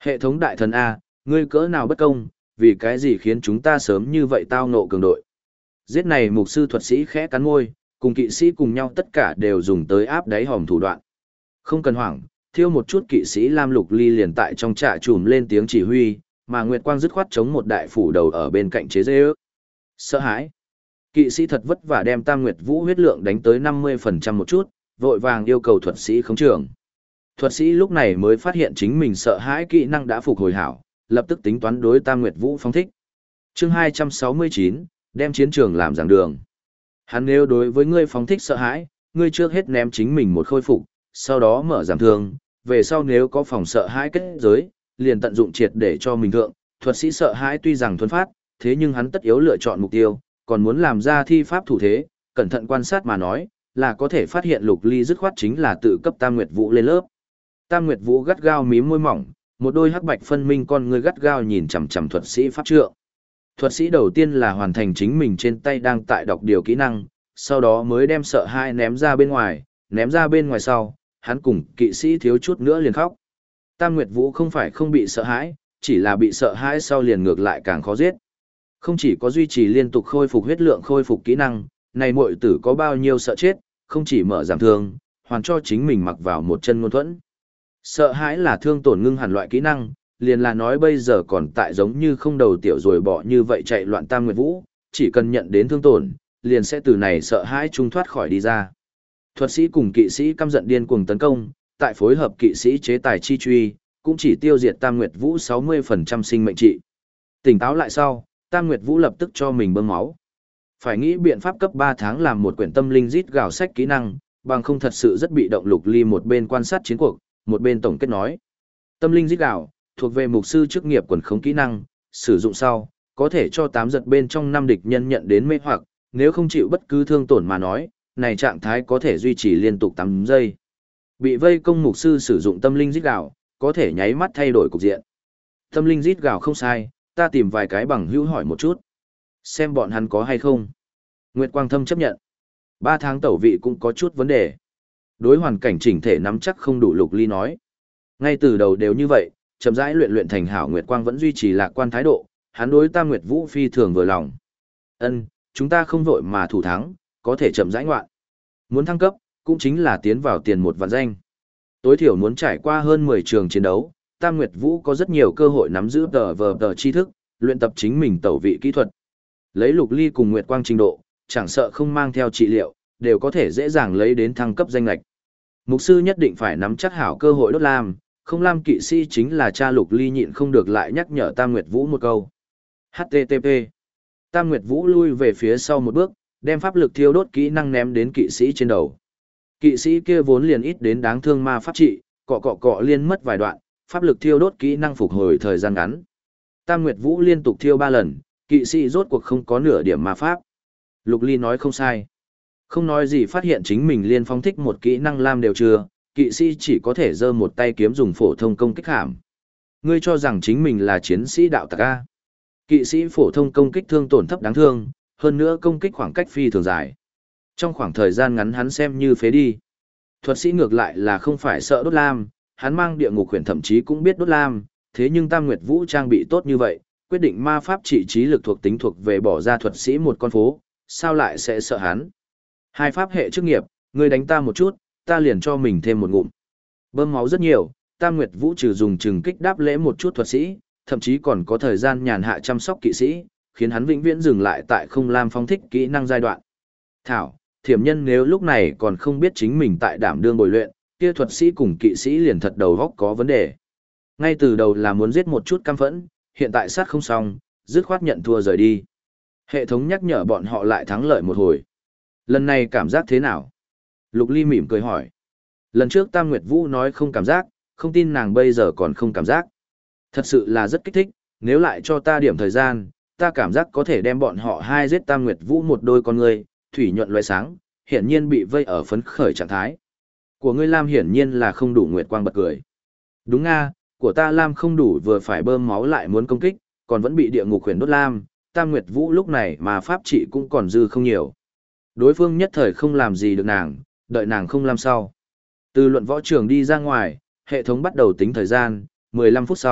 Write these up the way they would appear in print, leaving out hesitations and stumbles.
Hệ thống đại thần A, ngươi cỡ nào bất công, vì cái gì khiến chúng ta sớm như vậy tao ngộ cường đội. Giết này mục sư thuật sĩ khẽ cắn môi, cùng kỵ sĩ cùng nhau tất cả đều dùng tới áp đáy hòm thủ đoạn. Không cần hoảng, thiêu một chút kỵ sĩ Lam Lục Ly liền tại trong trạ trùm lên tiếng chỉ huy, mà Nguyệt Quang dứt khoát chống một đại phủ đầu ở bên cạnh chế dê ước. Sợ hãi. Kỵ sĩ thật vất vả đem Tam Nguyệt Vũ huyết lượng đánh tới 50% một chút, vội vàng yêu cầu thuật sĩ khống trường. Thuật sĩ lúc này mới phát hiện chính mình sợ hãi kỹ năng đã phục hồi hảo, lập tức tính toán đối Tam Nguyệt Vũ phóng thích. Chương 269, đem chiến trường làm giảng đường. Hắn nếu đối với ngươi phóng thích sợ hãi, ngươi trước hết ném chính mình một khôi phục, sau đó mở giảm thương, về sau nếu có phòng sợ hãi kết giới, liền tận dụng triệt để cho mình thượng. Thuật sĩ sợ hãi tuy rằng thuần phát, thế nhưng hắn tất yếu lựa chọn mục tiêu, còn muốn làm ra thi pháp thủ thế, cẩn thận quan sát mà nói, là có thể phát hiện Lục Ly dứt khoát chính là tự cấp Tam Nguyệt Vũ lên lớp. Tam Nguyệt Vũ gắt gao mím môi mỏng, một đôi hắc bạch phân minh con ngươi gắt gao nhìn chằm chằm thuật sĩ pháp trượng. Thuật sĩ đầu tiên là hoàn thành chính mình trên tay đang tại đọc điều kỹ năng, sau đó mới đem sợ hãi ném ra bên ngoài sau, hắn cùng kỵ sĩ thiếu chút nữa liền khóc. Tam Nguyệt Vũ không phải không bị sợ hãi, chỉ là bị sợ hãi sau liền ngược lại càng khó giết. Không chỉ có duy trì liên tục khôi phục huyết lượng khôi phục kỹ năng, này muội tử có bao nhiêu sợ chết, không chỉ mở giảm thương, hoàn cho chính mình mặc vào một chân ngôn thuẫn. Sợ hãi là thương tổn ngưng hẳn loại kỹ năng, liền là nói bây giờ còn tại giống như không đầu tiểu rồi bỏ như vậy chạy loạn Tam Nguyệt Vũ, chỉ cần nhận đến thương tổn, liền sẽ từ này sợ hãi trung thoát khỏi đi ra. Thuật sĩ cùng kỵ sĩ căm giận điên cuồng tấn công, tại phối hợp kỵ sĩ chế tài chi truy, cũng chỉ tiêu diệt Tam Nguyệt Vũ 60% sinh mệnh trị. Tỉnh táo lại sau, Tam Nguyệt Vũ lập tức cho mình bơm máu. Phải nghĩ biện pháp cấp 3 tháng làm một quyển tâm linh rít gào sách kỹ năng, bằng không thật sự rất bị động. Lục Ly một bên quan sát chiến cuộc, một bên tổng kết nói. Tâm linh rít gào, thuộc về mục sư chức nghiệp quần khống kỹ năng, sử dụng sau, có thể cho 8 giật bên trong 5 địch nhân nhận đến mê hoặc, nếu không chịu bất cứ thương tổn mà nói, này trạng thái có thể duy trì liên tục 8 giây. Bị vây công mục sư sử dụng tâm linh rít gào, có thể nháy mắt thay đổi cục diện. Tâm linh rít gào không sai, ta tìm vài cái bằng hữu hỏi một chút. Xem bọn hắn có hay không. Nguyệt Quang Thâm chấp nhận. 3 tháng tẩu vị cũng có chút vấn đề. Đối hoàn cảnh chỉnh thể nắm chắc không đủ. Lục Ly nói. Ngay từ đầu đều như vậy, chậm rãi luyện thành hảo. Nguyệt Quang vẫn duy trì lạc quan thái độ, hắn đối Tam Nguyệt Vũ phi thường vừa lòng. Chúng ta không vội mà thủ thắng, có thể chậm rãi ngoạn. Muốn thăng cấp, cũng chính là tiến vào tiền một vạn danh. Tối thiểu muốn trải qua hơn 10 trường chiến đấu, Tam Nguyệt Vũ có rất nhiều cơ hội nắm giữ tờ tri thức, luyện tập chính mình tẩu vị kỹ thuật. Lấy Lục Ly cùng Nguyệt Quang trình độ, chẳng sợ không mang theo trị liệu, đều có thể dễ dàng lấy đến thăng cấp danh lệch. Mục sư nhất định phải nắm chắc hảo cơ hội đốt lam, không lam kỵ sĩ chính là cha. Lục Ly nhịn không được lại nhắc nhở Tam Nguyệt Vũ một câu. HTTP. Tam Nguyệt Vũ lui về phía sau một bước, đem pháp lực thiêu đốt kỹ năng ném đến kỵ sĩ trên đầu. Kỵ sĩ kia vốn liền ít đến đáng thương ma pháp trị, cọ liên mất vài đoạn, pháp lực thiêu đốt kỹ năng phục hồi thời gian ngắn. Tam Nguyệt Vũ liên tục thiêu 3 lần, kỵ sĩ rốt cuộc không có nửa điểm ma pháp. Lục Ly nói không sai. Không nói gì phát hiện chính mình liên phong thích một kỹ năng lam đều chưa, kỵ sĩ chỉ có thể giơ một tay kiếm dùng phổ thông công kích hàm. Ngươi cho rằng chính mình là chiến sĩ đạo tặc A. Kỵ sĩ phổ thông công kích thương tổn thấp đáng thương, hơn nữa công kích khoảng cách phi thường dài. Trong khoảng thời gian ngắn hắn xem như phế đi. Thuật sĩ ngược lại là không phải sợ đốt lam, hắn mang địa ngục huyền thậm chí cũng biết đốt lam, thế nhưng Tam Nguyệt Vũ trang bị tốt như vậy, quyết định ma pháp trị trí lực thuộc tính thuộc về bỏ ra thuật sĩ một con phố, sao lại sẽ sợ hắn. Hai pháp hệ chức nghiệp, ngươi đánh ta một chút, ta liền cho mình thêm một ngụm. Bơm máu rất nhiều, Tam Nguyệt Vũ trừ dùng trừng kích đáp lễ một chút thuật sĩ, thậm chí còn có thời gian nhàn hạ chăm sóc kỵ sĩ, khiến hắn vĩnh viễn dừng lại tại không lam phóng thích kỹ năng giai đoạn. Thảo, thiểm nhân nếu lúc này còn không biết chính mình tại đảm đương bồi luyện, kia thuật sĩ cùng kỵ sĩ liền thật đầu góc có vấn đề. Ngay từ đầu là muốn giết một chút căm phẫn, hiện tại sát không xong, dứt khoát nhận thua rời đi. Hệ thống nhắc nhở bọn họ lại thắng lợi một hồi. Lần này cảm giác thế nào? Lục Ly mỉm cười hỏi. Lần trước Tam Nguyệt Vũ nói không cảm giác, không tin nàng bây giờ còn không cảm giác. Thật sự là rất kích thích, nếu lại cho ta điểm thời gian, ta cảm giác có thể đem bọn họ hai giết Tam Nguyệt Vũ một đôi con người, thủy nhuận loại sáng, hiển nhiên bị vây ở phấn khởi trạng thái. Của ngươi Lam hiển nhiên là không đủ. Nguyệt Quang bật cười. Đúng nga, của ta Lam không đủ, vừa phải bơm máu lại muốn công kích, còn vẫn bị địa ngục huyền đốt Lam, Tam Nguyệt Vũ lúc này mà pháp trị cũng còn dư không nhiều. Đối phương nhất thời không làm gì được nàng, đợi nàng không làm sau. Từ luận võ trường đi ra ngoài, hệ thống bắt đầu tính thời gian, 15 phút sau,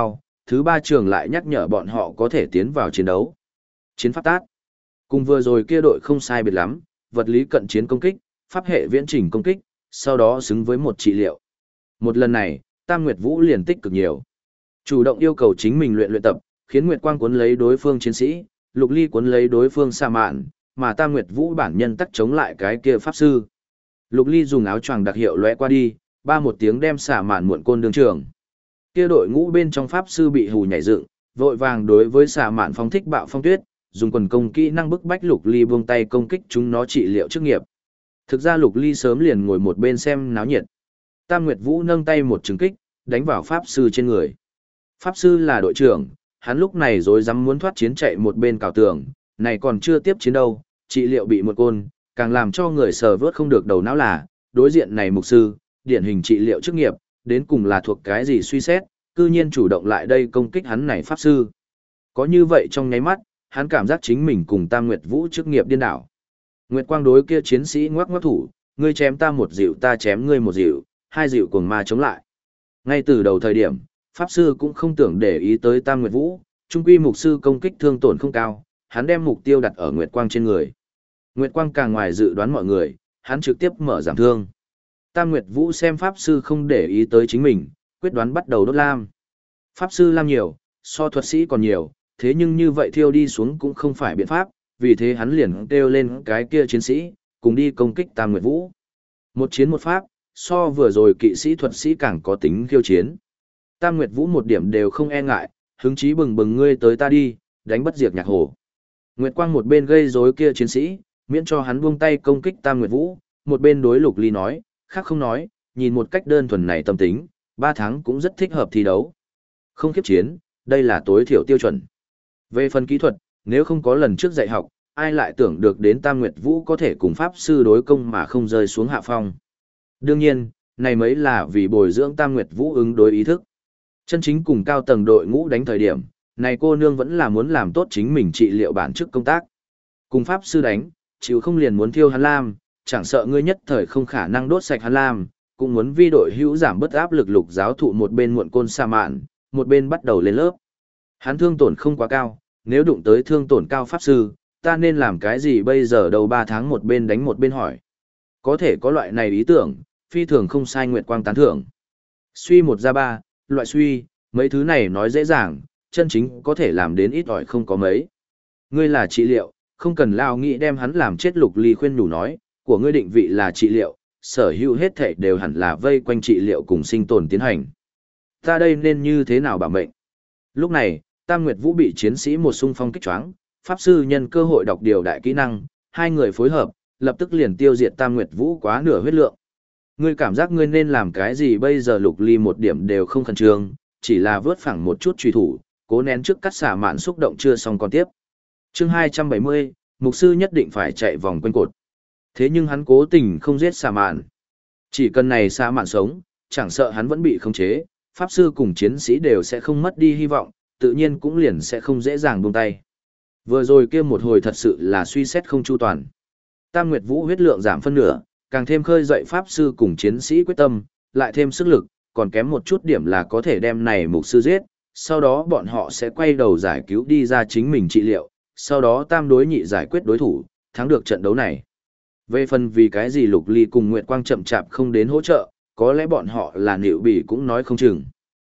thứ ba trường lại nhắc nhở bọn họ có thể tiến vào chiến đấu. Chiến pháp tác. Cùng vừa rồi kia đội không sai biệt lắm, vật lý cận chiến công kích, pháp hệ viễn trình công kích, sau đó xứng với một trị liệu. Một lần này, Tam Nguyệt Vũ liền tích cực nhiều. Chủ động yêu cầu chính mình luyện tập, khiến Nguyệt Quang cuốn lấy đối phương chiến sĩ, Lục Ly cuốn lấy đối phương Sa Mạn, mà Tam Nguyệt Vũ bản nhân tắc chống lại cái kia pháp sư. Lục Ly dùng áo choàng đặc hiệu lóe qua đi, ba một tiếng đem Sa Mạn muộn côn đương trường. Kia đội ngũ bên trong pháp sư bị hù nhảy dựng, vội vàng đối với Sa Mạn phóng thích bạo phong tuyết, dùng quần công kỹ năng bức bách Lục Ly buông tay công kích chúng nó trị liệu chức nghiệp. Thực ra Lục Ly sớm liền ngồi một bên xem náo nhiệt. Tam Nguyệt Vũ nâng tay một trừng kích, đánh vào pháp sư trên người. Pháp sư là đội trưởng, hắn lúc này rối rắm muốn thoát chiến chạy một bên cào tường, này còn chưa tiếp chiến đâu, trị liệu bị một côn, càng làm cho người sờ vớt không được đầu não là, đối diện này mục sư, điển hình trị liệu chức nghiệp, đến cùng là thuộc cái gì suy xét, cư nhiên chủ động lại đây công kích hắn này pháp sư. Có như vậy trong nháy mắt, hắn cảm giác chính mình cùng Tam Nguyệt Vũ chức nghiệp điên đảo. Nguyệt Quang đối kia chiến sĩ ngoắc ngoắc thủ, ngươi chém ta một dịu ta chém ngươi một dịu, hai dịu cuồng ma chống lại. Ngay từ đầu thời điểm, pháp sư cũng không tưởng để ý tới Tam Nguyệt Vũ, trung quy mục sư công kích thương tổn không cao, hắn đem mục tiêu đặt ở Nguyệt Quang trên người. Nguyệt Quang càng ngoài dự đoán mọi người, hắn trực tiếp mở giảm thương. Tam Nguyệt Vũ xem pháp sư không để ý tới chính mình, quyết đoán bắt đầu đốt lam. Pháp sư lam nhiều, so thuật sĩ còn nhiều, thế nhưng như vậy thiêu đi xuống cũng không phải biện pháp, vì thế hắn liền kêu lên cái kia chiến sĩ, cùng đi công kích Tam Nguyệt Vũ. Một chiến một pháp, so vừa rồi kỵ sĩ thuật sĩ càng có tính khiêu chiến. Tam Nguyệt Vũ một điểm đều không e ngại, hứng chí bừng bừng ngươi tới ta đi, đánh bất diệt nhạc hổ. Nguyệt Quang một bên gây rối kia chiến sĩ, miễn cho hắn buông tay công kích Tam Nguyệt Vũ, một bên đối Lục Ly nói, khác không nói, nhìn một cách đơn thuần này tâm tính, 3 tháng cũng rất thích hợp thi đấu. Không khiếp chiến, đây là tối thiểu tiêu chuẩn. Về phần kỹ thuật, nếu không có lần trước dạy học, ai lại tưởng được đến Tam Nguyệt Vũ có thể cùng pháp sư đối công mà không rơi xuống hạ phong. Đương nhiên, này mấy là vì bồi dưỡng Tam Nguyệt Vũ ứng đối ý thức. Chân chính cùng cao tầng đội ngũ đánh thời điểm, này cô nương vẫn là muốn làm tốt chính mình trị liệu bản chức công tác. Cùng pháp sư đánh, chịu không liền muốn thiêu hắn lam, chẳng sợ ngươi nhất thời không khả năng đốt sạch hắn lam, cũng muốn vi đội hữu giảm bớt áp lực Lục giáo thụ một bên muộn côn Sa Mạn, một bên bắt đầu lên lớp. Hắn thương tổn không quá cao, nếu đụng tới thương tổn cao pháp sư, ta nên làm cái gì bây giờ đầu 3 tháng một bên đánh một bên hỏi. Có thể có loại này ý tưởng, phi thường không sai Nguyệt Quang tán thưởng. Suy 1 ra 3, loại suy, mấy thứ này nói dễ dàng, chân chính có thể làm đến ít ỏi không có mấy. Ngươi là trị liệu, không cần lao nghĩ đem hắn làm chết. Lục Ly khuyên nhủ nói, của ngươi định vị là trị liệu, sở hữu hết thảy đều hẳn là vây quanh trị liệu cùng sinh tồn tiến hành. Ta đây nên như thế nào bảo mệnh? Lúc này, Tam Nguyệt Vũ bị chiến sĩ một xung phong kích choáng, pháp sư nhân cơ hội đọc điều đại kỹ năng, hai người phối hợp, lập tức liền tiêu diệt Tam Nguyệt Vũ quá nửa huyết lượng. Ngươi cảm giác ngươi nên làm cái gì bây giờ? Lục Ly một điểm đều không khẩn trương, chỉ là vớt phẳng một chút truy thủ, cố nén trước cắt xả mạn xúc động chưa xong còn tiếp. Chương 270, mục sư nhất định phải chạy vòng quanh cột. Thế nhưng hắn cố tình không giết xả mạn. Chỉ cần này xả mạn sống, chẳng sợ hắn vẫn bị khống chế, pháp sư cùng chiến sĩ đều sẽ không mất đi hy vọng, tự nhiên cũng liền sẽ không dễ dàng buông tay. Vừa rồi kia một hồi thật sự là suy xét không chu toàn. Tam Nguyệt Vũ huyết lượng giảm phân nửa, càng thêm khơi dậy pháp sư cùng chiến sĩ quyết tâm, lại thêm sức lực, còn kém một chút điểm là có thể đem này mục sư giết, sau đó bọn họ sẽ quay đầu giải cứu đi ra chính mình trị liệu, sau đó tam đối nhị giải quyết đối thủ, thắng được trận đấu này. Về phần vì cái gì Lục Ly cùng Nguyệt Quang chậm chạp không đến hỗ trợ, có lẽ bọn họ là nịu bỉ cũng nói không chừng.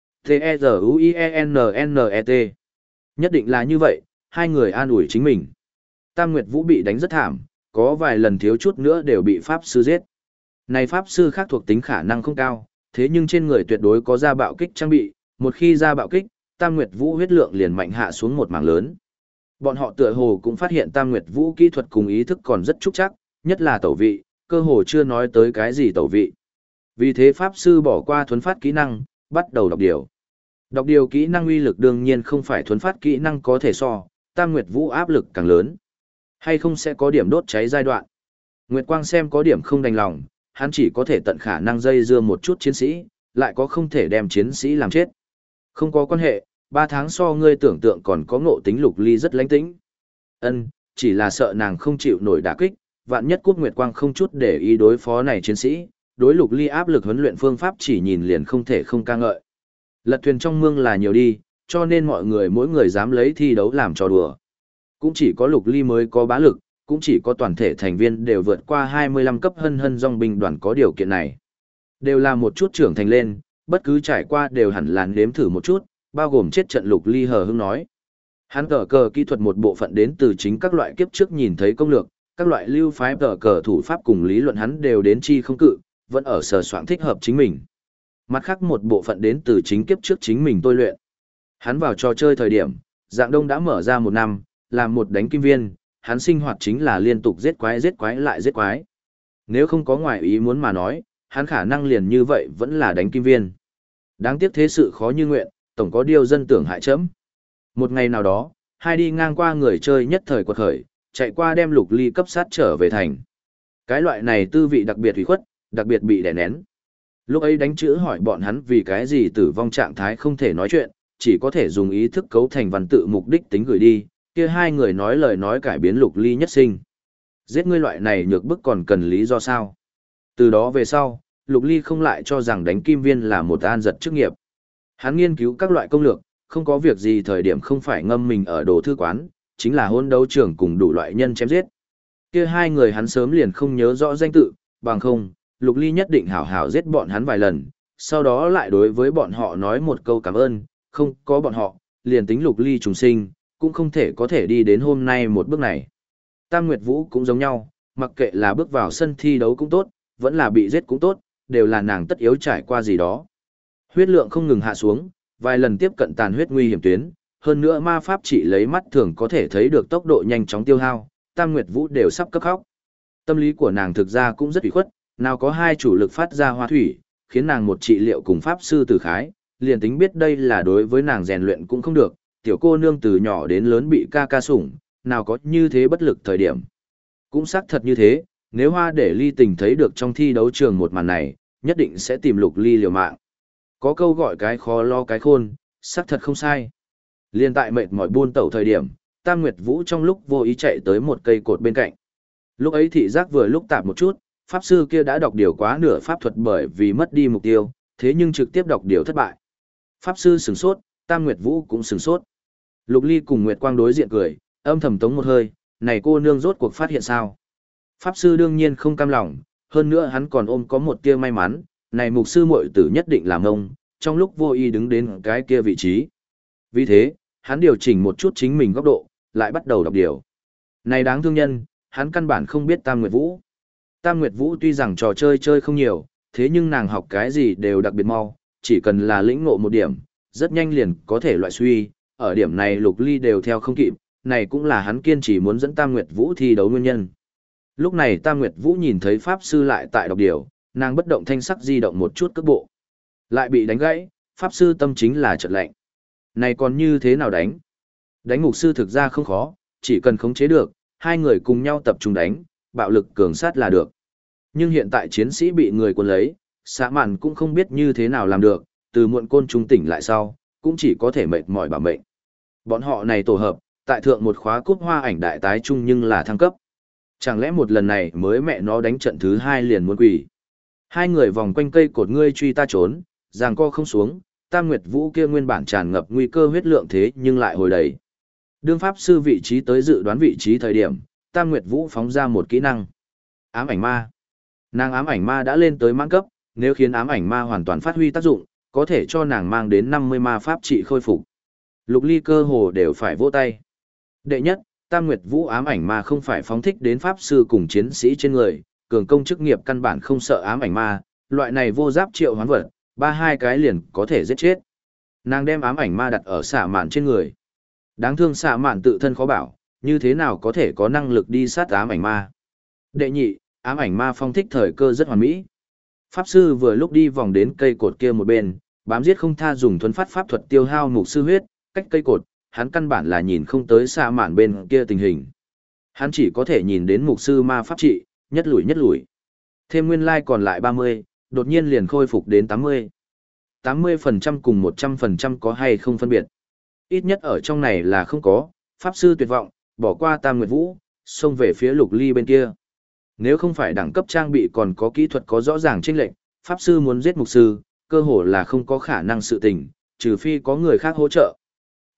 T-E-Z-U-I-E-N-N-E-T Nhất định là như vậy, hai người an ủi chính mình. Tam Nguyệt Vũ bị đánh rất thảm, có vài lần thiếu chút nữa đều bị pháp sư giết. Này pháp sư khác thuộc tính khả năng không cao, thế nhưng trên người tuyệt đối có ra bạo kích trang bị, một khi ra bạo kích, Tam Nguyệt Vũ huyết lượng liền mạnh hạ xuống một mảng lớn. Bọn họ tựa hồ cũng phát hiện Tam Nguyệt Vũ kỹ thuật cùng ý thức còn rất trúc chắc, nhất là tẩu vị, cơ hồ chưa nói tới cái gì tẩu vị. Vì thế pháp sư bỏ qua thuấn phát kỹ năng, bắt đầu đọc điều. Đọc điều kỹ năng uy lực đương nhiên không phải thuấn phát kỹ năng có thể so, Tam Nguyệt Vũ áp lực càng lớn. Hay không sẽ có điểm đốt cháy giai đoạn. Nguyệt Quang xem có điểm không đành lòng, hắn chỉ có thể tận khả năng dây dưa một chút chiến sĩ, lại có không thể đem chiến sĩ làm chết. Không có quan hệ, 3 tháng so ngươi tưởng tượng còn có ngộ tính. Lục Ly rất lánh tĩnh. Chỉ là sợ nàng không chịu nổi đả kích, vạn nhất Quốc Nguyệt Quang không chút để ý đối phó này chiến sĩ, đối Lục Ly áp lực huấn luyện phương pháp chỉ nhìn liền không thể không ca ngợi. Lật thuyền trong mương là nhiều đi, cho nên mọi người mỗi người dám lấy thi đấu làm trò đùa. Cũng chỉ có Lục Ly mới có bá lực, cũng chỉ có toàn thể thành viên đều vượt qua 25 cấp hân hân dòng binh đoàn có điều kiện này. Đều là một chút trưởng thành lên, bất cứ trải qua đều hẳn là nếm thử một chút, bao gồm chết trận Lục Ly hờ hững nói. Hắn tờ cờ kỹ thuật một bộ phận đến từ chính các loại kiếp trước nhìn thấy công lược, các loại lưu phái tờ cờ thủ pháp cùng lý luận hắn đều đến chi không cự, vẫn ở sờ soạn thích hợp chính mình. Mặt khác một bộ phận đến từ chính kiếp trước chính mình tôi luyện. Hắn vào trò chơi thời điểm, Dạng Đông đã mở ra 1 năm, làm một đánh kim viên, hắn sinh hoạt chính là liên tục giết quái lại giết quái. Nếu không có ngoại ý muốn mà nói, hắn khả năng liền như vậy vẫn là đánh kim viên. Đáng tiếc thế sự khó như nguyện, tổng có điều dân tưởng hại chấm. Một ngày nào đó, hai đi ngang qua người chơi nhất thời quật khởi, chạy qua đem Lục Ly cấp sát trở về thành. Cái loại này tư vị đặc biệt hủy khuất, đặc biệt bị đè nén. Lúc ấy đánh chữ hỏi bọn hắn vì cái gì tử vong trạng thái không thể nói chuyện, chỉ có thể dùng ý thức cấu thành văn tự mục đích tính gửi đi, kia hai người nói lời nói cải biến Lục Ly nhất sinh. Giết ngươi loại này nhược bức còn cần lý do sao? Từ đó về sau, Lục Ly không lại cho rằng đánh kim viên là một an giật chức nghiệp. Hắn nghiên cứu các loại công lược, không có việc gì thời điểm không phải ngâm mình ở đồ thư quán, chính là hôn đấu trường cùng đủ loại nhân chém giết. Kia hai người hắn sớm liền không nhớ rõ danh tự, bằng không, Lục Ly nhất định hảo hảo giết bọn hắn vài lần, sau đó lại đối với bọn họ nói một câu cảm ơn, không có bọn họ, liền tính Lục Ly trùng sinh, cũng không thể có thể đi đến hôm nay một bước này. Tam Nguyệt Vũ cũng giống nhau, mặc kệ là bước vào sân thi đấu cũng tốt, vẫn là bị giết cũng tốt, đều là nàng tất yếu trải qua gì đó. Huyết lượng không ngừng hạ xuống, vài lần tiếp cận tàn huyết nguy hiểm tuyến, hơn nữa ma pháp chỉ lấy mắt thường có thể thấy được tốc độ nhanh chóng tiêu hao, Tam Nguyệt Vũ đều sắp cấp khóc. Tâm lý của nàng thực ra cũng rất ủy khuất, nào có hai chủ lực phát ra hoa thủy, khiến nàng một trị liệu cùng pháp sư tử khái, liền tính biết đây là đối với nàng rèn luyện cũng không được, tiểu cô nương từ nhỏ đến lớn bị ca ca sủng, nào có như thế bất lực thời điểm. Cũng xác thật như thế, nếu Hoa để Ly Tình thấy được trong thi đấu trường một màn này, nhất định sẽ tìm Lục Ly liều mạng. Có câu gọi cái khó lo cái khôn, xác thật không sai. Liên tại mệt mỏi buôn tẩu thời điểm, Tam Nguyệt Vũ trong lúc vô ý chạy tới một cây cột bên cạnh. Lúc ấy thị giác vừa lúc tạp một chút, pháp sư kia đã đọc điều quá nửa pháp thuật bởi vì mất đi mục tiêu, thế nhưng trực tiếp đọc điều thất bại. Pháp sư sửng sốt, Tam Nguyệt Vũ cũng sửng sốt. Lục Ly cùng Nguyệt Quang đối diện cười, âm thầm tống một hơi, này cô nương rốt cuộc phát hiện sao? Pháp sư đương nhiên không cam lòng, hơn nữa hắn còn ôm có một tia may mắn, này mục sư muội tử nhất định làm ông, trong lúc vô ý đứng đến cái kia vị trí. Vì thế, hắn điều chỉnh một chút chính mình góc độ, lại bắt đầu đọc điều. Này đáng thương nhân, hắn căn bản không biết Tam Nguyệt Vũ. Tam Nguyệt Vũ tuy rằng trò chơi chơi không nhiều, thế nhưng nàng học cái gì đều đặc biệt mau, chỉ cần là lĩnh ngộ một điểm, rất nhanh liền có thể loại suy, ở điểm này Lục Ly đều theo không kịp, này cũng là hắn kiên trì muốn dẫn Tam Nguyệt Vũ thi đấu nguyên nhân. Lúc này Tam Nguyệt Vũ nhìn thấy Pháp Sư lại tại đọc điều, nàng bất động thanh sắc di động một chút cước bộ. Lại bị đánh gãy, Pháp Sư tâm chính là trật lạnh. Này còn như thế nào đánh? Đánh mục sư thực ra không khó, chỉ cần khống chế được, hai người cùng nhau tập trung đánh, bạo lực cường sát là được. Nhưng hiện tại chiến sĩ bị người cuốn lấy, xã màn cũng không biết như thế nào làm được, từ muộn côn trung tỉnh lại sau, cũng chỉ có thể mệt mỏi bảo mệnh. Bọn họ này tổ hợp, tại thượng một khóa cúp hoa ảnh đại tái chung nhưng là thăng cấp. Chẳng lẽ một lần này mới mẹ nó đánh trận thứ 2 liền muốn quỷ. Hai người vòng quanh cây cột ngươi truy ta trốn, giằng co không xuống, Tam Nguyệt Vũ kia nguyên bản tràn ngập nguy cơ huyết lượng thế nhưng lại hồi đầy. Đương pháp sư vị trí tới dự đoán vị trí thời điểm, Tam Nguyệt Vũ phóng ra một kỹ năng. Ám ảnh ma. Nàng ám ảnh ma đã lên tới mãn cấp, nếu khiến ám ảnh ma hoàn toàn phát huy tác dụng, có thể cho nàng mang đến 50 ma pháp trị khôi phục. Lục Ly cơ hồ đều phải vỗ tay. Đệ nhất, Tam Nguyệt Vũ ám ảnh ma không phải phóng thích đến pháp sư cùng chiến sĩ trên người, cường công chức nghiệp căn bản không sợ ám ảnh ma, loại này vô giáp triệu hoán vật, 3-2 cái liền có thể giết chết. Nàng đem ám ảnh ma đặt ở xạ mạn trên người. Đáng thương xạ mạn tự thân khó bảo, như thế nào có thể có năng lực đi sát ám ảnh ma. Đệ nhị, ám ảnh ma phong thích thời cơ rất hoàn mỹ. Pháp sư vừa lúc đi vòng đến cây cột kia một bên, bám giết không tha dùng thuấn phát pháp thuật tiêu hao mục sư huyết, cách cây cột, hắn căn bản là nhìn không tới xạ mạn bên kia tình hình. Hắn chỉ có thể nhìn đến mục sư ma pháp trị, nhất lùi nhất lùi. Thêm nguyên lai còn lại 30, đột nhiên liền khôi phục đến 80. 80% cùng 100% có hay không phân biệt. Ít nhất ở trong này là không có, pháp sư tuyệt vọng, bỏ qua Tam Nguyệt Vũ, xông về phía Lục Ly bên kia. Nếu không phải đẳng cấp trang bị còn có kỹ thuật có rõ ràng chênh lệch, pháp sư muốn giết mục sư, cơ hồ là không có khả năng sự tình, trừ phi có người khác hỗ trợ.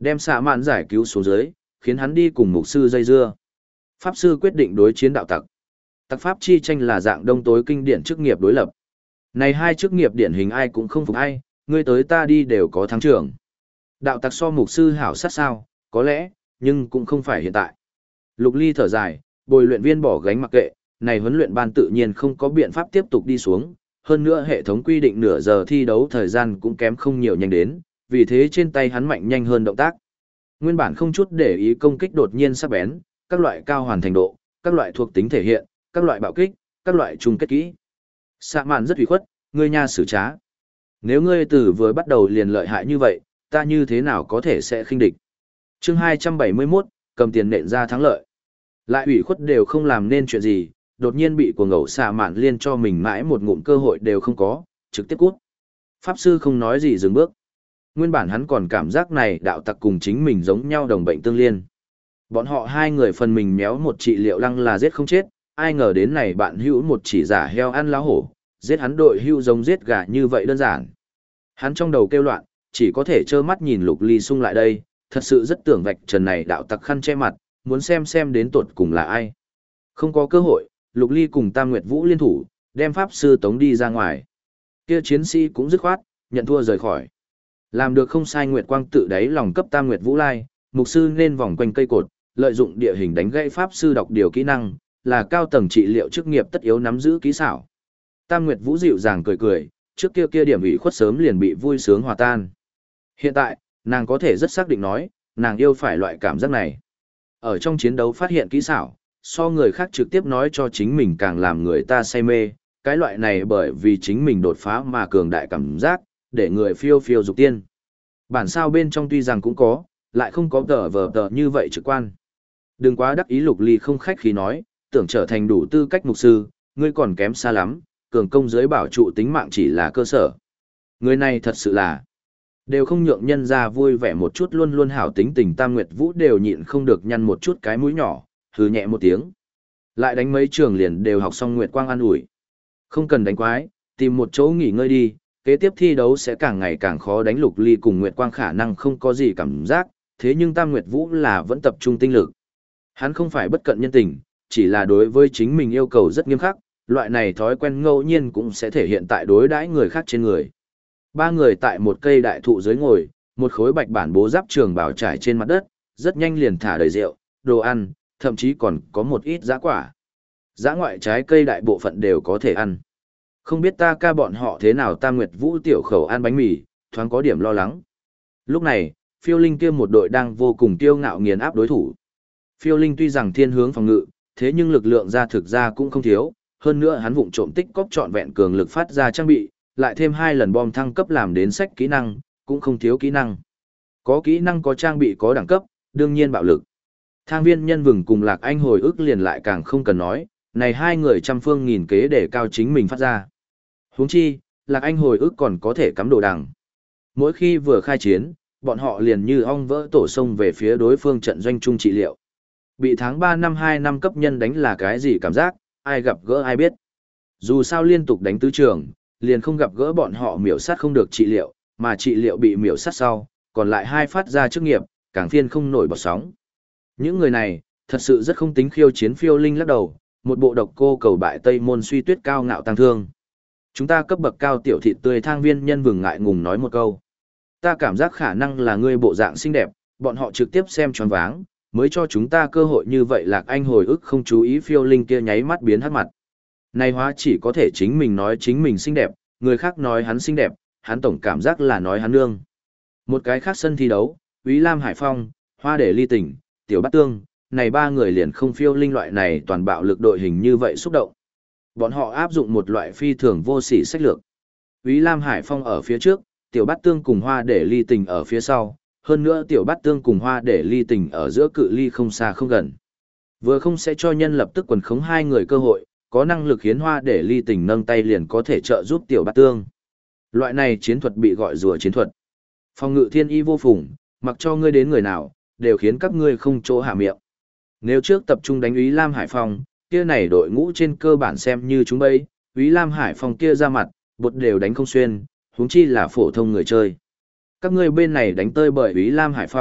Đem xạ mạn giải cứu xuống dưới, khiến hắn đi cùng mục sư dây dưa. Pháp sư quyết định đối chiến đạo tặc. Tặc pháp chi tranh là dạng đông tối kinh điển chức nghiệp đối lập. Này hai chức nghiệp điển hình ai cũng không phục ai, ngươi tới ta đi đều có thắng trưởng. Đạo tặc so mục sư hảo sát sao, có lẽ, nhưng cũng không phải hiện tại. Lục Ly thở dài, bồi luyện viên bỏ gánh mặc kệ, này huấn luyện ban tự nhiên không có biện pháp tiếp tục đi xuống, hơn nữa hệ thống quy định nửa giờ thi đấu thời gian cũng kém không nhiều nhanh đến, vì thế trên tay hắn mạnh nhanh hơn động tác. Nguyên bản không chút để ý công kích đột nhiên sắc bén, các loại cao hoàn thành độ, các loại thuộc tính thể hiện, các loại bạo kích, các loại chung kết kỹ. Sạ mạn rất ủy khuất, ngươi nha xử trá. Nếu ngươi từ vừa bắt đầu liền lợi hại như vậy, ta như thế nào có thể sẽ khinh địch. Chương 271, cầm tiền nện ra thắng lợi. Lại ủy khuất đều không làm nên chuyện gì, đột nhiên bị cuồng ngẫu xạ mạn liên cho mình mãi một ngụm cơ hội đều không có, trực tiếp cút. Pháp sư không nói gì dừng bước. Nguyên bản hắn còn cảm giác này đạo tặc cùng chính mình giống nhau đồng bệnh tương liên. Bọn họ hai người phần mình méo một trị liệu lăng là giết không chết, ai ngờ đến này bạn hữu một chỉ giả heo ăn lá hổ, giết hắn đội hữu giống giết gà như vậy đơn giản. Hắn trong đầu kêu loạn, chỉ có thể trơ mắt nhìn Lục Ly xung lại đây, thật sự rất tưởng vạch trần này đạo tặc khăn che mặt, muốn xem đến tột cùng là ai. Không có cơ hội, Lục Ly cùng Tam Nguyệt Vũ liên thủ, đem pháp sư tống đi ra ngoài. Kia chiến sĩ cũng dứt khoát, nhận thua rời khỏi. Làm được không sai, Nguyệt Quang tự đáy lòng cấp Tam Nguyệt Vũ lai, mục sư nên vòng quanh cây cột, lợi dụng địa hình đánh gãy pháp sư đọc điều kỹ năng, là cao tầng trị liệu chức nghiệp tất yếu nắm giữ kỹ xảo. Tam Nguyệt Vũ dịu dàng cười cười, trước kia điểm ủy khuất sớm liền bị vui sướng hòa tan. Hiện tại, nàng có thể rất xác định nói, nàng yêu phải loại cảm giác này. Ở trong chiến đấu phát hiện kỹ xảo, so người khác trực tiếp nói cho chính mình càng làm người ta say mê, cái loại này bởi vì chính mình đột phá mà cường đại cảm giác, để người phiêu phiêu dục tiên. Bản sao bên trong tuy rằng cũng có, lại không có tờ như vậy trực quan. Đừng quá đắc ý. Lục Ly không khách khí nói, tưởng trở thành đủ tư cách mục sư, ngươi còn kém xa lắm, cường công dưới bảo trụ tính mạng chỉ là cơ sở. Người này thật sự là, đều không nhượng nhân ra vui vẻ một chút, luôn luôn hảo tính tình. Tam Nguyệt Vũ đều nhịn không được nhăn một chút cái mũi nhỏ, hừ nhẹ một tiếng. Lại đánh mấy trường liền đều học xong. Nguyệt Quang an ủi, không cần đánh quái, tìm một chỗ nghỉ ngơi đi, kế tiếp thi đấu sẽ càng ngày càng khó đánh. Lục Ly cùng Nguyệt Quang khả năng không có gì cảm giác, thế nhưng Tam Nguyệt Vũ là vẫn tập trung tinh lực. Hắn không phải bất cận nhân tình, chỉ là đối với chính mình yêu cầu rất nghiêm khắc, loại này thói quen ngẫu nhiên cũng sẽ thể hiện tại đối đãi người khác trên người. Ba người tại một cây đại thụ dưới ngồi, một khối bạch bản bố giáp trường bảo trải trên mặt đất, rất nhanh liền thả đầy rượu, đồ ăn, thậm chí còn có một ít dã quả. Dã ngoại trái cây đại bộ phận đều có thể ăn. Không biết ta ca bọn họ thế nào. Tam Nguyệt Vũ tiểu khẩu ăn bánh mì, thoáng có điểm lo lắng. Lúc này, Phiêu Linh kia một đội đang vô cùng kiêu ngạo nghiền áp đối thủ. Phiêu Linh tuy rằng thiên hướng phòng ngự, thế nhưng lực lượng ra thực ra cũng không thiếu, hơn nữa hắn vụng trộm tích cóp trọn vẹn cường lực phát ra trang bị, lại thêm 2 lần bom thăng cấp làm đến sách kỹ năng, cũng không thiếu kỹ năng. Có kỹ năng có trang bị có đẳng cấp, đương nhiên bạo lực. Thang Viên Nhân Vừng cùng Lạc Anh hồi ức liền lại càng không cần nói, này hai người trăm phương nghìn kế để cao chính mình phát ra. Huống chi, Lạc Anh hồi ức còn có thể cắm đồ đằng. Mỗi khi vừa khai chiến, bọn họ liền như ong vỡ tổ sông về phía đối phương trận doanh trung trị liệu. Bị tháng 3 năm 2 năm cấp nhân đánh là cái gì cảm giác, ai gặp gỡ ai biết. Dù sao liên tục đánh tứ trường, liền không gặp gỡ bọn họ miểu sát không được trị liệu, mà trị liệu bị miểu sát sau, còn lại hai phát ra chức nghiệp, càng phiên không nổi bọt sóng. Những người này, thật sự rất không tính khiêu chiến. Phiêu Linh lắc đầu, một bộ độc cô cầu bại Tây Môn Suy Tuyết cao ngạo tăng thương. Chúng ta cấp bậc cao tiểu thịt tươi. Thang Viên Nhân Vừng ngại ngùng nói một câu. Ta cảm giác khả năng là ngươi bộ dạng xinh đẹp, bọn họ trực tiếp xem choáng váng, mới cho chúng ta cơ hội như vậy. Lạc Anh hồi ức không chú ý Phiêu Linh kia nháy mắt biến hắc mặt. Này hóa chỉ có thể chính mình nói chính mình xinh đẹp, người khác nói hắn xinh đẹp, hắn tổng cảm giác là nói hắn nương. Một cái khác sân thi đấu, Úy Lam Hải Phong, Hoa Để Ly Tỉnh, Tiểu Bát Tương, này ba người liền không Phiêu Linh loại này toàn bạo lực đội hình như vậy xúc động. Bọn họ áp dụng một loại phi thường vô sỉ sách lược. Úy Lam Hải Phong ở phía trước, Tiểu Bát Tương cùng Hoa Để Ly Tình ở phía sau, hơn nữa Tiểu Bát Tương cùng Hoa Để Ly Tình ở giữa cự ly không xa không gần. Vừa không sẽ cho nhân lập tức quần khống hai người cơ hội, có năng lực khiến Hoa Để Ly Tình nâng tay liền có thể trợ giúp Tiểu Bát Tương. Loại này chiến thuật bị gọi rùa chiến thuật. Phòng ngự thiên y vô phùng, mặc cho ngươi đến người nào, đều khiến các ngươi không chỗ hạ miệng. Nếu trước tập trung đánh Úy Lam Hải Phong, kia này đội ngũ trên cơ bản xem như chúng bây, Úy Lam Hải Phong kia ra mặt, bột đều đánh không xuyên, huống chi là phổ thông người chơi. Các ngươi bên này đánh tơi bởi Úy Lam Hải Phong,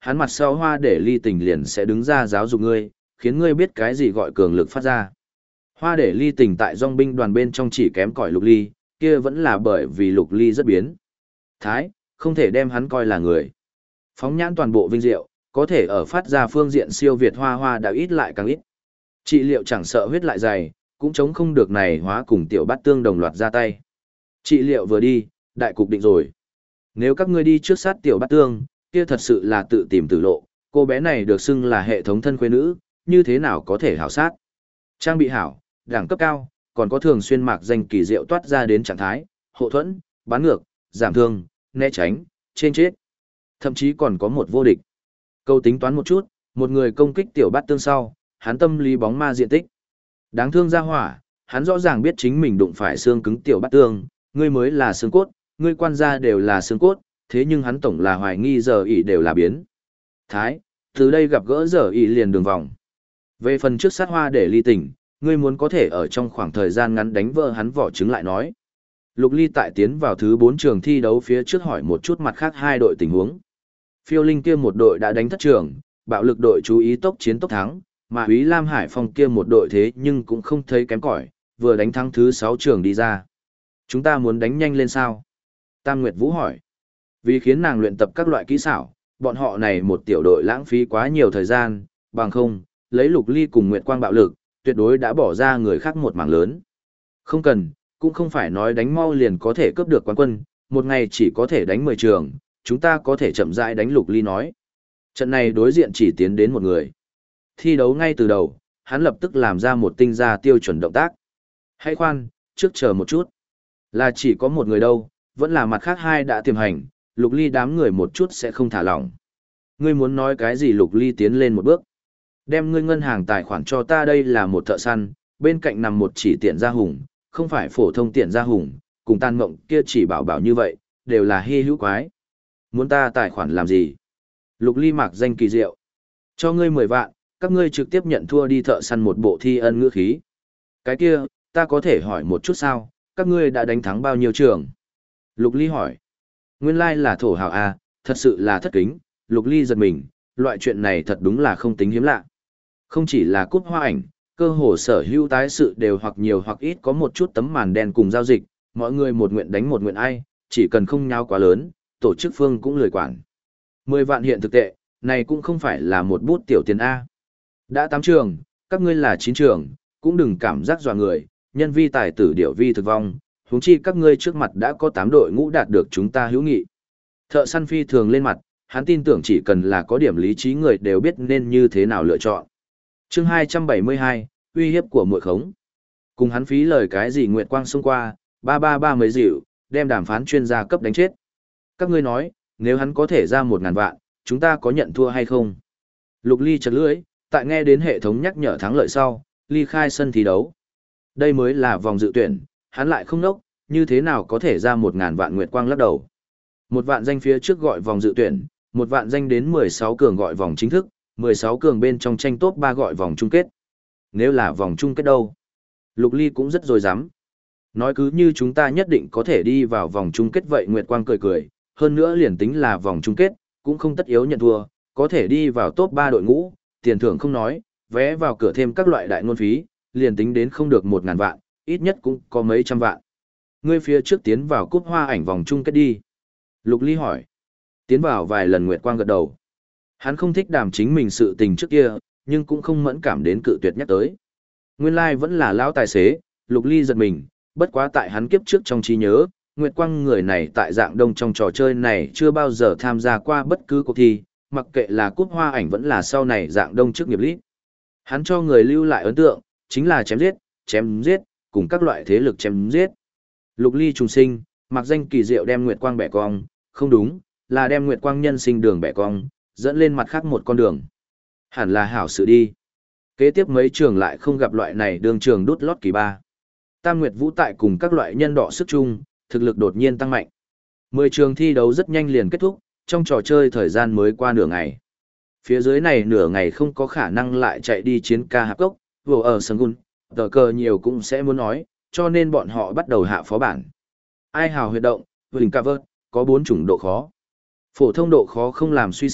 hắn mặt sau Hoa Để Ly Tình liền sẽ đứng ra giáo dục ngươi, khiến ngươi biết cái gì gọi cường lực phát ra. Hoa Để Ly Tình tại dòng binh đoàn bên trong chỉ kém cỏi Lục Ly, kia vẫn là bởi vì Lục Ly rất biến thái, không thể đem hắn coi là người. Phóng nhãn toàn bộ vinh diệu, có thể ở phát ra phương diện siêu việt Hoa đã ít lại càng ít. Trị liệu chẳng sợ huyết lại dày, cũng chống không được này Hóa cùng Tiểu Bát Tương đồng loạt ra tay. Trị liệu vừa đi, đại cục định rồi. Nếu các ngươi đi trước sát Tiểu Bát Tương, kia thật sự là tự tìm tử lộ, cô bé này được xưng là hệ thống thân khuê nữ, như thế nào có thể hảo sát. Trang bị hảo, đẳng cấp cao, còn có thường xuyên mạc danh kỳ diệu toát ra đến trạng thái, hộ thuẫn, bán ngược, giảm thương, né tránh, trên chết. Thậm chí còn có một vô địch. Câu tính toán một chút, một người công kích Tiểu Bát Tương sau, hắn tâm lý bóng ma diện tích. Đáng thương ra hỏa, hắn rõ ràng biết chính mình đụng phải xương cứng Tiểu Bát Tương, ngươi mới là xương cốt, ngươi quan gia đều là xương cốt, thế nhưng hắn tổng là hoài nghi giờ ỷ đều là biến thái, từ đây gặp gỡ giờ ỷ liền đường vòng. Về phần trước sát Hoa Để Ly Tình, ngươi muốn có thể ở trong khoảng thời gian ngắn đánh vỡ hắn vỏ trứng lại nói. Lục Ly tại tiến vào thứ 4 trường thi đấu phía trước hỏi một chút mặt khác hai đội tình huống. Phiêu Linh kia một đội đã đánh thất trường, bạo lực đội chú ý tốc chiến tốc thắng, mà Úy Lam Hải Phong kia một đội thế nhưng cũng không thấy kém cỏi, vừa đánh thắng thứ 6 trường đi ra. Chúng ta muốn đánh nhanh lên sao? Tam Nguyệt Vũ hỏi. Vì khiến nàng luyện tập các loại kỹ xảo, bọn họ này một tiểu đội lãng phí quá nhiều thời gian, bằng không, lấy Lục Ly cùng Nguyệt Quang bạo lực, tuyệt đối đã bỏ ra người khác một mảng lớn. Không cần, cũng không phải nói đánh mau liền có thể cướp được quán quân, một ngày chỉ có thể đánh 10 trường, chúng ta có thể chậm rãi đánh. Lục Ly nói. Trận này đối diện chỉ tiến đến một người. Thi đấu ngay từ đầu, hắn lập tức làm ra một tinh ra tiêu chuẩn động tác. Hãy khoan, trước chờ một chút. Là chỉ có một người đâu, vẫn là mặt khác hai đã tiềm hành, Lục Ly đám người một chút sẽ không thả lỏng. Ngươi muốn nói cái gì? Lục Ly tiến lên một bước. Đem ngươi ngân hàng tài khoản cho ta, đây là một thợ săn, bên cạnh nằm một chỉ tiện gia hùng, không phải phổ thông tiện gia hùng, cùng Tan Mộng kia chỉ bảo bảo như vậy, đều là hy hữu quái. Muốn ta tài khoản làm gì? Lục Ly mạc danh kỳ diệu. Cho ngươi 10 vạn, các ngươi trực tiếp nhận thua đi. Thợ săn một bộ thi ân ngữ khí. Cái kia, ta có thể hỏi một chút sao, các ngươi đã đánh thắng bao nhiêu trường? Lục Ly hỏi. Nguyên lai là thổ hào à, thật sự là thất kính. Lục Ly giật mình, loại chuyện này thật đúng là không tính hiếm lạ. Không chỉ là cúp hoa ảnh, cơ hồ sở hữu tái sự đều hoặc nhiều hoặc ít có một chút tấm màn đen cùng giao dịch, mọi người một nguyện đánh một nguyện ai, chỉ cần không nháo quá lớn, tổ chức phương cũng lười quản. 10 vạn hiện thực tệ, này cũng không phải là một bút tiểu tiền A. Đã 8 trường, các ngươi là 9 trường, cũng đừng cảm giác dọa người, nhân vi tài tử điểu vi thực vong, huống chi các ngươi trước mặt đã có 8 đội ngũ đạt được chúng ta hữu nghị. Thợ săn phi thường lên mặt, hắn tin tưởng chỉ cần là có điểm lý trí người đều biết nên như thế nào lựa chọn. Chương 272, uy hiếp của muội khống. Cùng hắn phí lời cái gì Nguyệt Quang xông qua, 333 mấy dịu, đem đàm phán chuyên gia cấp đánh chết. Các ngươi nói, nếu hắn có thể ra 1000 vạn, chúng ta có nhận thua hay không? Lục Ly chật lưỡi, tại nghe đến hệ thống nhắc nhở thắng lợi sau, ly khai sân thi đấu. Đây mới là vòng dự tuyển, hắn lại không nốc, như thế nào có thể ra 1000 vạn? Nguyệt Quang lắc đầu. 1 vạn danh phía trước gọi vòng dự tuyển, 1 vạn danh đến 16 cường gọi vòng chính thức, 16 cường bên trong tranh top 3 gọi vòng chung kết. Nếu là vòng chung kết đâu? Lục Ly cũng rất dối dám. Nói cứ như chúng ta nhất định có thể đi vào vòng chung kết vậy. Nguyệt Quang cười cười, hơn nữa liền tính là vòng chung kết, cũng không tất yếu nhận thua, có thể đi vào top 3 đội ngũ, tiền thưởng không nói, vé vào cửa thêm các loại đại ngôn phí, liền tính đến không được 1000 vạn, ít nhất cũng có mấy trăm vạn. Ngươi phía trước tiến vào cúp hoa ảnh vòng chung kết đi. Lục Ly hỏi. Tiến vào vài lần. Nguyệt Quang gật đầu. Hắn không thích đàm chính mình sự tình trước kia, nhưng cũng không mẫn cảm đến cự tuyệt nhắc tới. Nguyên lai vẫn là lão tài xế. Lục Ly giật mình, bất quá tại hắn kiếp trước trong trí nhớ, Nguyệt Quang người này tại dạng đông trong trò chơi này chưa bao giờ tham gia qua bất cứ cuộc thi, mặc kệ là cúp hoa ảnh vẫn là sau này dạng đông trước nghiệp lít. Hắn cho người lưu lại ấn tượng, chính là chém giết, cùng các loại thế lực chém giết. Lục Ly trùng sinh, mặc danh kỳ diệu đem Nguyệt Quang bẻ cong, không đúng, là đem Nguyệt Quang nhân sinh đường bẻ cong, dẫn lên mặt khác một con đường. Hẳn là hảo sự đi. Kế tiếp mấy trường lại không gặp loại này đường trường đút lót kỳ ba. Tam Nguyệt Vũ tại cùng các loại nhân đọ sức chung, thực lực đột nhiên tăng mạnh. 10 trường thi đấu rất nhanh liền kết thúc, trong trò chơi thời gian mới qua nửa ngày. Phía dưới này nửa ngày không có khả năng lại chạy đi chiến ca hạp cốc, vừa ở sân gun, tờ cờ nhiều cũng sẽ muốn nói, cho nên bọn họ bắt đầu hạ phó bản. Ai hào huyệt động, hình cover, có 4 chủng độ khó. Phổ thông độ khó không làm suy xét,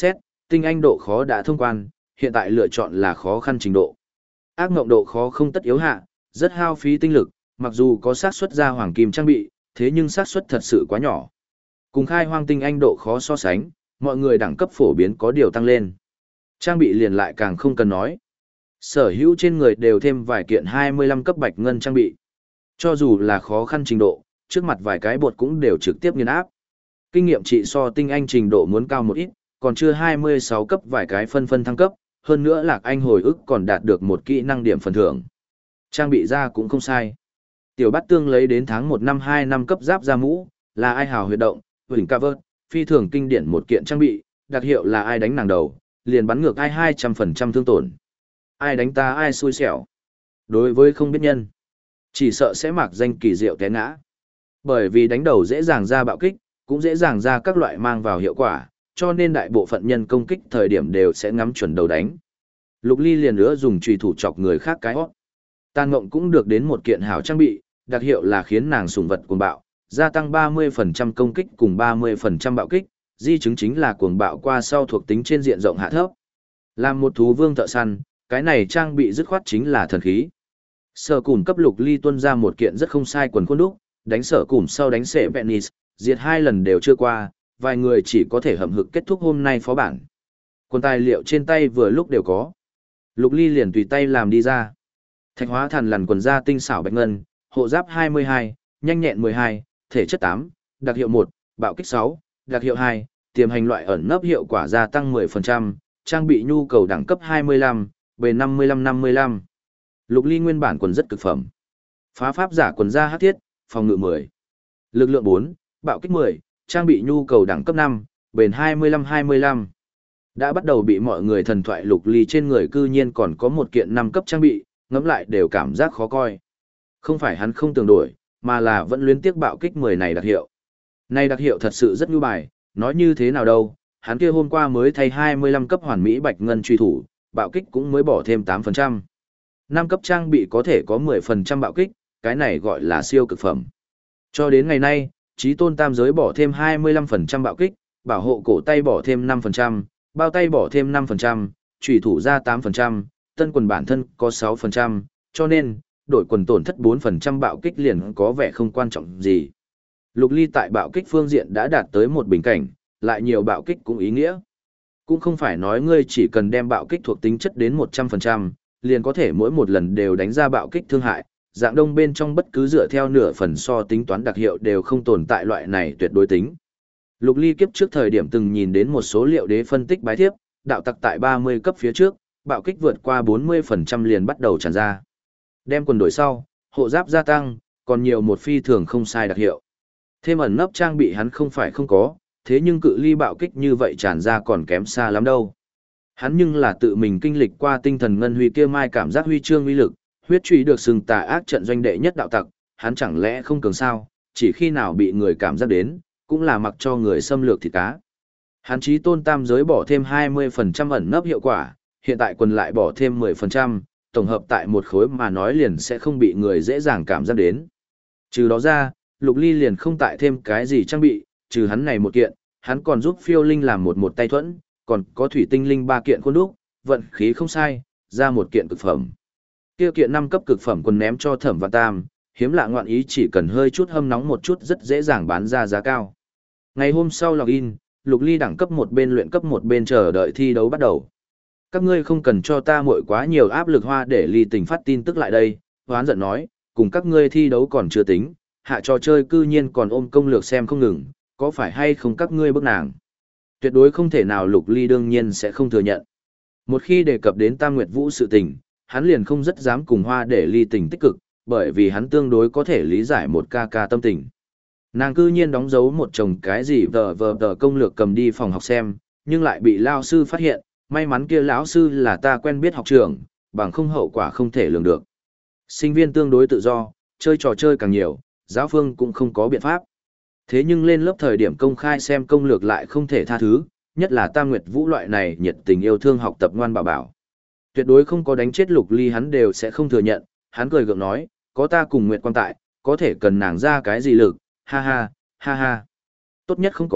tinh anh độ khó đã thông quan, hiện tại lựa chọn là khó khăn trình độ. Ác ngộng độ khó không tất yếu hạ, rất hao phí tinh lực, mặc dù có xác suất ra hoàng kim trang bị, thế nhưng xác suất thật sự quá nhỏ. Cùng khai hoang tinh anh độ khó so sánh, mọi người đẳng cấp phổ biến có điều tăng lên. Trang bị liền lại càng không cần nói. Sở hữu trên người đều thêm vài kiện 25 cấp bạch ngân trang bị. Cho dù là khó khăn trình độ, trước mặt vài cái bột cũng đều trực tiếp nghiền áp. Kinh nghiệm trị so tinh anh trình độ muốn cao một ít, còn chưa 26 cấp vài cái phân thăng cấp, hơn nữa Lạc Anh hồi ức còn đạt được một kỹ năng điểm phần thưởng. Trang bị ra cũng không sai. Tiểu Bát Tương lấy đến tháng 1 năm 2 năm cấp giáp ra mũ, là ai hào huyệt động, huỳnh cover, phi thường kinh điển một kiện trang bị, đặc hiệu là ai đánh nàng đầu, liền bắn ngược ai 200% thương tổn. Ai đánh ta ai xui xẻo. Đối với không biết nhân, chỉ sợ sẽ mặc danh kỳ diệu té ngã. Bởi vì đánh đầu dễ dàng ra bạo kích, cũng dễ dàng ra các loại mang vào hiệu quả, cho nên đại bộ phận nhân công kích thời điểm đều sẽ ngắm chuẩn đầu đánh. Lục Ly liền nữa dùng chùy thủ chọc người khác cái hót. Tàn Ngộng cũng được đến một kiện hảo trang bị, đặc hiệu là khiến nàng sủng vật cuồng bạo, gia tăng 30% công kích cùng 30% bạo kích, di chứng chính là cuồng bạo qua sau thuộc tính trên diện rộng hạ thấp. Làm một thú vương thợ săn, cái này trang bị dứt khoát chính là thần khí. Sở Cùn cấp Lục Ly tuân ra một kiện rất không sai quần khuôn đúc, đánh Sở Cùn sau đánh Sệ Venice, diệt 2 lần đều chưa qua, vài người chỉ có thể hậm hực kết thúc hôm nay phó bản. Quần tài liệu trên tay vừa lúc đều có. Lục Ly liền tùy tay làm đi ra. Thạch hóa thần lằn quần da tinh xảo bạch ngân, hộ giáp 22, nhanh nhẹn 12, thể chất 8, đặc hiệu 1, bạo kích 6, đặc hiệu 2, tiềm hành loại ẩn nấp hiệu quả gia tăng 10%, trang bị nhu cầu đẳng cấp 25, bề 55-55. Lục Ly nguyên bản quần rất cực phẩm. Phá pháp giả quần da hắc thiết, phòng ngự 10. Lực lượng 4, bạo kích 10, trang bị nhu cầu đẳng cấp 5, bền 25-25. Đã bắt đầu bị mọi người thần thoại Lục Ly trên người cư nhiên còn có một kiện 5 cấp trang bị, ngẫm lại đều cảm giác khó coi. Không phải hắn không tưởng đổi, mà là vẫn luyến tiếc bạo kích 10 này đặc hiệu. Này đặc hiệu thật sự rất nhu bài, nói như thế nào đâu, hắn kia hôm qua mới thay 25 cấp hoàn mỹ bạch ngân truy thủ, bạo kích cũng mới bỏ thêm 8%. 5 cấp trang bị có thể có 10% bạo kích, cái này gọi là siêu cực phẩm. Cho đến ngày nay, Chí Tôn Tam Giới bỏ thêm 25% bạo kích, bảo hộ cổ tay bỏ thêm 5%, bao tay bỏ thêm 5%, truy thủ ra 8%, tân quần bản thân có 6%, cho nên, đổi quần tổn thất 4% bạo kích liền có vẻ không quan trọng gì. Lục Ly tại bạo kích phương diện đã đạt tới một bình cảnh, lại nhiều bạo kích cũng ý nghĩa. Cũng không phải nói ngươi chỉ cần đem bạo kích thuộc tính chất đến 100%, liền có thể mỗi một lần đều đánh ra bạo kích thương hại, dạng đông bên trong bất cứ dựa theo nửa phần so tính toán đặc hiệu đều không tồn tại loại này tuyệt đối tính. Lục Ly kiếp trước thời điểm từng nhìn đến một số liệu đế phân tích bái thiếp, đạo tặc tại 30 cấp phía trước, bạo kích vượt qua 40% liền bắt đầu tràn ra. Đem quần đổi sau, hộ giáp gia tăng, còn nhiều một phi thường không sai đặc hiệu. Thêm ẩn nấp trang bị hắn không phải không có, thế nhưng cự ly bạo kích như vậy tràn ra còn kém xa lắm đâu. Hắn nhưng là tự mình kinh lịch qua tinh thần ngân huy kia mai cảm giác huy chương uy lực, huyết truy được xưng tà ác trận doanh đệ nhất đạo tặc, hắn chẳng lẽ không cường sao, chỉ khi nào bị người cảm giác đến, cũng là mặc cho người xâm lược thịt cá. Hắn Chí Tôn Tam Giới bỏ thêm 20% ẩn nấp hiệu quả, hiện tại quần lại bỏ thêm 10%, tổng hợp tại một khối mà nói liền sẽ không bị người dễ dàng cảm giác đến. Trừ đó ra, Lục Ly liền không tại thêm cái gì trang bị, trừ hắn này một kiện, hắn còn giúp Phiêu Linh làm một tay thuẫn, còn có Thủy Tinh Linh 3 kiện khuôn đúc, vận khí không sai, ra một kiện cực phẩm. Kia kiện 5 cấp cực phẩm quần ném cho Thẩm Vạn Tam, hiếm lạ ngoạn ý chỉ cần hơi chút hâm nóng một chút rất dễ dàng bán ra giá cao. Ngày hôm sau login, Lục Ly đẳng cấp một bên luyện cấp một bên chờ đợi thi đấu bắt đầu. Các ngươi không cần cho ta muội quá nhiều áp lực hoa để Ly Tình phát tin tức lại đây, hoán giận nói, cùng các ngươi thi đấu còn chưa tính, hạ trò chơi cư nhiên còn ôm công lược xem không ngừng, có phải hay không các ngươi bức nàng. Tuyệt đối không thể nào Lục Ly đương nhiên sẽ không thừa nhận. Một khi đề cập đến Tam Nguyệt Vũ sự tình, hắn liền không rất dám cùng hoa để Ly Tình tích cực, bởi vì hắn tương đối có thể lý giải một ca ca tâm tình. Nàng cư nhiên đóng dấu một chồng cái gì vờ công lược cầm đi phòng học xem, nhưng lại bị lao sư phát hiện, may mắn kia lão sư là ta quen biết học trường, bằng không hậu quả không thể lường được. Sinh viên tương đối tự do, chơi trò chơi càng nhiều, giáo phương cũng không có biện pháp. Thế nhưng lên lớp thời điểm công khai xem công lược lại không thể tha thứ, nhất là Tam Nguyệt Vũ loại này nhiệt tình yêu thương học tập ngoan bảo bảo. Tuyệt đối không có đánh chết Lục Ly hắn đều sẽ không thừa nhận, hắn cười gượng nói, có ta cùng Nguyệt Quang tại, có thể cần nàng ra cái gì lực, ha ha, ha ha. Tốt nhất không có,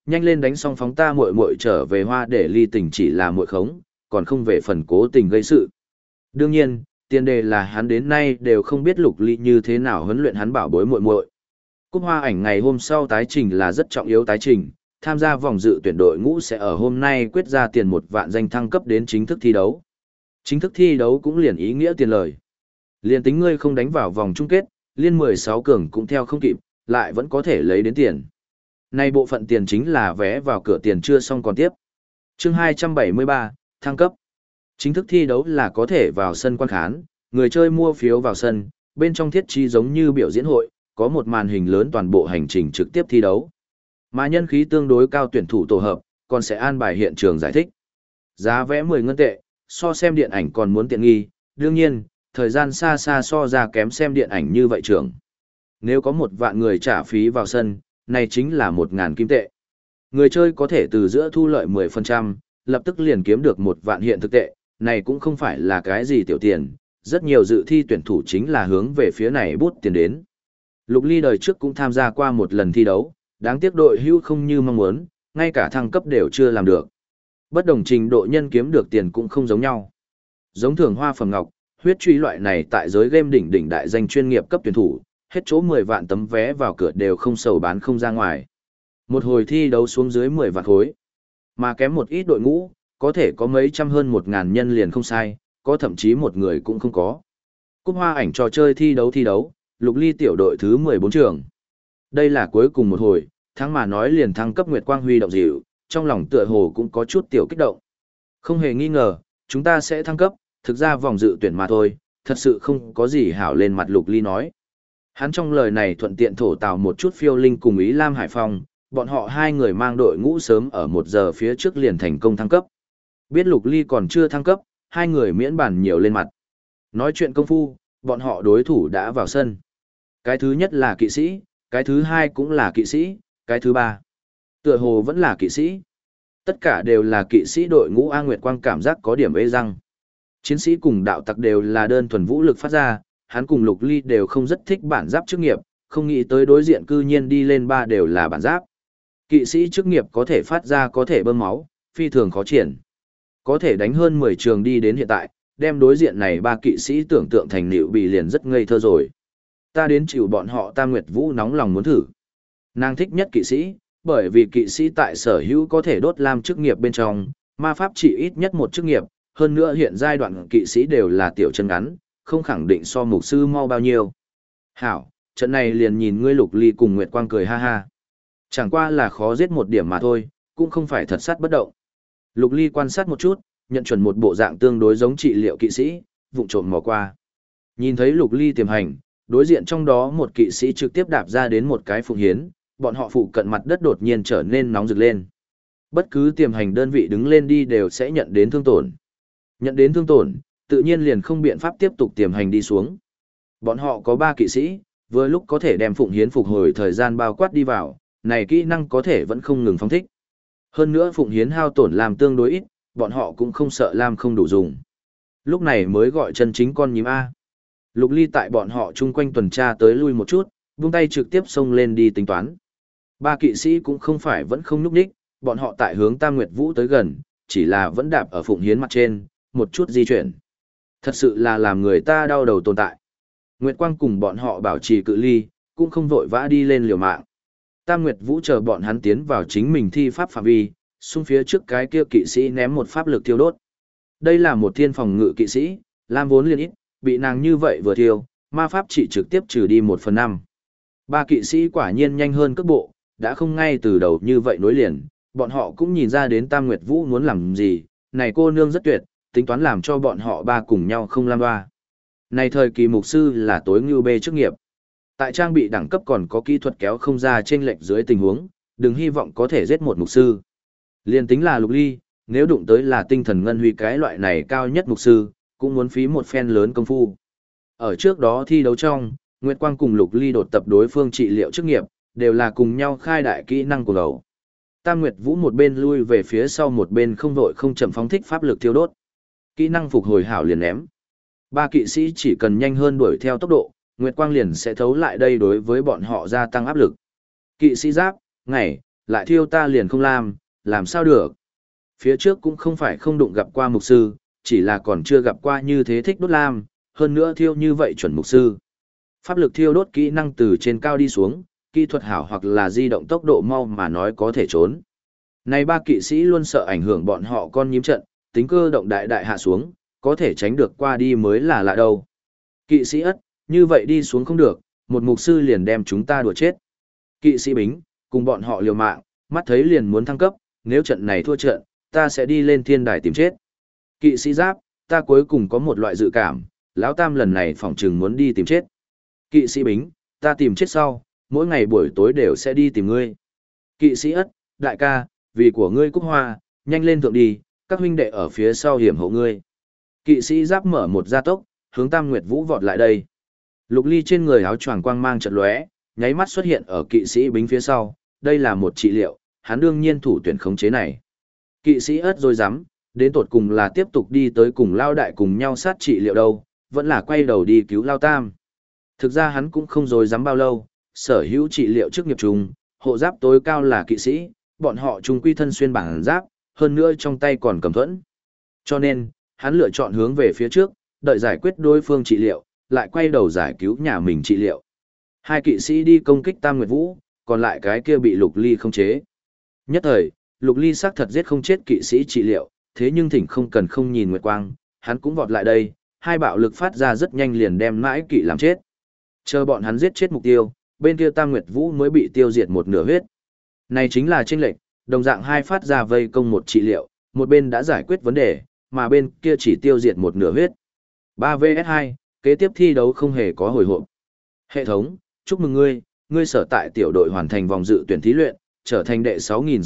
nhanh lên đánh xong phóng ta muội muội trở về Hoa để ly tình chỉ là muội khống, còn không về phần cố tình gây sự. Đương nhiên, tiền đề là hắn đến nay đều không biết Lục Ly như thế nào huấn luyện hắn bảo bối muội muội. Cúp Hoa Ảnh ngày hôm sau tái trình là rất trọng yếu tái trình, tham gia vòng dự tuyển đội ngũ sẽ ở hôm nay quyết ra tiền 1 vạn danh thăng cấp đến chính thức thi đấu. Chính thức thi đấu cũng liền ý nghĩa tiền lời. Liền tính ngươi không đánh vào vòng chung kết, liên 16 cường cũng theo không kịp, lại vẫn có thể lấy đến tiền. Nay bộ phận tiền chính là vé vào cửa tiền chưa xong còn tiếp. Chương 273, thăng cấp. Chính thức thi đấu là có thể vào sân quan khán, người chơi mua phiếu vào sân, bên trong thiết trí giống như biểu diễn hội, có một màn hình lớn toàn bộ hành trình trực tiếp thi đấu. Mà nhân khí tương đối cao tuyển thủ tổ hợp, còn sẽ an bài hiện trường giải thích. Giá vé 10 ngân tệ, so xem điện ảnh còn muốn tiện nghi, đương nhiên, thời gian xa xa so ra kém xem điện ảnh như vậy trưởng. Nếu có 1 vạn người trả phí vào sân, này chính là 1.000 kim tệ. Người chơi có thể từ giữa thu lợi 10%, lập tức liền kiếm được 1 vạn hiện thực tệ, này cũng không phải là cái gì tiểu tiền, rất nhiều dự thi tuyển thủ chính là hướng về phía này bút tiền đến. Lục Ly đời trước cũng tham gia qua một lần thi đấu, đáng tiếc đội hưu không như mong muốn, ngay cả thăng cấp đều chưa làm được. Bất đồng trình độ nhân kiếm được tiền cũng không giống nhau. Giống thưởng hoa phẩm ngọc, huyết truy loại này tại giới game đỉnh đỉnh đại danh chuyên nghiệp cấp tuyển thủ, hết chỗ 10 vạn tấm vé vào cửa đều không sầu bán không ra ngoài. Một hồi thi đấu xuống dưới 10 vạn khối. Mà kém một ít đội ngũ, có thể có mấy trăm hơn 1.000 nhân liền không sai, có thậm chí một người cũng không có. Cúp Hoa Ảnh trò chơi thi đấu, Lục Ly tiểu đội thứ 14 trường. Đây là cuối cùng một hồi, thắng mà nói liền thăng cấp Nguyệt Quang huy động dịu, trong lòng tựa hồ cũng có chút tiểu kích động. Không hề nghi ngờ, chúng ta sẽ thăng cấp, thực ra vòng dự tuyển mà thôi, thật sự không có gì hảo lên mặt Lục Ly nói. Hắn trong lời này thuận tiện thổ tào một chút Phiêu Linh cùng Ý Lam Hải Phong, bọn họ hai người mang đội ngũ sớm ở 1 giờ phía trước liền thành công thăng cấp. Biết Lục Ly còn chưa thăng cấp, hai người miễn bàn nhiều lên mặt. Nói chuyện công phu, bọn họ đối thủ đã vào sân. Cái thứ nhất là kỵ sĩ, cái thứ hai cũng là kỵ sĩ, cái thứ ba tựa hồ vẫn là kỵ sĩ. Tất cả đều là kỵ sĩ đội ngũ A Nguyệt Quang cảm giác có điểm ê răng. Chiến sĩ cùng đạo tặc đều là đơn thuần vũ lực phát ra, hắn cùng Lục Ly đều không rất thích bản giáp chức nghiệp, không nghĩ tới đối diện cư nhiên đi lên 3 đều là bản giáp. Kỵ sĩ chức nghiệp có thể phát ra có thể bơm máu, phi thường khó triển. Có thể đánh hơn 10 trường đi đến hiện tại, đem đối diện này 3 kỵ sĩ tưởng tượng thành nịu bị liền rất ngây thơ rồi. Ta đến chịu bọn họ Tam Nguyệt Vũ nóng lòng muốn thử. Nàng thích nhất kỵ sĩ, bởi vì kỵ sĩ tại sở hữu có thể đốt lam chức nghiệp bên trong, ma pháp chỉ ít nhất một chức nghiệp, hơn nữa hiện giai đoạn kỵ sĩ đều là tiểu chân ngắn, không khẳng định so mục sư mau bao nhiêu. Hảo, trận này liền nhìn ngươi Lục Ly cùng Nguyệt Quang cười ha ha. Chẳng qua là khó giết một điểm mà thôi, cũng không phải thật sát bất động. Lục Ly quan sát một chút, nhận chuẩn một bộ dạng tương đối giống trị liệu kỵ sĩ, vụng trộm mò qua. Nhìn thấy Lục Ly tiềm hành, đối diện trong đó một kỵ sĩ trực tiếp đạp ra đến một cái phụng hiến, bọn họ phụ cận mặt đất đột nhiên trở nên nóng rực lên. Bất cứ tiềm hành đơn vị đứng lên đi đều sẽ nhận đến thương tổn. Nhận đến thương tổn, tự nhiên liền không biện pháp tiếp tục tiềm hành đi xuống. Bọn họ có 3 kỵ sĩ, vừa lúc có thể đem phụng hiến phục hồi thời gian bao quát đi vào, này kỹ năng có thể vẫn không ngừng phóng thích. Hơn nữa phụng hiến hao tổn làm tương đối ít, bọn họ cũng không sợ làm không đủ dùng. Lúc này mới gọi chân chính con nhím A. Lục Ly tại bọn họ chung quanh tuần tra tới lui một chút, vung tay trực tiếp xông lên đi tính toán. 3 kỵ sĩ cũng không phải vẫn không nhúc nhích, bọn họ tại hướng Tam Nguyệt Vũ tới gần, chỉ là vẫn đạp ở phụng hiến mặt trên, một chút di chuyển. Thật sự là làm người ta đau đầu tồn tại. Nguyệt Quang cùng bọn họ bảo trì cự ly, cũng không vội vã đi lên liều mạng. Tam Nguyệt Vũ chờ bọn hắn tiến vào chính mình thi pháp phạm vi, xung phía trước cái kia kỵ sĩ ném một pháp lực thiêu đốt. Đây là một thiên phòng ngự kỵ sĩ, lam vốn liền ít, bị nàng như vậy vừa thiêu, ma pháp chỉ trực tiếp trừ đi 1/5. 3 kỵ sĩ quả nhiên nhanh hơn cước bộ, đã không ngay từ đầu như vậy nối liền, bọn họ cũng nhìn ra đến Tam Nguyệt Vũ muốn làm gì, này cô nương rất tuyệt, tính toán làm cho bọn họ 3 cùng nhau không lam ba. Này thời kỳ mục sư là tối ngưu bê chức nghiệp. Tại trang bị đẳng cấp còn có kỹ thuật kéo không ra trên lệch dưới tình huống, đừng hy vọng có thể giết một mục sư. Liên tính là Lục Ly, nếu đụng tới là tinh thần ngân huy cái loại này cao nhất mục sư, cũng muốn phí một phen lớn công phu. Ở trước đó thi đấu trong, Nguyệt Quang cùng Lục Ly đột tập đối phương trị liệu chức nghiệp, đều là cùng nhau khai đại kỹ năng của gấu. Tam Nguyệt Vũ một bên lui về phía sau một bên không vội không chậm phóng thích pháp lực thiêu đốt. Kỹ năng phục hồi hảo liền ném. 3 kỵ sĩ chỉ cần nhanh hơn đuổi theo tốc độ, Nguyệt Quang liền sẽ thấu lại đây đối với bọn họ gia tăng áp lực. Kỵ sĩ giáp, ngày, Lại thiêu ta liền không làm sao được. Phía trước cũng không phải không đụng gặp qua mục sư, chỉ là còn chưa gặp qua như thế thích đốt lam, hơn nữa thiêu như vậy chuẩn mục sư. Pháp lực thiêu đốt kỹ năng từ trên cao đi xuống, kỹ thuật hảo hoặc là di động tốc độ mau mà nói có thể trốn. Này ba kỵ sĩ luôn sợ ảnh hưởng bọn họ con nhím trận, tính cơ động đại đại hạ xuống, có thể tránh được qua đi mới là lạ đâu. Kỵ sĩ ất, như vậy đi xuống không được, một mục sư liền đem chúng ta đùa chết. Kỵ sĩ bính, cùng bọn họ liều mạng, mắt thấy liền muốn thăng cấp, nếu trận này thua trận, ta sẽ đi lên thiên đài tìm chết. Kỵ sĩ giáp, ta cuối cùng có một loại dự cảm, lão tam lần này phỏng chừng muốn đi tìm chết. Kỵ sĩ bính, ta tìm chết sau, mỗi ngày buổi tối đều sẽ đi tìm ngươi. Kỵ sĩ ất, đại ca, vì của ngươi cúc hoa, nhanh lên thượng đi, các huynh đệ ở phía sau hiểm hộ ngươi. Kỵ sĩ giáp mở một gia tốc, hướng Tam Nguyệt Vũ vọt lại đây. Lục Ly trên người áo choàng quang mang chợt lóe, nháy mắt xuất hiện ở kỵ sĩ bính phía sau, đây là một trị liệu, hắn đương nhiên thủ tuyển khống chế này. Kỵ sĩ ớt rồi dám, đến tột cùng là tiếp tục đi tới cùng lao đại cùng nhau sát trị liệu đâu, vẫn là quay đầu đi cứu lao tam. Thực ra hắn cũng không rồi dám bao lâu, sở hữu trị liệu chức nghiệp trùng, hộ giáp tối cao là kỵ sĩ, bọn họ trùng quy thân xuyên bản giáp, hơn nữa trong tay còn cầm thuẫn. Cho nên, hắn lựa chọn hướng về phía trước, đợi giải quyết đối phương trị liệu, lại quay đầu giải cứu nhà mình trị liệu. Hai kỵ sĩ đi công kích Tam Nguyệt Vũ, còn lại cái kia bị Lục Ly khống chế. Nhất thời, Lục Ly xác thật giết không chết kỵ sĩ trị liệu, thế nhưng thỉnh không cần không nhìn Nguyệt Quang, hắn cũng vọt lại đây, hai bạo lực phát ra rất nhanh liền đem mãi kỵ làm chết. Chờ bọn hắn giết chết mục tiêu, bên kia Tam Nguyệt Vũ mới bị tiêu diệt một nửa huyết. Này chính là chênh lệch, đồng dạng hai phát ra vây công một trị liệu, một bên đã giải quyết vấn đề, mà bên kia chỉ tiêu diệt một nửa huyết. 3vs2, kế tiếp thi đấu không hề có hồi hộp. Hệ thống, chúc mừng ngươi, ngươi sở tại tiểu đội hoàn thành vòng dự tuyển thí luyện, trở thành đệ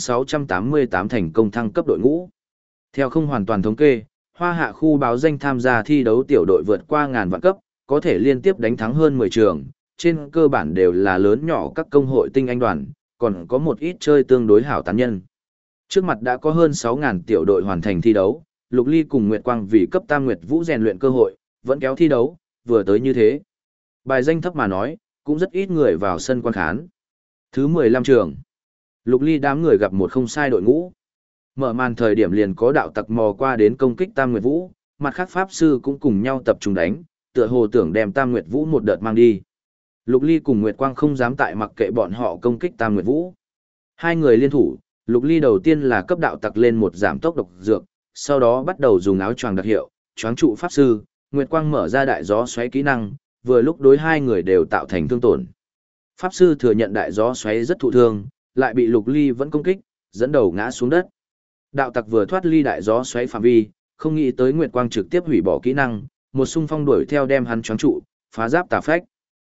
6688 thành công thăng cấp đội ngũ. Theo không hoàn toàn thống kê, Hoa Hạ khu báo danh tham gia thi đấu tiểu đội vượt qua ngàn vạn cấp, có thể liên tiếp đánh thắng hơn 10 trường, trên cơ bản đều là lớn nhỏ các công hội tinh anh đoàn, còn có một ít chơi tương đối hảo tán nhân. Trước mặt đã có hơn 6.000 tiểu đội hoàn thành thi đấu, Lục Ly cùng Nguyệt Quang vì cấp Tam Nguyệt Vũ rèn luyện cơ hội, vẫn kéo thi đấu, vừa tới như thế. Bài danh thấp mà nói, cũng rất ít người vào sân quan khán. Thứ 15 trường. Lục Ly đám người gặp một không sai đội ngũ. Mở màn thời điểm liền có đạo tặc mò qua đến công kích Tam Nguyệt Vũ, mặt khác pháp sư cũng cùng nhau tập trung đánh, tựa hồ tưởng đem Tam Nguyệt Vũ một đợt mang đi. Lục Ly cùng Nguyệt Quang không dám tại mặc kệ bọn họ công kích Tam Nguyệt Vũ. Hai người liên thủ, Lục Ly đầu tiên là cấp đạo tặc lên một giảm tốc độc dược, sau đó bắt đầu dùng áo choàng đặc hiệu, choáng trụ pháp sư, Nguyệt Quang mở ra đại gió xoáy kỹ năng, vừa lúc đối hai người đều tạo thành thương tổn. Pháp sư thừa nhận đại gió xoáy rất thụ thương, lại bị Lục Ly vẫn công kích, dẫn đầu ngã xuống đất. Đạo tặc vừa thoát ly đại gió xoáy phạm vi, không nghĩ tới Nguyệt Quang trực tiếp hủy bỏ kỹ năng, một xung phong đuổi theo đem hắn choáng trụ, phá giáp tà phách.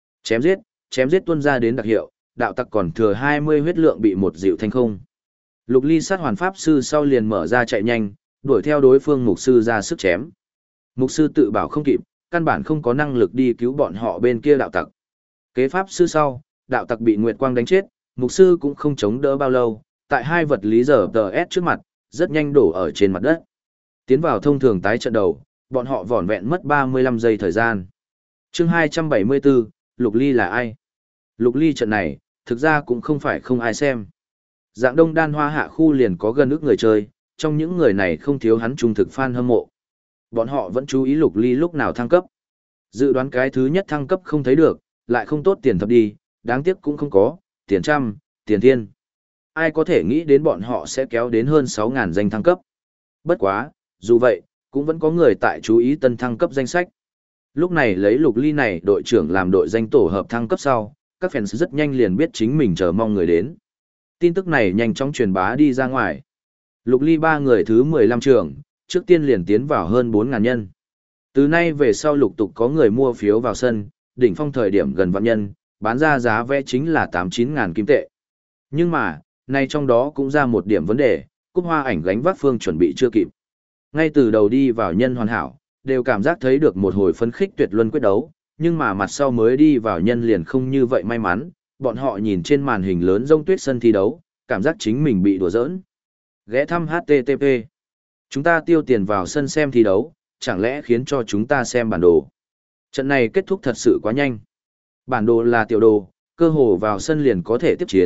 Chém giết tuôn ra đến đặc hiệu, đạo tặc còn thừa 20 huyết lượng bị một dịu thành không. Lục Ly sát hoàn pháp sư sau liền mở ra chạy nhanh, đuổi theo đối phương mục sư ra sức chém. Mục sư tự bảo không kịp, căn bản không có năng lực đi cứu bọn họ bên kia đạo tặc. Kế pháp sư sau, đạo tặc bị Nguyệt Quang đánh chết, mục sư cũng không chống đỡ bao lâu, tại hai vật lý giờ TS trước mặt, rất nhanh đổ ở trên mặt đất. Tiến vào thông thường tái trận đầu, bọn họ vỏn vẹn mất 35 giây thời gian. Chương 274, Lục Ly là ai? Lục Ly trận này, thực ra cũng không phải không ai xem. Dạng Đông Đan Hoa Hạ khu liền có gần ức người chơi, trong những người này không thiếu hắn trung thực fan hâm mộ. Bọn họ vẫn chú ý Lục Ly lúc nào thăng cấp. Dự đoán cái thứ nhất thăng cấp không thấy được, lại không tốt tiền thập đi, đáng tiếc cũng không có, tiền trăm, tiền thiên. Ai có thể nghĩ đến bọn họ sẽ kéo đến hơn 6.000 danh thăng cấp. Bất quá, dù vậy, cũng vẫn có người tại chú ý tân thăng cấp danh sách. Lúc này lấy Lục Ly này đội trưởng làm đội danh tổ hợp thăng cấp sau, các fans rất nhanh liền biết chính mình chờ mong người đến. Tin tức này nhanh chóng truyền bá đi ra ngoài. Lục Ly ba người thứ 15 trường, trước tiên liền tiến vào hơn 4.000 nhân. Từ nay về sau lục tục có người mua phiếu vào sân, đỉnh phong thời điểm gần vạn nhân, bán ra giá vé chính là 8-9 ngàn kim tệ. Nhưng mà, nay trong đó cũng ra một điểm vấn đề, cúp hoa ảnh gánh vác phương chuẩn bị chưa kịp. Ngay từ đầu đi vào nhân hoàn hảo, đều cảm giác thấy được một hồi phấn khích tuyệt luân quyết đấu, nhưng mà mặt sau mới đi vào nhân liền không như vậy may mắn, bọn họ nhìn trên màn hình lớn rông tuyết sân thi đấu, cảm giác chính mình bị đùa giỡn. Ghé thăm HTTP. Chúng ta tiêu tiền vào sân xem thi đấu, chẳng lẽ khiến cho chúng ta xem bản đồ. Trận này kết thúc thật sự quá nhanh. Bản đồ là tiểu đồ, cơ hồ vào sân liền có thể tiếp chiến,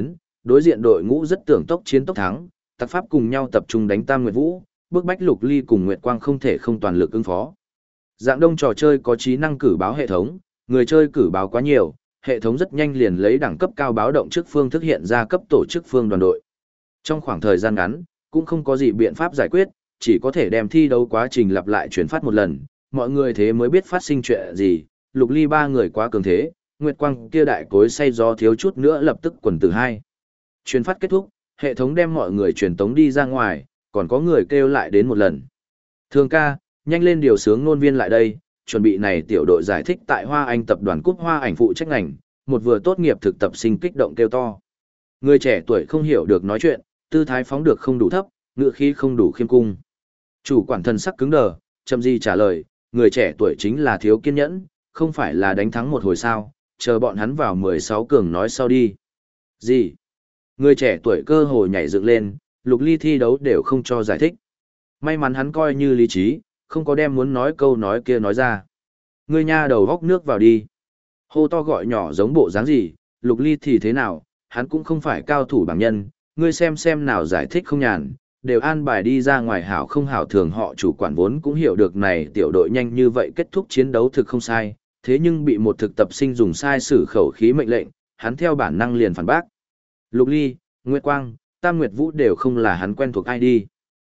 Đối diện đội ngũ rất tưởng tốc chiến tốc thắng, tặc pháp cùng nhau tập trung đánh Tam Nguyệt Vũ, bức bách Lục Ly cùng Nguyệt Quang không thể không toàn lực ứng phó. Dạng đông trò chơi có trí năng cử báo hệ thống, người chơi cử báo quá nhiều, hệ thống rất nhanh liền lấy đẳng cấp cao báo động trước phương thức hiện ra cấp tổ chức phương đoàn đội. Trong khoảng thời gian ngắn, cũng không có gì biện pháp giải quyết, chỉ có thể đem thi đấu quá trình lặp lại chuyển phát một lần, mọi người thế mới biết phát sinh chuyện gì. Lục Ly ba người quá cường thế, Nguyệt Quang kia đại cối say gió thiếu chút nữa lập tức quần tử hai. Chuyển phát kết thúc, hệ thống đem mọi người truyền tống đi ra ngoài, còn có người kêu lại đến một lần. Thường ca, nhanh lên điều sướng ngôn viên lại đây, chuẩn bị này tiểu đội giải thích tại Hoa Anh tập đoàn Cúp Hoa Ảnh phụ trách ngành, một vừa tốt nghiệp thực tập sinh kích động kêu to. Người trẻ tuổi không hiểu được nói chuyện, tư thái phóng được không đủ thấp, ngữ khí không đủ khiêm cung. Chủ quản thần sắc cứng đờ, chậm gì trả lời, người trẻ tuổi chính là thiếu kiên nhẫn, không phải là đánh thắng một hồi sao, chờ bọn hắn vào 16 cường nói sau đi. Gì? Người trẻ tuổi cơ hồ nhảy dựng lên, Lục Ly thi đấu đều không cho giải thích. May mắn hắn coi như lý trí, không có đem muốn nói câu nói kia nói ra. Ngươi nha đầu góc nước vào đi. Hô to gọi nhỏ giống bộ dáng gì, Lục Ly thì thế nào, hắn cũng không phải cao thủ bảng nhân, ngươi xem nào giải thích không nhàn, đều an bài đi ra ngoài hảo không hảo thường họ chủ quản vốn cũng hiểu được này tiểu đội nhanh như vậy kết thúc chiến đấu thực không sai, thế nhưng bị một thực tập sinh dùng sai sử khẩu khí mệnh lệnh, hắn theo bản năng liền phản bác. Lục Ly, Nguyệt Quang, Tam Nguyệt Vũ đều không là hắn quen thuộc ai đi.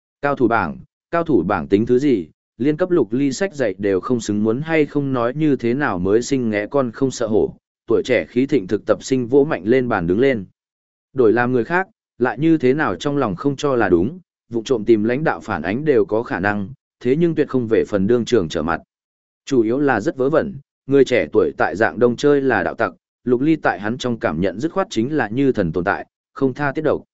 Cao thủ bảng tính thứ gì, liên cấp Lục Ly sách dạy đều không xứng muốn hay không nói như thế nào mới sinh ngẽ con không sợ hổ, tuổi trẻ khí thịnh thực tập sinh vỗ mạnh lên bàn đứng lên. Đổi làm người khác, lại như thế nào trong lòng không cho là đúng, vụ trộm tìm lãnh đạo phản ánh đều có khả năng, thế nhưng tuyệt không về phần đương trường trở mặt. Chủ yếu là rất vớ vẩn, người trẻ tuổi tại dạng đông chơi là đạo tặc, Lục Ly tại hắn trong cảm nhận dứt khoát chính là như thần tồn tại, không tha tiết độc.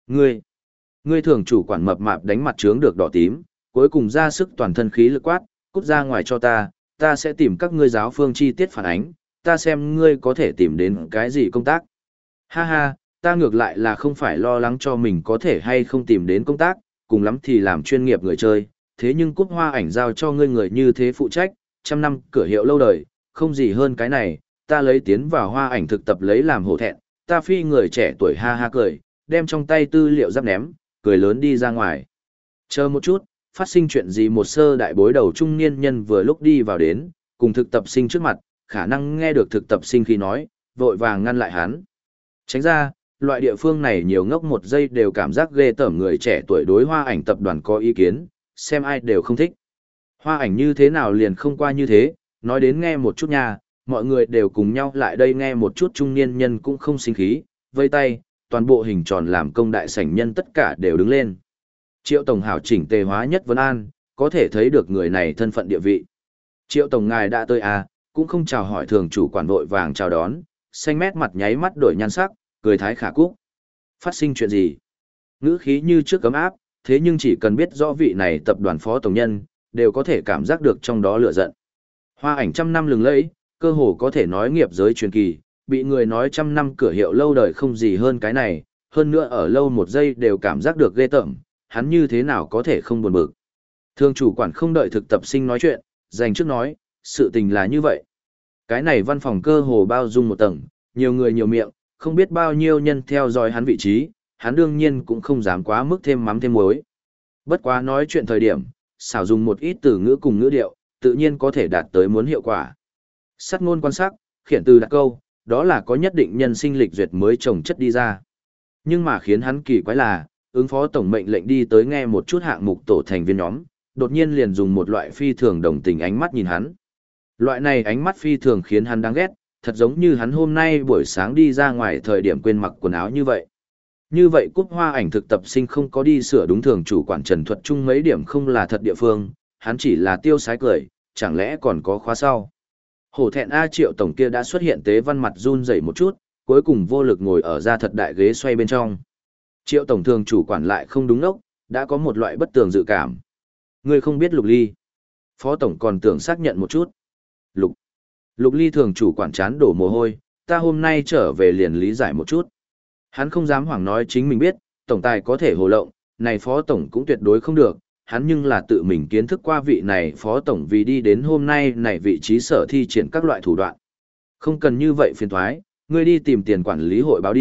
Ngươi thường chủ quản mập mạp đánh mặt trướng được đỏ tím, cuối cùng ra sức toàn thân khí lực quát, cút ra ngoài cho ta sẽ tìm các ngươi giáo phương chi tiết phản ánh, ta xem ngươi có thể tìm đến cái gì công tác. Ha ha, ta ngược lại là không phải lo lắng cho mình có thể hay không tìm đến công tác, cùng lắm thì làm chuyên nghiệp người chơi, thế nhưng Cúp Hoa Ảnh giao cho ngươi người như thế phụ trách, trăm năm cửa hiệu lâu đời, không gì hơn cái này, ta lấy tiến vào Hoa Ảnh thực tập lấy làm hổ thẹn, ta phi người trẻ tuổi ha ha cười, đem trong tay tư liệu giáp ném, cười lớn đi ra ngoài. Chờ một chút, phát sinh chuyện gì một sơ đại bối đầu trung niên nhân vừa lúc đi vào đến, cùng thực tập sinh trước mặt, khả năng nghe được thực tập sinh khi nói, vội vàng ngăn lại hắn. Tránh ra, loại địa phương này nhiều ngốc một giây đều cảm giác ghê tởm người trẻ tuổi đối Hoa Ảnh tập đoàn có ý kiến, xem ai đều không thích. Hoa Ảnh như thế nào liền không qua như thế, nói đến nghe một chút nha, mọi người đều cùng nhau lại đây nghe một chút trung niên nhân cũng không sinh khí, vây tay, toàn bộ hình tròn làm công đại sảnh nhân tất cả đều đứng lên. Triệu Tổng hảo chỉnh tề hóa nhất vấn an, có thể thấy được người này thân phận địa vị. Triệu Tổng ngài đã tới à, cũng không chào hỏi thường chủ quản vội vàng chào đón, xanh mét mặt nháy mắt đổi nhan sắc, cười thái khả cúc. Phát sinh chuyện gì? Ngữ khí như trước cấm áp, thế nhưng chỉ cần biết rõ vị này tập đoàn phó tổng nhân, đều có thể cảm giác được trong đó lửa giận. Hoa Ảnh trăm năm lừng lẫy, cơ hồ có thể nói nghiệp giới truyền kỳ, bị người nói trăm năm cửa hiệu lâu đời không gì hơn cái này, hơn nữa ở lâu một giây đều cảm giác được ghê tởm, hắn như thế nào có thể không buồn bực. Thường chủ quản không đợi thực tập sinh nói chuyện, dành trước nói, sự tình là như vậy. Cái này văn phòng cơ hồ bao dung một tầng, nhiều người nhiều miệng, không biết bao nhiêu nhân theo dõi hắn vị trí, hắn đương nhiên cũng không dám quá mức thêm mắm thêm muối. Bất quá nói chuyện thời điểm, xảo dùng một ít từ ngữ cùng ngữ điệu, tự nhiên có thể đạt tới muốn hiệu quả. Sắt ngôn quan sắc, khiển từ đặt câu, đó là có nhất định nhân sinh lịch duyệt mới trồng chất đi ra. Nhưng mà khiến hắn kỳ quái là, ứng phó tổng mệnh lệnh đi tới nghe một chút hạng mục tổ thành viên nhóm, đột nhiên liền dùng một loại phi thường đồng tình ánh mắt nhìn hắn. Loại này ánh mắt phi thường khiến hắn đáng ghét, thật giống như hắn hôm nay buổi sáng đi ra ngoài thời điểm quên mặc quần áo như vậy. Như vậy Cúp Hoa Ảnh thực tập sinh không có đi sửa đúng thường chủ quản Trần Thuật Trung mấy điểm không là thật địa phương, hắn chỉ là tiêu sái cười, chẳng lẽ còn có khóa sau. Hổ thẹn A Triệu Tổng kia đã xuất hiện tế văn mặt run rẩy một chút, cuối cùng vô lực ngồi ở ra thật đại ghế xoay bên trong. Triệu Tổng thường chủ quản lại không đúng ốc, đã có một loại bất tường dự cảm. Ngươi không biết Lục Ly. Phó Tổng còn tưởng xác nhận một chút. Lục Ly thường chủ quản chán đổ mồ hôi, ta hôm nay trở về liền lý giải một chút. Hắn không dám hoảng nói chính mình biết, Tổng tài có thể hồ lộng, này Phó Tổng cũng tuyệt đối không được, hắn nhưng là tự mình kiến thức qua vị này Phó Tổng vì đi đến hôm nay này vị trí sở thi triển các loại thủ đoạn. Không cần như vậy phiền thoái, ngươi đi tìm tiền quản lý hội báo đi,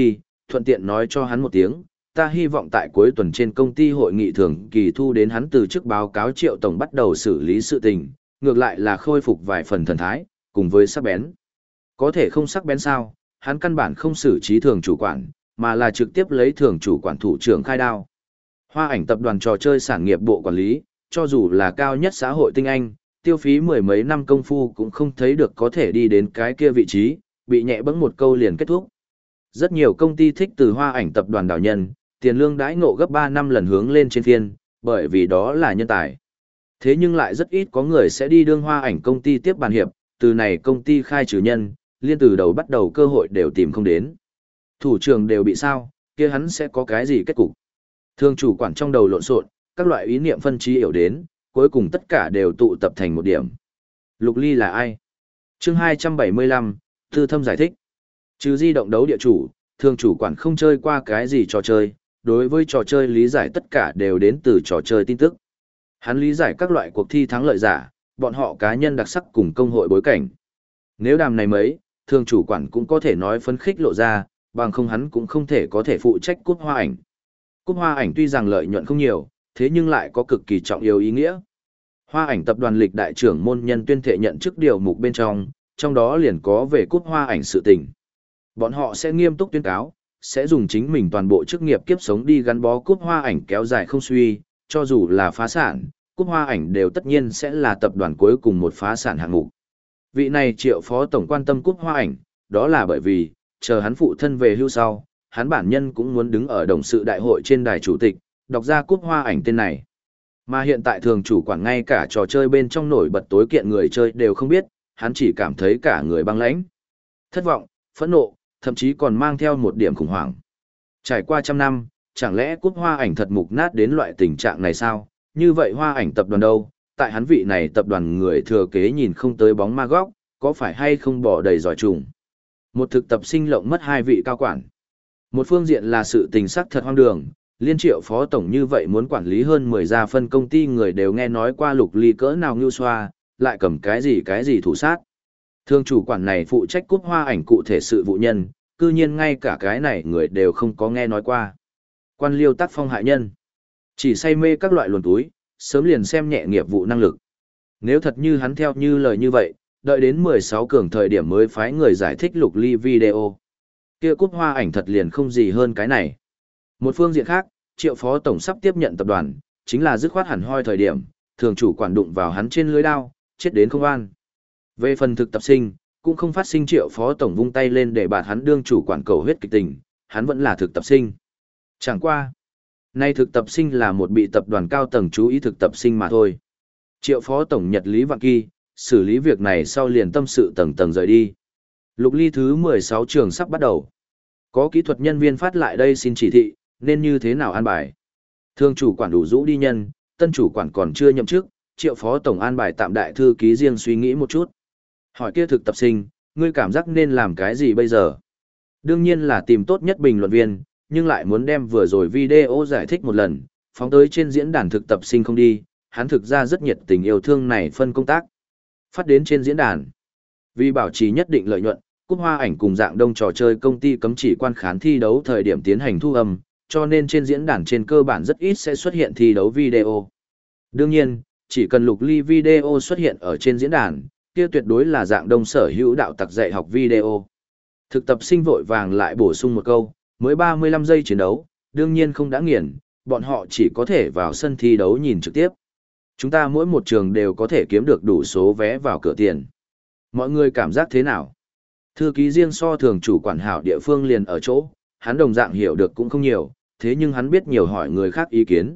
thuận tiện nói cho hắn một tiếng, ta hy vọng tại cuối tuần trên công ty hội nghị thường kỳ thu đến hắn từ chức báo cáo Triệu tổng bắt đầu xử lý sự tình, ngược lại là khôi phục vài phần thần thái, cùng với sắc bén. Có thể không sắc bén sao, hắn căn bản không xử trí thường chủ quản, mà là trực tiếp lấy thường chủ quản thủ trưởng khai đao. Hoa ảnh tập đoàn trò chơi sản nghiệp bộ quản lý, cho dù là cao nhất xã hội tinh anh, tiêu phí mười mấy năm công phu cũng không thấy được có thể đi đến cái kia vị trí, bị nhẹ bẫng một câu liền kết thúc. Rất nhiều công ty thích từ hoa ảnh tập đoàn đào nhân, tiền lương đãi ngộ gấp 3 năm lần hướng lên trên phiên, bởi vì đó là nhân tài. Thế nhưng lại rất ít có người sẽ đi đương hoa ảnh công ty tiếp bàn hiệp, từ này công ty khai trừ nhân, liên từ đầu bắt đầu cơ hội đều tìm không đến. Thủ trưởng đều bị sao, kia hắn sẽ có cái gì kết cục. Thường chủ quản trong đầu lộn xộn, các loại ý niệm phân trí hiểu đến, cuối cùng tất cả đều tụ tập thành một điểm. Lục Ly là ai? Chương 275, Tư Thâm giải thích. Trừ di động đấu địa chủ, thường chủ quản không chơi qua cái gì trò chơi, đối với trò chơi lý giải tất cả đều đến từ trò chơi tin tức. Hắn lý giải các loại cuộc thi thắng lợi giả, bọn họ cá nhân đặc sắc cùng công hội bối cảnh. Nếu đàm này mấy, thường chủ quản cũng có thể nói phấn khích lộ ra, bằng không hắn cũng không thể có thể phụ trách cúp hoa ảnh. Cúp hoa ảnh tuy rằng lợi nhuận không nhiều, thế nhưng lại có cực kỳ trọng yếu ý nghĩa. Hoa ảnh tập đoàn lịch đại trưởng môn nhân tuyên thệ nhận chức điều mục bên trong đó liền có về cúp hoa ảnh sự tình. Bọn họ sẽ nghiêm túc tuyên cáo, sẽ dùng chính mình toàn bộ chức nghiệp kiếp sống đi gắn bó cúp hoa ảnh kéo dài không suy, cho dù là phá sản, cúp hoa ảnh đều tất nhiên sẽ là tập đoàn cuối cùng một phá sản hạng mục. Vị này Triệu phó tổng quan tâm cúp hoa ảnh, đó là bởi vì, chờ hắn phụ thân về hưu sau, hắn bản nhân cũng muốn đứng ở đồng sự đại hội trên đài chủ tịch, đọc ra cúp hoa ảnh tên này. Mà hiện tại thường chủ quản ngay cả trò chơi bên trong nổi bật tối kiện người chơi đều không biết, hắn chỉ cảm thấy cả người băng lãnh, thất vọng, phẫn nộ, thậm chí còn mang theo một điểm khủng hoảng. Trải qua trăm năm, chẳng lẽ cúp hoa ảnh thật mục nát đến loại tình trạng này sao? Như vậy hoa ảnh tập đoàn đâu? Tại hắn vị này tập đoàn người thừa kế nhìn không tới bóng ma góc, có phải hay không bỏ đầy giỏi trùng? Một thực tập sinh lộng mất hai vị cao quản. Một phương diện là sự tình sắc thật hoang đường, liên Triệu phó tổng như vậy muốn quản lý hơn 10 gia phân công ty người đều nghe nói qua Lục Ly cỡ nào ngưu xoa, lại cầm cái gì thủ sát. Thương chủ quản này phụ trách cúp hoa ảnh cụ thể sự vụ nhân, cư nhiên ngay cả cái này người đều không có nghe nói qua. Quan liêu tác phong hại nhân. Chỉ say mê các loại luồn túi, sớm liền xem nhẹ nghiệp vụ năng lực. Nếu thật như hắn theo như lời như vậy, đợi đến 16 cường thời điểm mới phái người giải thích Lục Ly video. Kia cúp hoa ảnh thật liền không gì hơn cái này. Một phương diện khác, Triệu phó tổng sắp tiếp nhận tập đoàn, chính là dứt khoát hẳn hoi thời điểm, thường chủ quản đụng vào hắn trên lưới đao, chết đến không an. Về phần thực tập sinh, cũng không phát sinh Triệu phó tổng vung tay lên để bạt hắn đương chủ quản cầu huyết kịch tình, hắn vẫn là thực tập sinh. Chẳng qua, nay thực tập sinh là một bị tập đoàn cao tầng chú ý thực tập sinh mà thôi. Triệu phó tổng nhật lý vạn kỳ, xử lý việc này sau liền tâm sự tầng tầng rời đi. Lục Ly thứ 16 trường sắp bắt đầu. Có kỹ thuật nhân viên phát lại đây xin chỉ thị, nên như thế nào an bài. Thương chủ quản đủ rũ đi nhân, tân chủ quản còn chưa nhậm chức, Triệu phó tổng an bài tạm đại thư ký riêng suy nghĩ một chút. Hỏi kia thực tập sinh, ngươi cảm giác nên làm cái gì bây giờ? Đương nhiên là tìm tốt nhất bình luận viên, nhưng lại muốn đem vừa rồi video giải thích một lần, phóng tới trên diễn đàn thực tập sinh không đi, hắn thực ra rất nhiệt tình yêu thương này phân công tác. Phát đến trên diễn đàn. Vì bảo trì nhất định lợi nhuận, cúp hoa ảnh cùng dạng đông trò chơi công ty cấm chỉ quan khán thi đấu thời điểm tiến hành thu âm, cho nên trên diễn đàn trên cơ bản rất ít sẽ xuất hiện thi đấu video. Đương nhiên, chỉ cần Lục Ly video xuất hiện ở trên diễn đàn, kia tuyệt đối là dạng đông sở hữu đạo tặc dạy học video. Thực tập sinh vội vàng lại bổ sung một câu, mới 35 giây chiến đấu, đương nhiên không đã nghiền, bọn họ chỉ có thể vào sân thi đấu nhìn trực tiếp. Chúng ta mỗi một trường đều có thể kiếm được đủ số vé vào cửa tiền. Mọi người cảm giác thế nào? Thư ký riêng so thường chủ quản hảo địa phương liền ở chỗ, hắn đồng dạng hiểu được cũng không nhiều, thế nhưng hắn biết nhiều hỏi người khác ý kiến.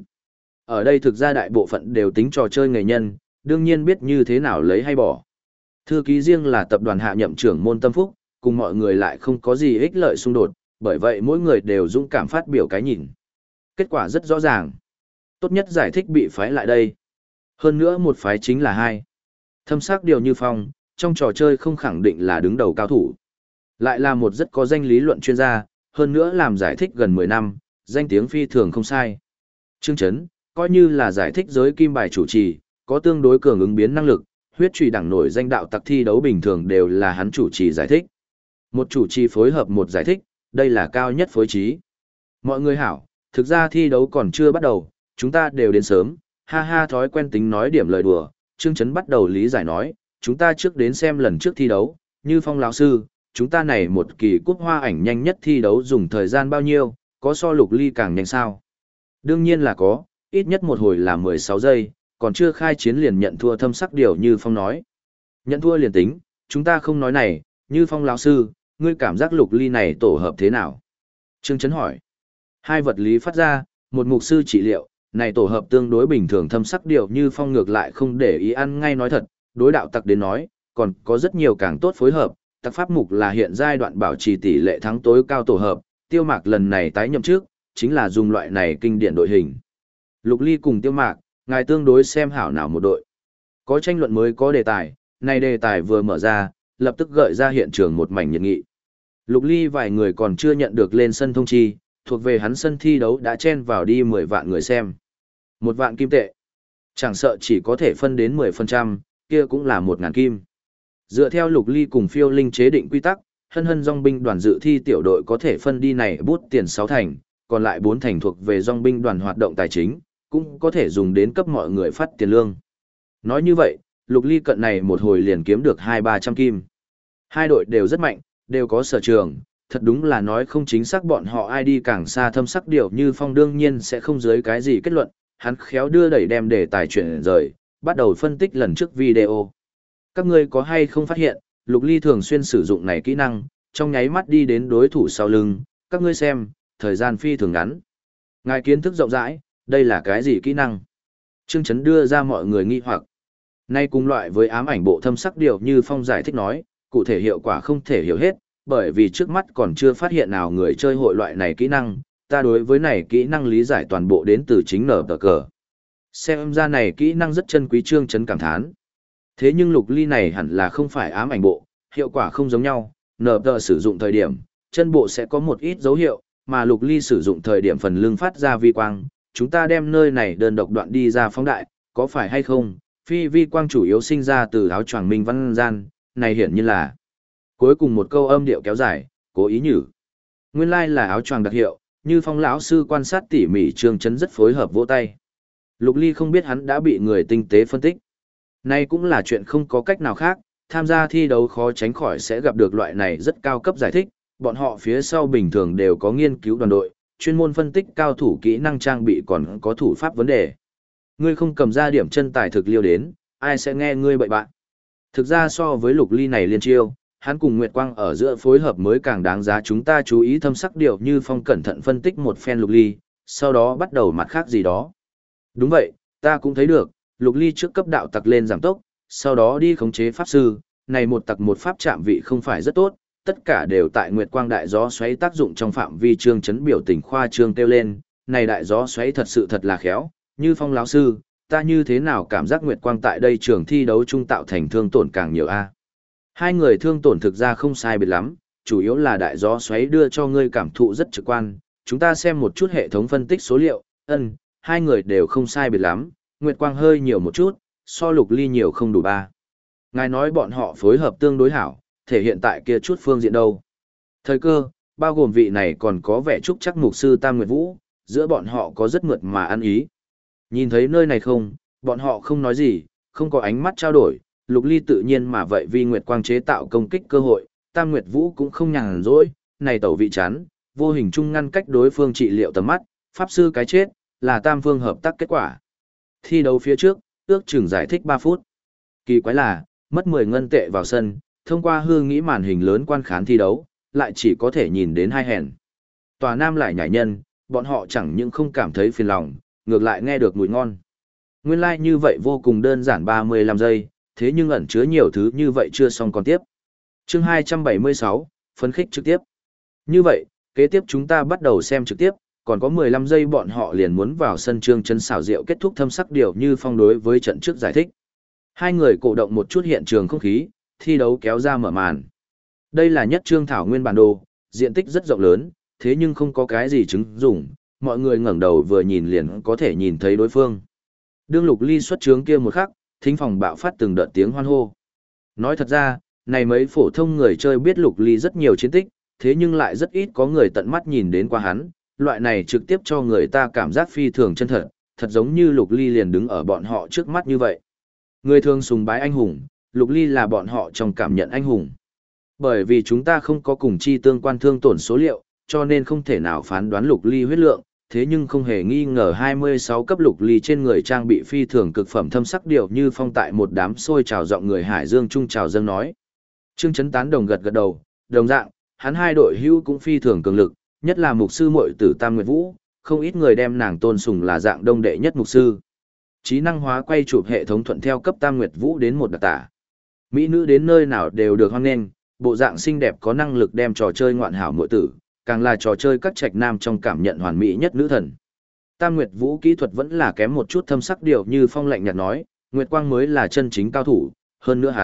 Ở đây thực ra đại bộ phận đều tính trò chơi nghề nhân, đương nhiên biết như thế nào lấy hay bỏ. Thư ký riêng là tập đoàn hạ nhậm trưởng môn tâm phúc, cùng mọi người lại không có gì ích lợi xung đột, bởi vậy mỗi người đều dũng cảm phát biểu cái nhìn. Kết quả rất rõ ràng. Tốt nhất giải thích bị phái lại đây. Hơn nữa một phái chính là hai. Thâm sắc điều như phong, trong trò chơi không khẳng định là đứng đầu cao thủ. Lại là một rất có danh lý luận chuyên gia, hơn nữa làm giải thích gần 10 năm, danh tiếng phi thường không sai. Trương Chấn, coi như là giải thích giới kim bài chủ trì, có tương đối cường ứng biến năng lực, huyết trùy đẳng nổi danh đạo tặc thi đấu bình thường đều là hắn chủ trì giải thích. Một chủ trì phối hợp một giải thích, Đây là cao nhất phối trí. Mọi người hảo, thực ra thi đấu còn chưa bắt đầu, chúng ta đều đến sớm, ha ha thói quen tính nói điểm lời đùa. Trương Chấn bắt đầu lý giải nói, chúng ta trước đến xem lần trước thi đấu, như Phong lão sư, chúng ta này một kỳ cúp hoa ảnh nhanh nhất thi đấu dùng thời gian bao nhiêu, có so Lục Ly càng nhanh sao? Đương nhiên là có, ít nhất một hồi là 16 giây, còn chưa khai chiến liền nhận thua thâm sắc điều như Phong nói. Nhận thua liền tính, chúng ta không nói này, như Phong lão sư, ngươi cảm giác Lục Ly này tổ hợp thế nào? Trương Chấn hỏi. Hai vật lý phát ra, một mục sư trị liệu, này tổ hợp tương đối bình thường thâm sắc điều như Phong ngược lại không để ý ăn ngay nói thật, đối đạo tặc đến nói, còn có rất nhiều càng tốt phối hợp, tặc pháp mục là hiện giai đoạn bảo trì tỷ lệ thắng tối cao tổ hợp, Tiêu Mạc lần này tái nhậm trước, chính là dùng loại này kinh điển đội hình. Lục Ly cùng Tiêu Mạc, ngài tương đối xem hảo nào một đội. Có tranh luận mới có đề tài, này đề tài vừa mở ra, lập tức gợi ra hiện trường một mảnh nhiệt nghị. Lục Ly vài người còn chưa nhận được lên sân thông chi, thuộc về hắn sân thi đấu đã chen vào đi 10 vạn người xem. 1 vạn kim tệ. Chẳng sợ chỉ có thể phân đến 10%, kia cũng là 1.000 kim. Dựa theo Lục Ly cùng Phiêu Linh chế định quy tắc, hân hân dòng binh đoàn dự thi tiểu đội có thể phân đi này bút tiền 6 thành, còn lại 4 thành thuộc về dòng binh đoàn hoạt động tài chính, cũng có thể dùng đến cấp mọi người phát tiền lương. Nói như vậy, Lục Ly cận này một hồi liền kiếm được 200-300 kim. Hai đội đều rất mạnh, đều có sở trường, thật đúng là nói không chính xác bọn họ ai đi càng xa thâm sắc điều như Phong đương nhiên sẽ không dưới cái gì kết luận, hắn khéo đưa đẩy đem đề tài chuyện rời, bắt đầu phân tích lần trước video. Các ngươi có hay không phát hiện, Lục Ly thường xuyên sử dụng này kỹ năng, trong nháy mắt đi đến đối thủ sau lưng, các ngươi xem, thời gian phi thường ngắn. Ngài kiến thức rộng rãi, đây là cái gì kỹ năng? Trương Chấn đưa ra mọi người nghi hoặc. Nay cùng loại với ám ảnh bộ thâm sắc điều như Phong giải thích nói, cụ thể hiệu quả không thể hiểu hết, bởi vì trước mắt còn chưa phát hiện nào người chơi hội loại này kỹ năng, ta đối với này kỹ năng lý giải toàn bộ đến từ chính nở tờ cờ. Xem ra này kỹ năng rất chân quý. Trương Chấn cảm thán. Thế nhưng Lục Ly này hẳn là không phải ám ảnh bộ, hiệu quả không giống nhau, nở tờ sử dụng thời điểm, chân bộ sẽ có một ít dấu hiệu, mà Lục Ly sử dụng thời điểm phần lưng phát ra vi quang, chúng ta đem nơi này đơn độc đoạn đi ra phóng đại, có phải hay không? Phi vi quang chủ yếu sinh ra từ áo choàng minh văn gian, này hiển nhiên là. Cuối cùng một câu âm điệu kéo dài, cố ý nhử. Nguyên lai là áo choàng đặc hiệu, như Phong lão sư quan sát tỉ mỉ. Trương Chấn rất phối hợp vỗ tay. Lục Ly không biết hắn đã bị người tinh tế phân tích. Này cũng là chuyện không có cách nào khác, tham gia thi đấu khó tránh khỏi sẽ gặp được loại này rất cao cấp giải thích, bọn họ phía sau bình thường đều có nghiên cứu đoàn đội, chuyên môn phân tích cao thủ kỹ năng trang bị còn có thủ pháp vấn đề. Ngươi không cầm ra điểm chân tài thực liêu đến, ai sẽ nghe ngươi bậy bạn. Thực ra so với Lục Ly này liên chiêu, hắn cùng Nguyệt Quang ở giữa phối hợp mới càng đáng giá chúng ta chú ý thâm sắc điều như Phong cẩn thận phân tích một phen Lục Ly, sau đó bắt đầu mặt khác gì đó. Đúng vậy, ta cũng thấy được, Lục Ly trước cấp đạo tặc lên giảm tốc, sau đó đi khống chế pháp sư, này một tặc một pháp chạm vị không phải rất tốt, tất cả đều tại Nguyệt Quang đại gió xoáy tác dụng trong phạm vi. Trương Chấn biểu tình khoa trương kêu lên, này đại gió xoáy thật sự thật là khéo, như Phong lão sư, ta như thế nào cảm giác Nguyệt Quang tại đây trường thi đấu trung tạo thành thương tổn càng nhiều a? Hai người thương tổn thực ra không sai biệt lắm, chủ yếu là đại gió xoáy đưa cho ngươi cảm thụ rất trực quan, chúng ta xem một chút hệ thống phân tích số liệu, hai người đều không sai biệt lắm, Nguyệt Quang hơi nhiều một chút, so Lục Ly nhiều không đủ 3. Ngài nói bọn họ phối hợp tương đối hảo, thể hiện tại kia chút phương diện đâu. Thời cơ, bao gồm vị này còn có vẻ trúc chắc mục sư Tam Nguyệt Vũ, giữa bọn họ có rất mượt mà ăn ý. Nhìn thấy nơi này không, bọn họ không nói gì, không có ánh mắt trao đổi, Lục Ly tự nhiên mà vậy vì Nguyệt Quang chế tạo công kích cơ hội, Tam Nguyệt Vũ cũng không nhàn rỗi, này tẩu vị chán, vô hình chung ngăn cách đối phương trị liệu tầm mắt, pháp sư cái chết, là tam phương hợp tác kết quả. Thi đấu phía trước, ước chừng giải thích 3 phút. Kỳ quái là, mất 10 ngân tệ vào sân, thông qua hư nghĩ màn hình lớn quan khán thi đấu, lại chỉ có thể nhìn đến 2 hèn. Tòa Nam lại nhảy nhân, bọn họ chẳng những không cảm thấy phiền lòng, ngược lại nghe được mùi ngon. Nguyên lai like như vậy vô cùng đơn giản 35 giây, thế nhưng ẩn chứa nhiều thứ như vậy chưa xong còn tiếp. Chương 276, phấn khích trực tiếp. Như vậy, kế tiếp chúng ta bắt đầu xem trực tiếp, còn có 15 giây bọn họ liền muốn vào sân. Trương Chấn xảo diệu kết thúc thâm sắc điều như Phong đối với trận trước giải thích. Hai người cổ động một chút hiện trường không khí, thi đấu kéo ra mở màn. Đây là nhất trương thảo nguyên bản đồ, diện tích rất rộng lớn, thế nhưng không có cái gì chứng dụng, mọi người ngẩng đầu vừa nhìn liền có thể nhìn thấy đối phương. Đương Lục Ly xuất trướng kia một khắc, thính phòng bạo phát từng đợt tiếng hoan hô. Nói thật ra, này mấy phổ thông người chơi biết Lục Ly rất nhiều chiến tích, thế nhưng lại rất ít có người tận mắt nhìn đến qua hắn, loại này trực tiếp cho người ta cảm giác phi thường chân thật, thật giống như Lục Ly liền đứng ở bọn họ trước mắt như vậy. Người thường sùng bái anh hùng, Lục Ly là bọn họ trong cảm nhận anh hùng. Bởi vì chúng ta không có cùng chi tương quan thương tổn số liệu, cho nên không thể nào phán đoán Lục Ly huyết lượng, thế nhưng không hề nghi ngờ 26 cấp Lục Ly trên người trang bị phi thường cực phẩm thâm sắc điệu như phong tại một đám xôi trào giọng người Hải Dương Trung trào dâng nói. Trương Chấn tán đồng gật gật đầu, đồng dạng, hắn hai đội hưu cũng phi thường cường lực, nhất là mục sư muội tử Tam Nguyệt Vũ, không ít người đem nàng tôn sùng là dạng đông đệ nhất mục sư. Trí năng hóa quay chụp hệ thống thuận theo cấp Tam Nguyệt Vũ đến một đặc tả. Mỹ nữ đến nơi nào đều được hoan nghênh, bộ dạng xinh đẹp có năng lực đem trò chơi ngoạn hảo muội tử, càng là trò chơi các trạch nam trong cảm nhận hoàn mỹ nhất nữ thần. Tam Nguyệt Vũ kỹ thuật vẫn là kém một chút thâm sắc điệu như phong lạnh nhạt nói, Nguyệt Quang mới là chân chính cao thủ, hơn nữa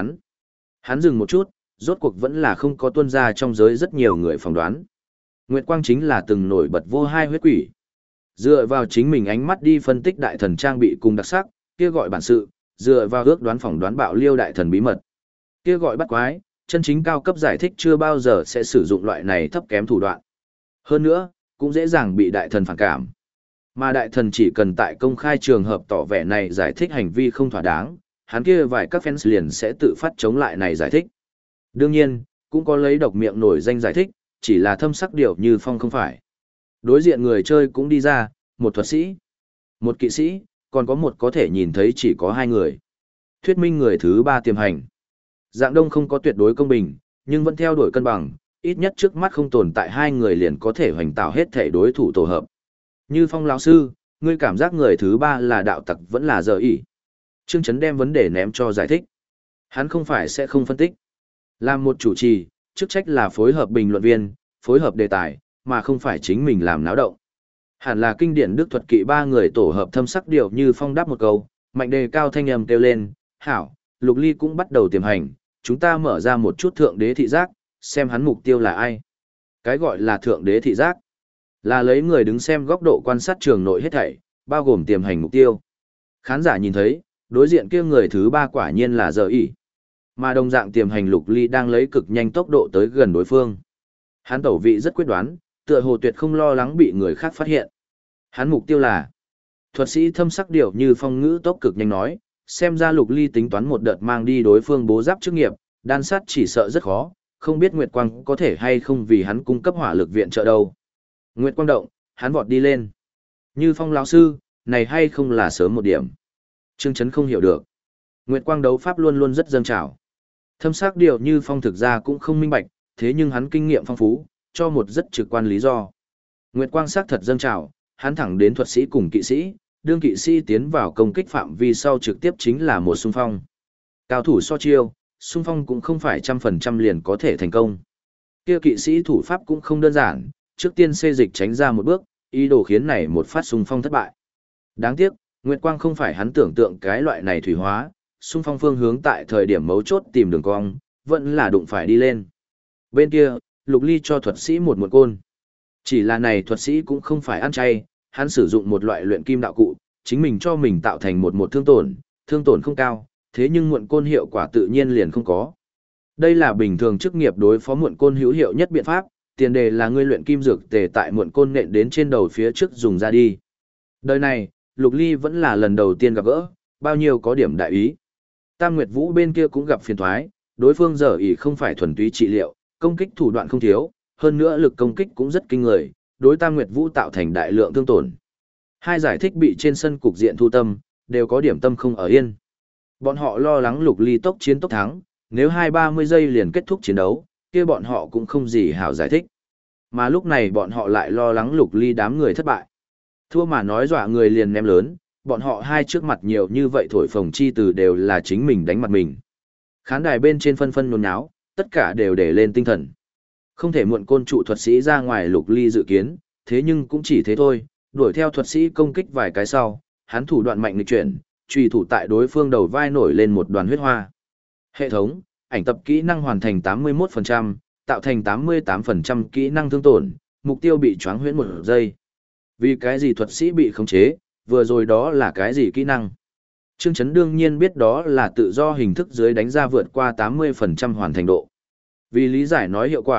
hắn dừng một chút, rốt cuộc vẫn là không có tuân ra trong giới rất nhiều người phỏng đoán. Nguyệt Quang chính là từng nổi bật vô hai huyết quỷ. Dựa vào chính mình ánh mắt đi phân tích đại thần trang bị cùng đặc sắc, kia gọi bản sự, dựa vào ước đoán phỏng đoán bạo liêu đại thần bí mật. Kia gọi bắt quái, chân chính cao cấp giải thích chưa bao giờ sẽ sử dụng loại này thấp kém thủ đoạn. Hơn nữa, cũng dễ dàng bị đại thần phản cảm. Mà đại thần chỉ cần tại công khai trường hợp tỏ vẻ này giải thích hành vi không thỏa đáng, hắn kia vài các fans liền sẽ tự phát chống lại này giải thích. Đương nhiên, cũng có lấy độc miệng nổi danh giải thích, chỉ là thâm sắc điệu như phong không phải. Đối diện người chơi cũng đi ra, một thuật sĩ, một kỵ sĩ, còn có một có thể nhìn thấy chỉ có hai người. Thuyết minh người thứ ba tiềm hành. Dạng đông không có tuyệt đối công bình, nhưng vẫn theo đuổi cân bằng, ít nhất trước mắt không tồn tại hai người liền có thể hoành tạo hết thể đối thủ tổ hợp. Như Phong lão sư, ngươi cảm giác người thứ ba là đạo tặc vẫn là giờ ỉ. Trương Chấn đem vấn đề ném cho giải thích. Hắn không phải sẽ không phân tích. Làm một chủ trì, chức trách là phối hợp bình luận viên, phối hợp đề tài, mà không phải chính mình làm náo động. Hẳn là kinh điển đức thuật kỵ ba người tổ hợp thâm sắc điệu như phong đáp một câu, mạnh đề cao thanh âm kêu lên, hảo, Lục Ly cũng bắt đầu tiềm hành, chúng ta mở ra một chút thượng đế thị giác, xem hắn mục tiêu là ai. Cái gọi là thượng đế thị giác, là lấy người đứng xem góc độ quan sát trường nội hết thảy, bao gồm tiềm hành mục tiêu. Khán giả nhìn thấy, đối diện kia người thứ ba quả nhiên là giờ ỉ. Mà đồng dạng tiềm hành Lục Ly đang lấy cực nhanh tốc độ tới gần đối phương. Hắn tẩu vị rất quyết đoán, tựa hồ tuyệt không lo lắng bị người khác phát hiện. Hắn mục tiêu là thuật sĩ thâm sắc điệu như phong ngữ tốc cực nhanh nói, xem ra Lục Ly tính toán một đợt mang đi đối phương bố giáp chức nghiệp, đan sát chỉ sợ rất khó, không biết Nguyệt Quang có thể hay không vì hắn cung cấp hỏa lực viện trợ đâu. Nguyệt Quang động, hắn vọt đi lên. Như Phong lão sư, này hay không là sớm một điểm. Trương Chấn không hiểu được. Nguyệt Quang đấu pháp luôn luôn rất dâng trào. Thâm sắc điệu Như Phong thực ra cũng không minh bạch, thế nhưng hắn kinh nghiệm phong phú, cho một rất trực quan lý do. Nguyệt Quang sắc thật dâng trào, hắn thẳng đến thuật sĩ cùng kỵ sĩ, đương kỵ sĩ tiến vào công kích phạm vi sau trực tiếp chính là một xung phong. Cao thủ so chiêu, xung phong cũng không phải 100% liền có thể thành công. Kia kỵ sĩ thủ pháp cũng không đơn giản, trước tiên xê dịch tránh ra một bước, ý đồ khiến này một phát xung phong thất bại. Đáng tiếc, Nguyệt Quang không phải hắn tưởng tượng cái loại này thủy hóa, xung phong phương hướng tại thời điểm mấu chốt tìm đường cong, vẫn là đụng phải đi lên. Bên kia, Lục Ly cho thuật sĩ một muộn côn. Chỉ là này thuật sĩ cũng không phải ăn chay, hắn sử dụng một loại luyện kim đạo cụ, chính mình cho mình tạo thành một thương tổn không cao, thế nhưng muộn côn hiệu quả tự nhiên liền không có. Đây là bình thường chức nghiệp đối phó muộn côn hữu hiệu nhất biện pháp, tiền đề là ngươi luyện kim dược tề tại muộn côn nện đến trên đầu phía trước dùng ra đi. Đời này, Lục Ly vẫn là lần đầu tiên gặp gỡ, bao nhiêu có điểm đại ý. Tam Nguyệt Vũ bên kia cũng gặp phiền thoái, đối phương giờ ỷ không phải thuần túy trị liệu, công kích thủ đoạn không thiếu, hơn nữa lực công kích cũng rất kinh người, đối Tam Nguyệt Vũ tạo thành đại lượng thương tổn. Hai giải thích bị trên sân cục diện thu tâm, đều có điểm tâm không ở yên. Bọn họ lo lắng Lục Ly tốc chiến tốc thắng, nếu 20-30 giây liền kết thúc chiến đấu, kia bọn họ cũng không gì hảo giải thích. Mà lúc này bọn họ lại lo lắng Lục Ly đám người thất bại. Thua mà nói dọa người liền ném lớn, bọn họ hai trước mặt nhiều như vậy thổi phồng chi từ đều là chính mình đánh mặt mình. Khán đài bên trên phân phân nhốn nháo, tất cả đều để lên tinh thần. Không thể muộn côn trụ thuật sĩ ra ngoài Lục Ly dự kiến, thế nhưng cũng chỉ thế thôi, đuổi theo thuật sĩ công kích vài cái sau, hắn thủ đoạn mạnh nghịch chuyển, truy thủ tại đối phương đầu vai nổi lên một đoàn huyết hoa. Hệ thống, ảnh tập kỹ năng hoàn thành 81%, tạo thành 88% kỹ năng thương tổn, mục tiêu bị choáng huyễn 1 giây. Vì cái gì thuật sĩ bị khống chế, vừa rồi đó là cái gì kỹ năng? Trương Chấn đương nhiên biết đó là tự do hình thức dưới đánh ra vượt qua 80% hoàn thành độ. Vì lý giải nói hiệu quả,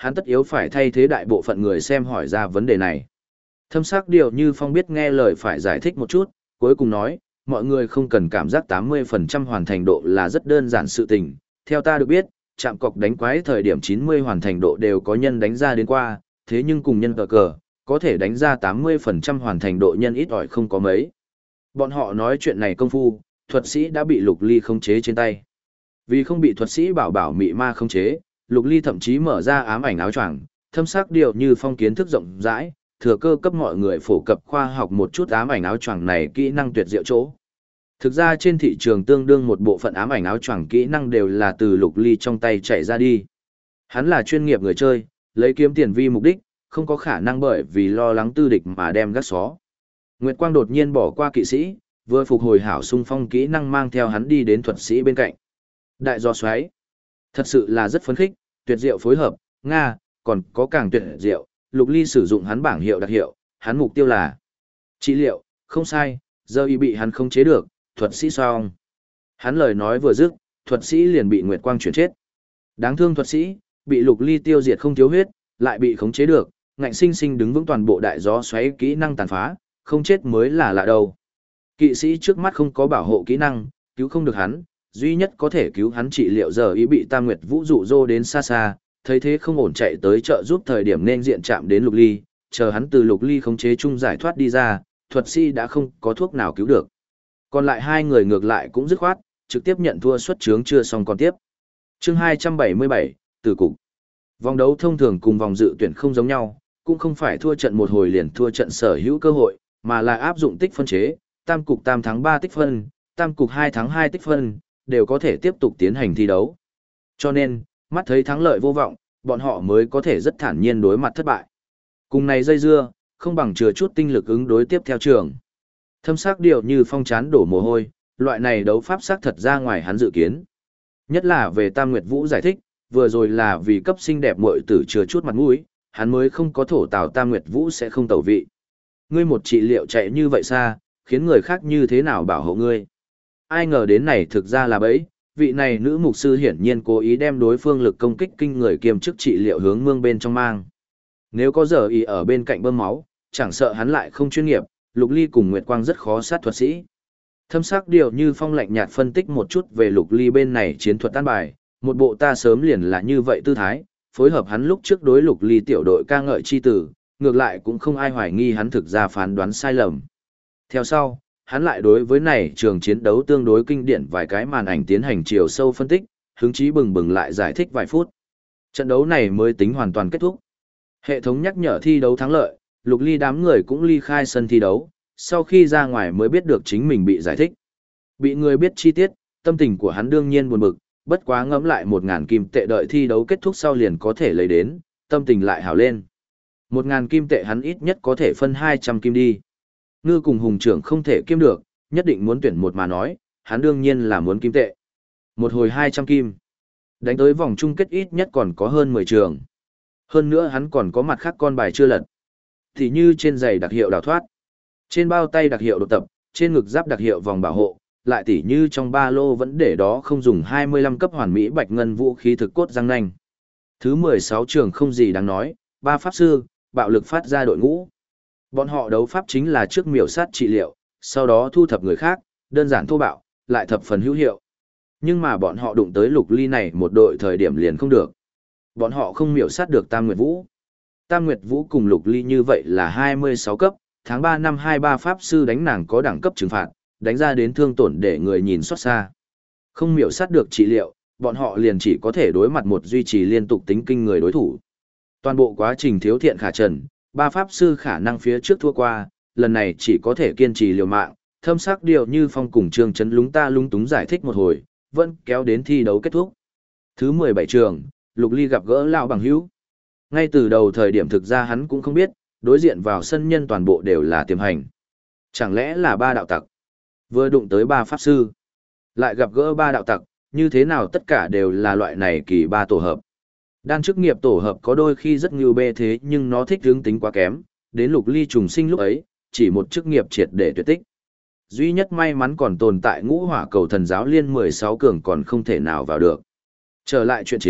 hắn tất yếu phải thay thế đại bộ phận người xem hỏi ra vấn đề này. Thâm sắc Điệu Như Phong biết nghe lời phải giải thích một chút, cuối cùng nói, mọi người không cần cảm giác 80% hoàn thành độ là rất đơn giản sự tình. Theo ta được biết, chạm cọc đánh quái thời điểm 90 hoàn thành độ đều có nhân đánh ra đến qua, thế nhưng cùng nhân cờ, có thể đánh ra 80% hoàn thành độ nhân ít ỏi không có mấy. Bọn họ nói chuyện này công phu, thuật sĩ đã bị Lục Ly khống chế trên tay. Vì không bị thuật sĩ bảo mị ma khống chế, Lục Ly thậm chí mở ra ám ảnh áo choàng, thâm sắc Điệu Như Phong kiến thức rộng rãi, thừa cơ cấp mọi người phổ cập khoa học một chút ám ảnh áo choàng này kỹ năng tuyệt diệu chỗ. Thực ra trên thị trường tương đương một bộ phận ám ảnh áo choàng kỹ năng đều là từ Lục Ly trong tay chạy ra đi. Hắn là chuyên nghiệp người chơi, lấy kiếm tiền vi mục đích, không có khả năng bởi vì lo lắng tư địch mà đem gác xó. Nguyệt Quang đột nhiên bỏ qua kỵ sĩ, vừa phục hồi hảo xung phong kỹ năng mang theo hắn đi đến thuật sĩ bên cạnh. Đại gió xoáy. Thật sự là rất phấn khích, tuyệt diệu phối hợp, Nga, còn có càng tuyệt diệu, Lục Ly sử dụng hắn bảng hiệu đặc hiệu, hắn mục tiêu là trị liệu, không sai, giờ y bị hắn không chế được, thuật sĩ xong. Hắn lời nói vừa dứt, thuật sĩ liền bị Nguyệt Quang chuyển chết. Đáng thương thuật sĩ, bị Lục Ly tiêu diệt không thiếu huyết, lại bị khống chế được, ngạnh sinh sinh đứng vững toàn bộ đại gió xoáy kỹ năng tàn phá, không chết mới là lạ đâu. Kỵ sĩ trước mắt không có bảo hộ kỹ năng, cứu không được hắn, duy nhất có thể cứu hắn trị liệu giờ ý bị Tam Nguyệt Vũ dụ dỗ đến xa xa, thấy thế không ổn chạy tới trợ giúp thời điểm nên diện chạm đến Lục Ly, chờ hắn từ Lục Ly khống chế chung giải thoát đi ra, thuật sĩ đã không có thuốc nào cứu được. Còn lại hai người ngược lại cũng dứt khoát, trực tiếp nhận thua xuất chướng chưa xong còn tiếp. Chương 277, Tử cục. Vòng đấu thông thường cùng vòng dự tuyển không giống nhau, cũng không phải thua trận một hồi liền thua trận sở hữu cơ hội, mà là áp dụng tích phân chế, tam cục tam thắng 3 tích phân, tam cục 2 thắng 2 tích phân, đều có thể tiếp tục tiến hành thi đấu. Cho nên, mắt thấy thắng lợi vô vọng, bọn họ mới có thể rất thản nhiên đối mặt thất bại. Cùng này dây dưa, không bằng chừa chút tinh lực ứng đối tiếp theo trường. Thâm sắc Điệu Như Phong chán đổ mồ hôi, loại này đấu pháp sắc thật ra ngoài hắn dự kiến. Nhất là về Tam Nguyệt Vũ giải thích, vừa rồi là vì cấp xinh đẹp muội tử chừa chút mặt mũi, hắn mới không có thổ tào Tam Nguyệt Vũ sẽ không tẩu vị. Ngươi một trị liệu chạy như vậy xa, khiến người khác như thế nào bảo hộ ngươi. Ai ngờ đến này thực ra là bẫy, vị này nữ mục sư hiển nhiên cố ý đem đối phương lực công kích kinh người kiềm chức trị liệu hướng mương bên trong mang. Nếu có giờ ý ở bên cạnh bơm máu, chẳng sợ hắn lại không chuyên nghiệp, Lục Ly cùng Nguyệt Quang rất khó sát thuật sĩ. Thâm sắc Điệu Như Phong lạnh nhạt phân tích một chút về Lục Ly bên này chiến thuật tan bài, một bộ ta sớm liền là như vậy tư thái, phối hợp hắn lúc trước đối Lục Ly tiểu đội ca ngợi chi tử, ngược lại cũng không ai hoài nghi hắn thực ra phán đoán sai lầm. Theo sau, hắn lại đối với này trường chiến đấu tương đối kinh điển vài cái màn ảnh tiến hành chiều sâu phân tích, hứng chí bừng bừng lại giải thích vài phút. Trận đấu này mới tính hoàn toàn kết thúc. Hệ thống nhắc nhở thi đấu thắng lợi, Lục Ly đám người cũng ly khai sân thi đấu, sau khi ra ngoài mới biết được chính mình bị giải thích. Bị người biết chi tiết, tâm tình của hắn đương nhiên buồn bực, bất quá ngẫm lại 1.000 kim tệ đợi thi đấu kết thúc sau liền có thể lấy đến, tâm tình lại hào lên. 1.000 kim tệ hắn ít nhất có thể phân 200 kim đi. Ngư cùng hùng trưởng không thể kiêm được, nhất định muốn tuyển một mà nói, hắn đương nhiên là muốn kim tệ. Một hồi 200 kim. Đánh tới vòng chung kết ít nhất còn có hơn 10 trường. Hơn nữa hắn còn có mặt khác con bài chưa lật. Thì như trên giày đặc hiệu đào thoát, trên bao tay đặc hiệu đột tập, trên ngực giáp đặc hiệu vòng bảo hộ, lại tỉ như trong ba lô vẫn để đó không dùng 25 cấp hoàn mỹ bạch ngân vũ khí thực cốt răng nanh. Thứ 16 trường không gì đáng nói, ba pháp sư, bạo lực phát ra đội ngũ. Bọn họ đấu pháp chính là trước miểu sát trị liệu, sau đó thu thập người khác, đơn giản thô bạo, lại thập phần hữu hiệu. Nhưng mà bọn họ đụng tới Lục Ly này một đội thời điểm liền không được. Bọn họ không miểu sát được Tam Nguyệt Vũ. Tam Nguyệt Vũ cùng Lục Ly như vậy là 26 cấp, tháng 3 năm 23 pháp sư đánh nàng có đẳng cấp trừng phạt, đánh ra đến thương tổn để người nhìn xót xa. Không miểu sát được trị liệu, bọn họ liền chỉ có thể đối mặt một duy trì liên tục tính kinh người đối thủ. Toàn bộ quá trình thiếu thiện khả trần, ba pháp sư khả năng phía trước thua qua, lần này chỉ có thể kiên trì liều mạng, thâm sắc Điệu Như Phong cùng Trương Chấn lúng ta lung túng giải thích một hồi, vẫn kéo đến thi đấu kết thúc. Thứ 17 trường, Lục Ly gặp gỡ lão bằng hữu. Ngay từ đầu thời điểm thực ra hắn cũng không biết, đối diện vào sân nhân toàn bộ đều là tiềm hành. Chẳng lẽ là ba đạo tặc? Vừa đụng tới ba pháp sư, lại gặp gỡ ba đạo tặc, như thế nào tất cả đều là loại này kỳ ba tổ hợp. Đan chức nghiệp tổ hợp có đôi khi rất ngưu bê thế nhưng nó thích hướng tính quá kém, đến Lục Ly trùng sinh lúc ấy, chỉ một chức nghiệp triệt để tuyệt tích. Duy nhất may mắn còn tồn tại ngũ hỏa cầu thần giáo liên 16 cường còn không thể nào vào được. Trở lại chuyện chính,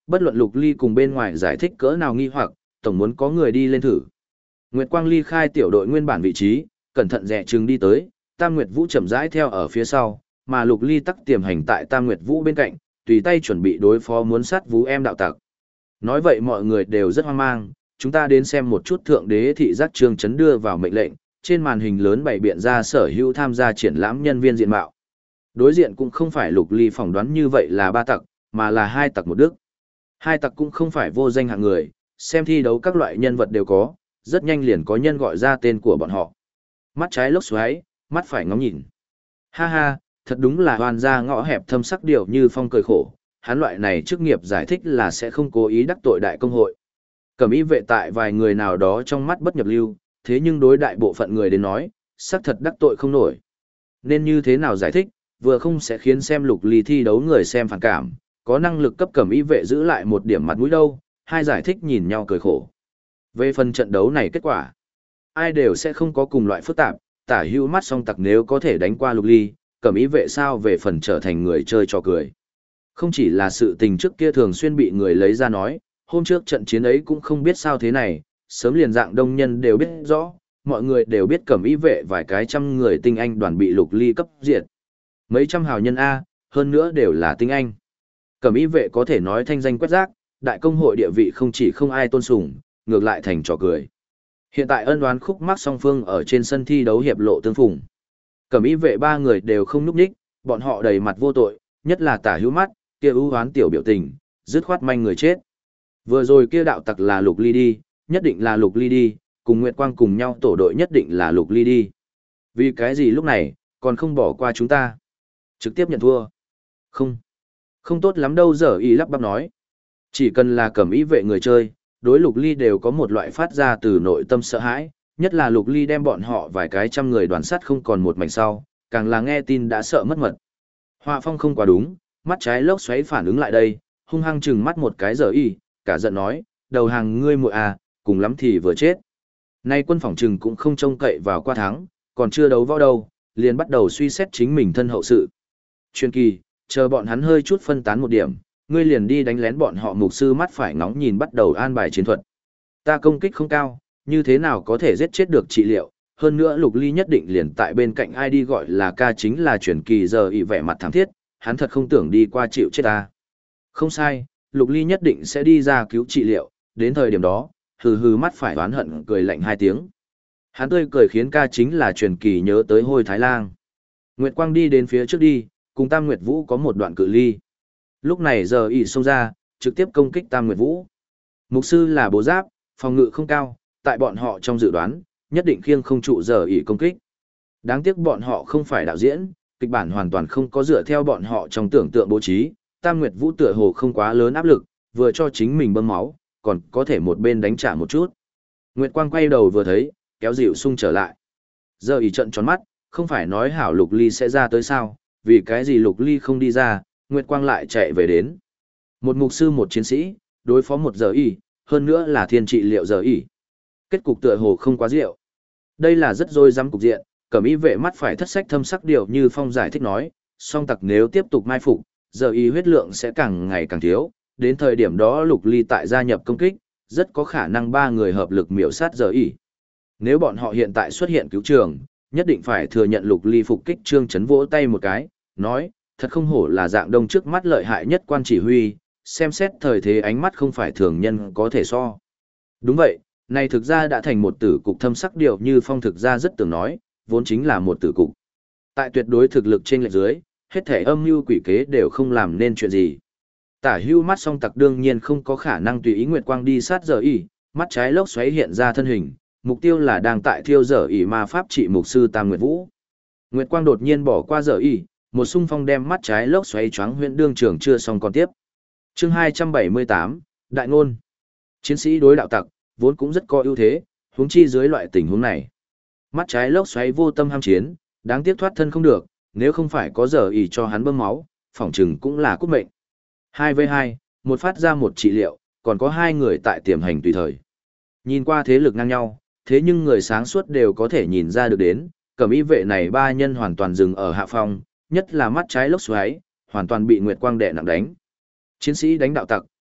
bất luận Lục Ly cùng bên ngoài giải thích cỡ nào nghi hoặc, tổng muốn có người đi lên thử. Nguyệt Quang ly khai tiểu đội nguyên bản vị trí, cẩn thận dè chừng đi tới, Tam Nguyệt Vũ chậm rãi theo ở phía sau, mà Lục Ly tắc tiềm hành tại Tam Nguyệt Vũ bên cạnh, tùy tay chuẩn bị đối phó muốn sát Vũ em đạo tặc. Nói vậy mọi người đều rất hoang mang, chúng ta đến xem một chút thượng đế thị giác Trương Chấn đưa vào mệnh lệnh, trên màn hình lớn bày biện ra sở hữu tham gia triển lãm nhân viên diện mạo. Đối diện cũng không phải Lục Ly phỏng đoán như vậy là 3 tặc, mà là 2 tặc một đức. 2 tặc cũng không phải vô danh hạng người, xem thi đấu các loại nhân vật đều có, rất nhanh liền có nhân gọi ra tên của bọn họ. Mắt trái lốc xoáy, mắt phải ngóng nhìn. Ha ha, thật đúng là hoàn ra ngõ hẹp thâm sắc điều như phong cười khổ, hắn loại này chức nghiệp giải thích là sẽ không cố ý đắc tội đại công hội. Cẩm y vệ tại vài người nào đó trong mắt bất nhập lưu, thế nhưng đối đại bộ phận người đến nói, xác thật đắc tội không nổi. Nên như thế nào giải thích, vừa không sẽ khiến xem Lục Ly thi đấu người xem phản cảm, có năng lực cấp cẩm y vệ giữ lại một điểm mặt mũi đâu, hai giải thích nhìn nhau cười khổ. Về phần trận đấu này kết quả, ai đều sẽ không có cùng loại phức tạp, tả hữu mắt song tặc nếu có thể đánh qua Lục Ly, cẩm y vệ sao về phần trở thành người chơi trò cười. Không chỉ là sự tình trước kia thường xuyên bị người lấy ra nói, hôm trước trận chiến ấy cũng không biết sao thế này, sớm liền dạng đông nhân đều biết rõ, mọi người đều biết cẩm y vệ vài cái trăm người tinh anh đoàn bị Lục Ly cấp diệt. Mấy trăm hào nhân A, hơn nữa đều là tinh anh. Cẩm y vệ có thể nói thanh danh quét rác, đại công hội địa vị không chỉ không ai tôn sùng, ngược lại thành trò cười. Hiện tại ân oán khúc mắc song phương ở trên sân thi đấu hiệp lộ tương phùng. Cẩm y vệ 3 người đều không núp đích, bọn họ đầy mặt vô tội, nhất là tả hữu mắt, kia ưu hoán tiểu biểu tình, dứt khoát manh người chết. Vừa rồi kia đạo tặc là Lục Ly đi, nhất định là Lục Ly đi, cùng Nguyệt Quang cùng nhau tổ đội nhất định là Lục Ly đi. Vì cái gì lúc này, còn không bỏ qua chúng ta? Trực tiếp nhận thua. Không tốt lắm đâu giờ y lắp bắp nói. Chỉ cần là cẩm y vệ người chơi, đối Lục Ly đều có một loại phát ra từ nội tâm sợ hãi, nhất là Lục Ly đem bọn họ vài cái trăm người đoàn sắt không còn một mảnh sau, càng là nghe tin đã sợ mất mật. Họa phong không quá đúng, mắt trái lốc xoáy phản ứng lại đây, hung hăng chừng mắt một cái giờ y, cả giận nói, đầu hàng ngươi muội à, cùng lắm thì vừa chết. Nay quân phỏng trừng cũng không trông cậy vào qua thắng, còn chưa đấu võ đâu, liền bắt đầu suy xét chính mình thân hậu sự. Chuyên kỳ, chờ bọn hắn hơi chút phân tán một điểm, ngươi liền đi đánh lén bọn họ mục sư mắt phải ngóng nhìn bắt đầu an bài chiến thuật. Ta công kích không cao, như thế nào có thể giết chết được trị liệu, hơn nữa Lục Ly nhất định liền tại bên cạnh ai đi gọi là ca chính là truyền kỳ giờ y vẻ mặt thảm thiết, hắn thật không tưởng đi qua chịu chết ta. Không sai, Lục Ly nhất định sẽ đi ra cứu trị liệu, đến thời điểm đó, hừ hừ mắt phải oán hận cười lạnh 2 tiếng. Hắn tươi cười khiến ca chính là truyền kỳ nhớ tới Hôi Thái Lang. Nguyệt Quang đi đến phía trước đi, cùng Tam Nguyệt Vũ có một đoạn cự ly. Lúc này giờ y xông ra, trực tiếp công kích Tam Nguyệt Vũ. Mục sư là bố giáp, phòng ngự không cao, tại bọn họ trong dự đoán, nhất định khiêng không trụ giờ y công kích. Đáng tiếc bọn họ không phải đạo diễn, kịch bản hoàn toàn không có dựa theo bọn họ trong tưởng tượng bố trí. Tam Nguyệt Vũ tựa hồ không quá lớn áp lực, vừa cho chính mình bơm máu, còn có thể một bên đánh trả một chút. Nguyệt Quang quay đầu vừa thấy, kéo dịu sung trở lại. Giờ y trận tròn mắt, không phải nói hảo Lục Ly sẽ ra tới sao, vì cái gì Lục Ly không đi ra, Nguyệt Quang lại chạy về đến. Một mục sư một chiến sĩ, đối phó một giờ y, hơn nữa là thiên trị liệu giờ y. Kết cục tựa hồ không quá diệu. Đây là rất dối dám cục diện, cẩm y vệ mắt phải thất sách thâm sắc điều như Phong giải thích nói, song tặc nếu tiếp tục mai phục, giờ y huyết lượng sẽ càng ngày càng thiếu, đến thời điểm đó Lục Ly tại gia nhập công kích, rất có khả năng 3 người hợp lực miểu sát giờ y. Nếu bọn họ hiện tại xuất hiện cứu trường, nhất định phải thừa nhận Lục Ly phục kích. Trương Chấn vỗ tay một cái, nói, thật không hổ là dạng đông trước mắt lợi hại nhất quan chỉ huy, xem xét thời thế ánh mắt không phải thường nhân có thể so. Đúng vậy, này thực ra đã thành một tử cục thâm sắc điều như Phong thực ra rất tưởng nói, vốn chính là một tử cục. Tại tuyệt đối thực lực trên lệch dưới, hết thể âm mưu quỷ kế đều không làm nên chuyện gì. Tả hưu mắt song tặc đương nhiên không có khả năng tùy ý Nguyệt Quang đi sát giờ y, mắt trái lốc xoáy hiện ra thân hình, mục tiêu là đang tại thiêu giờ y ma pháp trị mục sư Tam Nguyệt Vũ. Nguyệt Quang đột nhiên bỏ qua giờ y, một xung phong đem mắt trái lốc xoáy choáng huyện đương trường chưa xong còn tiếp. Chương 278, Đại ngôn. Chiến sĩ đối đạo tặc, vốn cũng rất có ưu thế, huống chi dưới loại tình huống này. Mắt trái lốc xoáy vô tâm ham chiến, đáng tiếc thoát thân không được, nếu không phải có giờ y cho hắn bơm máu, phỏng chừng cũng là cút mệnh. 2v2, một phát ra một trị liệu, còn có 2 người tại tiềm hành tùy thời. Nhìn qua thế lực ngang nhau, thế nhưng người sáng suốt đều có thể nhìn ra được đến, cẩm y vệ này 3 nhân hoàn toàn dừng ở hạ phong, nhất là mắt trái lốc xoáy, hoàn toàn bị Nguyệt Quang đè nặng đánh. Chiến sĩ đánh đạo tặc,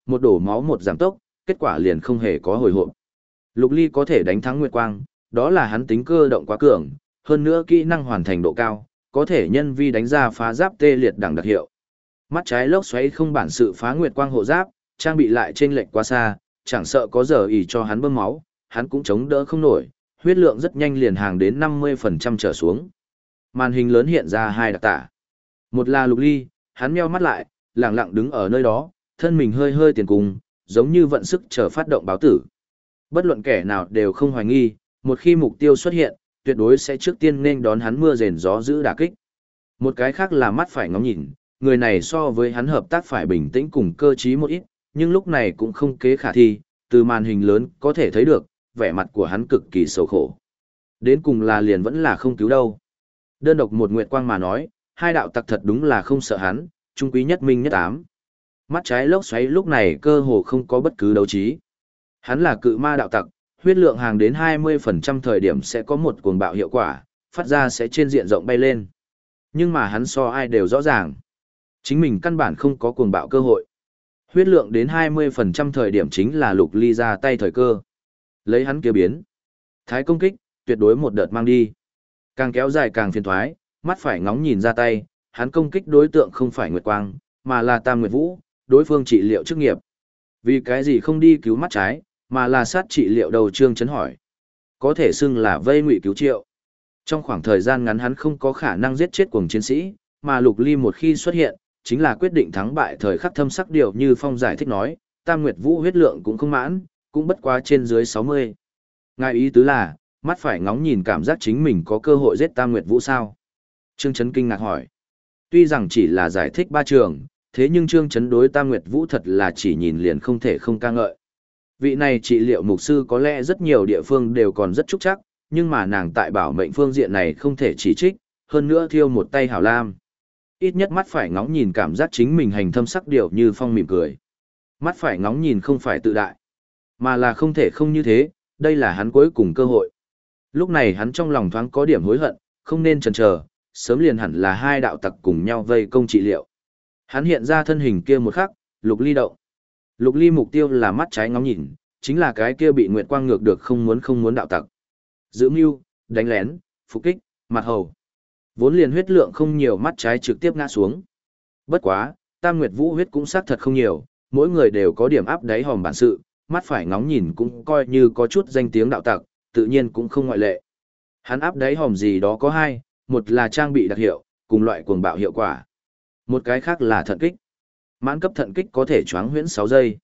một đổ máu một giảm tốc, kết quả liền không hề có hồi hộp. Lục Ly có thể đánh thắng Nguyệt Quang, đó là hắn tính cơ động quá cường, hơn nữa kỹ năng hoàn thành độ cao, có thể nhân vi đánh ra phá giáp tê liệt đẳng đặc hiệu. Mắt trái lốc xoáy không bản sự phá Nguyệt Quang hộ giáp, trang bị lại chênh lệch quá xa, chẳng sợ có giờ ỷ cho hắn bơm máu, hắn cũng chống đỡ không nổi, huyết lượng rất nhanh liền hàng đến 50% trở xuống. Màn hình lớn hiện ra hai đặc tả. Một là Lục Ly, hắn meo mắt lại, lặng lặng đứng ở nơi đó, thân mình hơi hơi tiền cùng, giống như vận sức chờ phát động báo tử. Bất luận kẻ nào đều không hoài nghi, một khi mục tiêu xuất hiện, tuyệt đối sẽ trước tiên nên đón hắn mưa rền gió dữ đả kích. Một cái khác là mắt phải ngóng nhìn, người này so với hắn hợp tác phải bình tĩnh cùng cơ trí một ít, nhưng lúc này cũng không kế khả thi, từ màn hình lớn có thể thấy được, vẻ mặt của hắn cực kỳ sầu khổ. Đến cùng là liền vẫn là không cứu đâu. Đơn độc một Nguyệt Quang mà nói, hai đạo tặc thật đúng là không sợ hắn, trung quý nhất minh nhất ám. Mắt trái lốc xoáy lúc này cơ hồ không có bất cứ đấu trí. Hắn là cự ma đạo tặc, huyết lượng hàng đến 20% thời điểm sẽ có một cuồng bạo hiệu quả, phát ra sẽ trên diện rộng bay lên. Nhưng mà hắn so ai đều rõ ràng. Chính mình căn bản không có cuồng bạo cơ hội. Huyết lượng đến 20% thời điểm chính là Lục Ly ra tay thời cơ. Lấy hắn kia biến. Thái công kích, tuyệt đối một đợt mang đi. Càng kéo dài càng phiền thoái, mắt phải ngóng nhìn ra tay, hắn công kích đối tượng không phải Nguyệt Quang, mà là Tam Nguyệt Vũ, đối phương trị liệu chức nghiệp. Vì cái gì không đi cứu mắt trái, mà là sát trị liệu đầu Trương Chấn hỏi. Có thể xưng là vây ngụy cứu triệu. Trong khoảng thời gian ngắn hắn không có khả năng giết chết cuồng chiến sĩ, mà Lục Ly một khi xuất hiện, chính là quyết định thắng bại thời khắc thâm sắc điều như Phong giải thích nói, Tam Nguyệt Vũ huyết lượng cũng không mãn, cũng bất quá trên dưới 60. Ngài ý tứ là, mắt phải ngóng nhìn cảm giác chính mình có cơ hội giết Tam Nguyệt Vũ sao? Trương Chấn kinh ngạc hỏi. Tuy rằng chỉ là giải thích ba trường, thế nhưng Trương Chấn đối Tam Nguyệt Vũ thật là chỉ nhìn liền không thể không ca ngợi. Vị này trị liệu mục sư có lẽ rất nhiều địa phương đều còn rất trúc chắc, nhưng mà nàng tại bảo mệnh phương diện này không thể chỉ trích, hơn nữa thiêu một tay hảo lam. Ít nhất mắt phải ngóng nhìn cảm giác chính mình hành thâm sắc điệu như Phong mỉm cười. Mắt phải ngóng nhìn không phải tự đại, mà là không thể không như thế, đây là hắn cuối cùng cơ hội. Lúc này hắn trong lòng thoáng có điểm hối hận, không nên chần chờ, sớm liền hẳn là hai đạo tặc cùng nhau vây công trị liệu. Hắn hiện ra thân hình kia một khắc, Lục Ly động. Lục Ly mục tiêu là mắt trái ngóng nhìn, chính là cái kia bị Nguyệt Quang ngược được không muốn đạo tặc. Giữ mưu, đánh lén, phục kích, mặt hầu. Vốn liền huyết lượng không nhiều, mắt trái trực tiếp ngã xuống. Bất quá, Tam Nguyệt Vũ huyết cũng xác thật không nhiều, mỗi người đều có điểm áp đáy hòm bản sự, mắt phải ngóng nhìn cũng coi như có chút danh tiếng đạo tặc, tự nhiên cũng không ngoại lệ. Hắn áp đáy hòm gì đó có hai, một là trang bị đặc hiệu, cùng loại cuồng bạo hiệu quả. Một cái khác là thận kích. Mãn cấp thận kích có thể choáng huyễn 6 giây.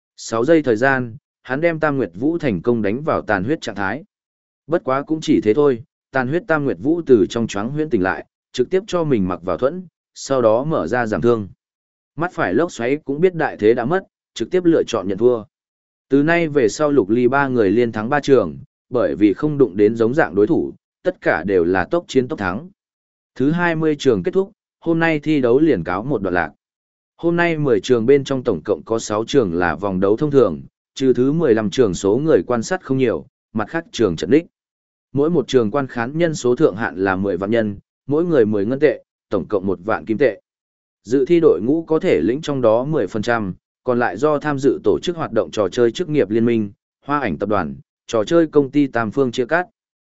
6 giây thời gian, hắn đem Tam Nguyệt Vũ thành công đánh vào tàn huyết trạng thái. Bất quá cũng chỉ thế thôi, tàn huyết Tam Nguyệt Vũ từ trong choáng huyễn tỉnh lại, trực tiếp cho mình mặc vào thuẫn, sau đó mở ra giảm thương. Mắt phải lốc xoáy cũng biết đại thế đã mất, trực tiếp lựa chọn nhận thua. Từ nay về sau Lục Ly ba người liên thắng 3 trường, bởi vì không đụng đến giống dạng đối thủ, tất cả đều là tốc chiến tốc thắng. Thứ 20 trường kết thúc, hôm nay thi đấu liền cáo một đoạn lạc. Hôm nay 10 trường bên trong tổng cộng có 6 trường là vòng đấu thông thường, trừ thứ 15 trường số người quan sát không nhiều, mặt khác trường trận đích. Mỗi một trường quan khán nhân số thượng hạn là 10 vạn nhân, mỗi người 10 ngân tệ, tổng cộng 1 vạn kim tệ. Dự thi đội ngũ có thể lĩnh trong đó 10%, còn lại do tham dự tổ chức hoạt động trò chơi chức nghiệp liên minh, hoa ảnh tập đoàn, trò chơi công ty Tam Phương chia cắt.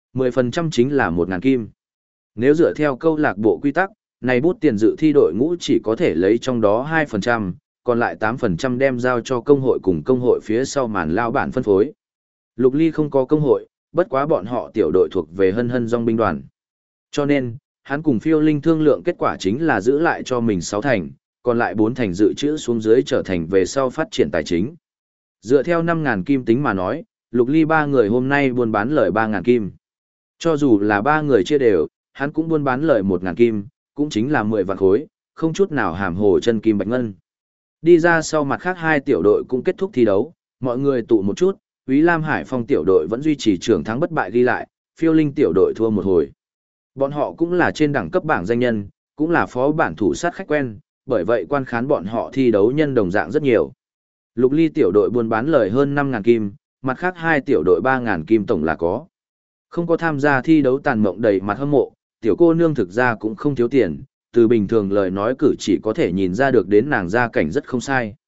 10% chính là 1.000 kim. Nếu dựa theo câu lạc bộ quy tắc, này bút tiền dự thi đội ngũ chỉ có thể lấy trong đó 2%, còn lại 8% đem giao cho công hội cùng công hội phía sau màn lao bản phân phối. Lục Ly không có công hội, bất quá bọn họ tiểu đội thuộc về hân hân dòng binh đoàn. Cho nên, hắn cùng Phiêu Linh thương lượng kết quả chính là giữ lại cho mình 6 thành, còn lại 4 thành dự trữ xuống dưới trở thành về sau phát triển tài chính. Dựa theo 5.000 kim tính mà nói, Lục Ly 3 người hôm nay buôn bán lời 3.000 kim. Cho dù là 3 người chia đều, hắn cũng buôn bán lời 1.000 kim, cũng chính là 10 vạn khối, không chút nào hàm hồ chân kim bạch ngân. Đi ra sau mặt khác hai tiểu đội cũng kết thúc thi đấu, mọi người tụ một chút, Úy Lam Hải Phong tiểu đội vẫn duy trì trưởng thắng bất bại ghi lại, Phiêu Linh tiểu đội thua một hồi. Bọn họ cũng là trên đẳng cấp bảng danh nhân, cũng là phó bản thủ sát khách quen, bởi vậy quan khán bọn họ thi đấu nhân đồng dạng rất nhiều. Lục Ly tiểu đội buôn bán lời hơn 5.000 kim, mặt khác hai tiểu đội 3.000 kim tổng là có. Không có tham gia thi đấu tàn mộng đầy mặt hâm mộ, tiểu cô nương thực ra cũng không thiếu tiền, từ bình thường lời nói cử chỉ có thể nhìn ra được đến nàng gia cảnh rất không sai.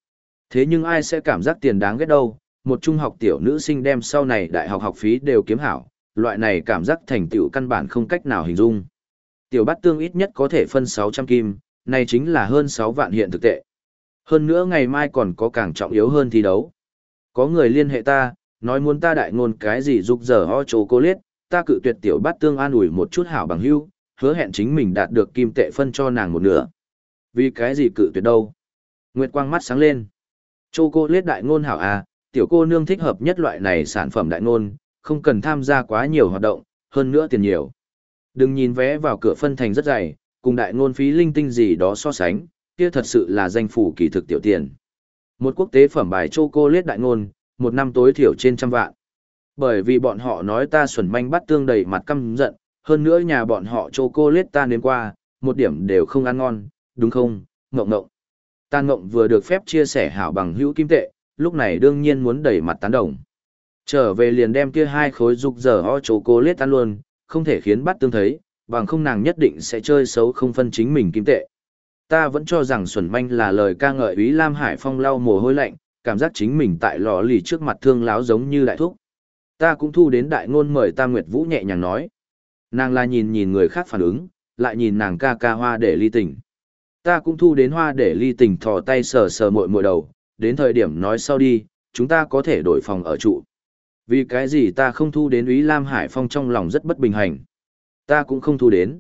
Thế nhưng ai sẽ cảm giác tiền đáng ghét đâu, một trung học tiểu nữ sinh đem sau này đại học học phí đều kiếm hảo, loại này cảm giác thành tựu căn bản không cách nào hình dung. Tiểu bát tương ít nhất có thể phân 600 kim, này chính là hơn 6 vạn hiện thực tệ. Hơn nữa ngày mai còn có càng trọng yếu hơn thi đấu. Có người liên hệ ta, nói muốn ta đại ngôn cái gì dục giờ ho chocolate, ta cự tuyệt tiểu bát tương an ủi một chút hảo bằng hữu, hứa hẹn chính mình đạt được kim tệ phân cho nàng một nửa. Vì cái gì cự tuyệt đâu? Nguyệt quang mắt sáng lên. Chocolate đại ngôn hảo à, tiểu cô nương thích hợp nhất loại này sản phẩm đại ngôn, không cần tham gia quá nhiều hoạt động, hơn nữa tiền nhiều. Đừng nhìn vé vào cửa phân thành rất dày, cùng đại ngôn phí linh tinh gì đó so sánh, kia thật sự là danh phủ kỳ thực tiểu tiền. Một quốc tế phẩm bài chocolate đại ngôn, một năm tối thiểu trên 100 vạn. Bởi vì bọn họ nói ta xuẩn manh bắt tương đầy mặt căm giận, hơn nữa nhà bọn họ chocolate ta nếm qua, một điểm đều không ăn ngon, đúng không, ngộng ngộng. Ta ngộng vừa được phép chia sẻ hảo bằng hữu kim tệ, lúc này đương nhiên muốn đẩy mặt tán đồng. Trở về liền đem kia 2 khối dục giờ ho chocolate ăn luôn, không thể khiến bắt tương thấy, bằng không nàng nhất định sẽ chơi xấu không phân chính mình kim tệ. Ta vẫn cho rằng xuẩn manh là lời ca ngợi Úy Lam Hải Phong lau mồ hôi lạnh, cảm giác chính mình tại lò lì trước mặt thương láo giống như đại thúc. Ta cũng thu đến đại ngôn mời ta Nguyệt Vũ nhẹ nhàng nói. Nàng là nhìn người khác phản ứng, lại nhìn nàng ca ca Hoa Để Ly tình. Ta cũng thu đến Hoa Để Ly tình thò tay sờ sờ muội đầu, đến thời điểm nói sau đi, chúng ta có thể đổi phòng ở trụ. Vì cái gì ta không thu đến Úy Lam Hải Phong trong lòng rất bất bình hành. Ta cũng không thu đến,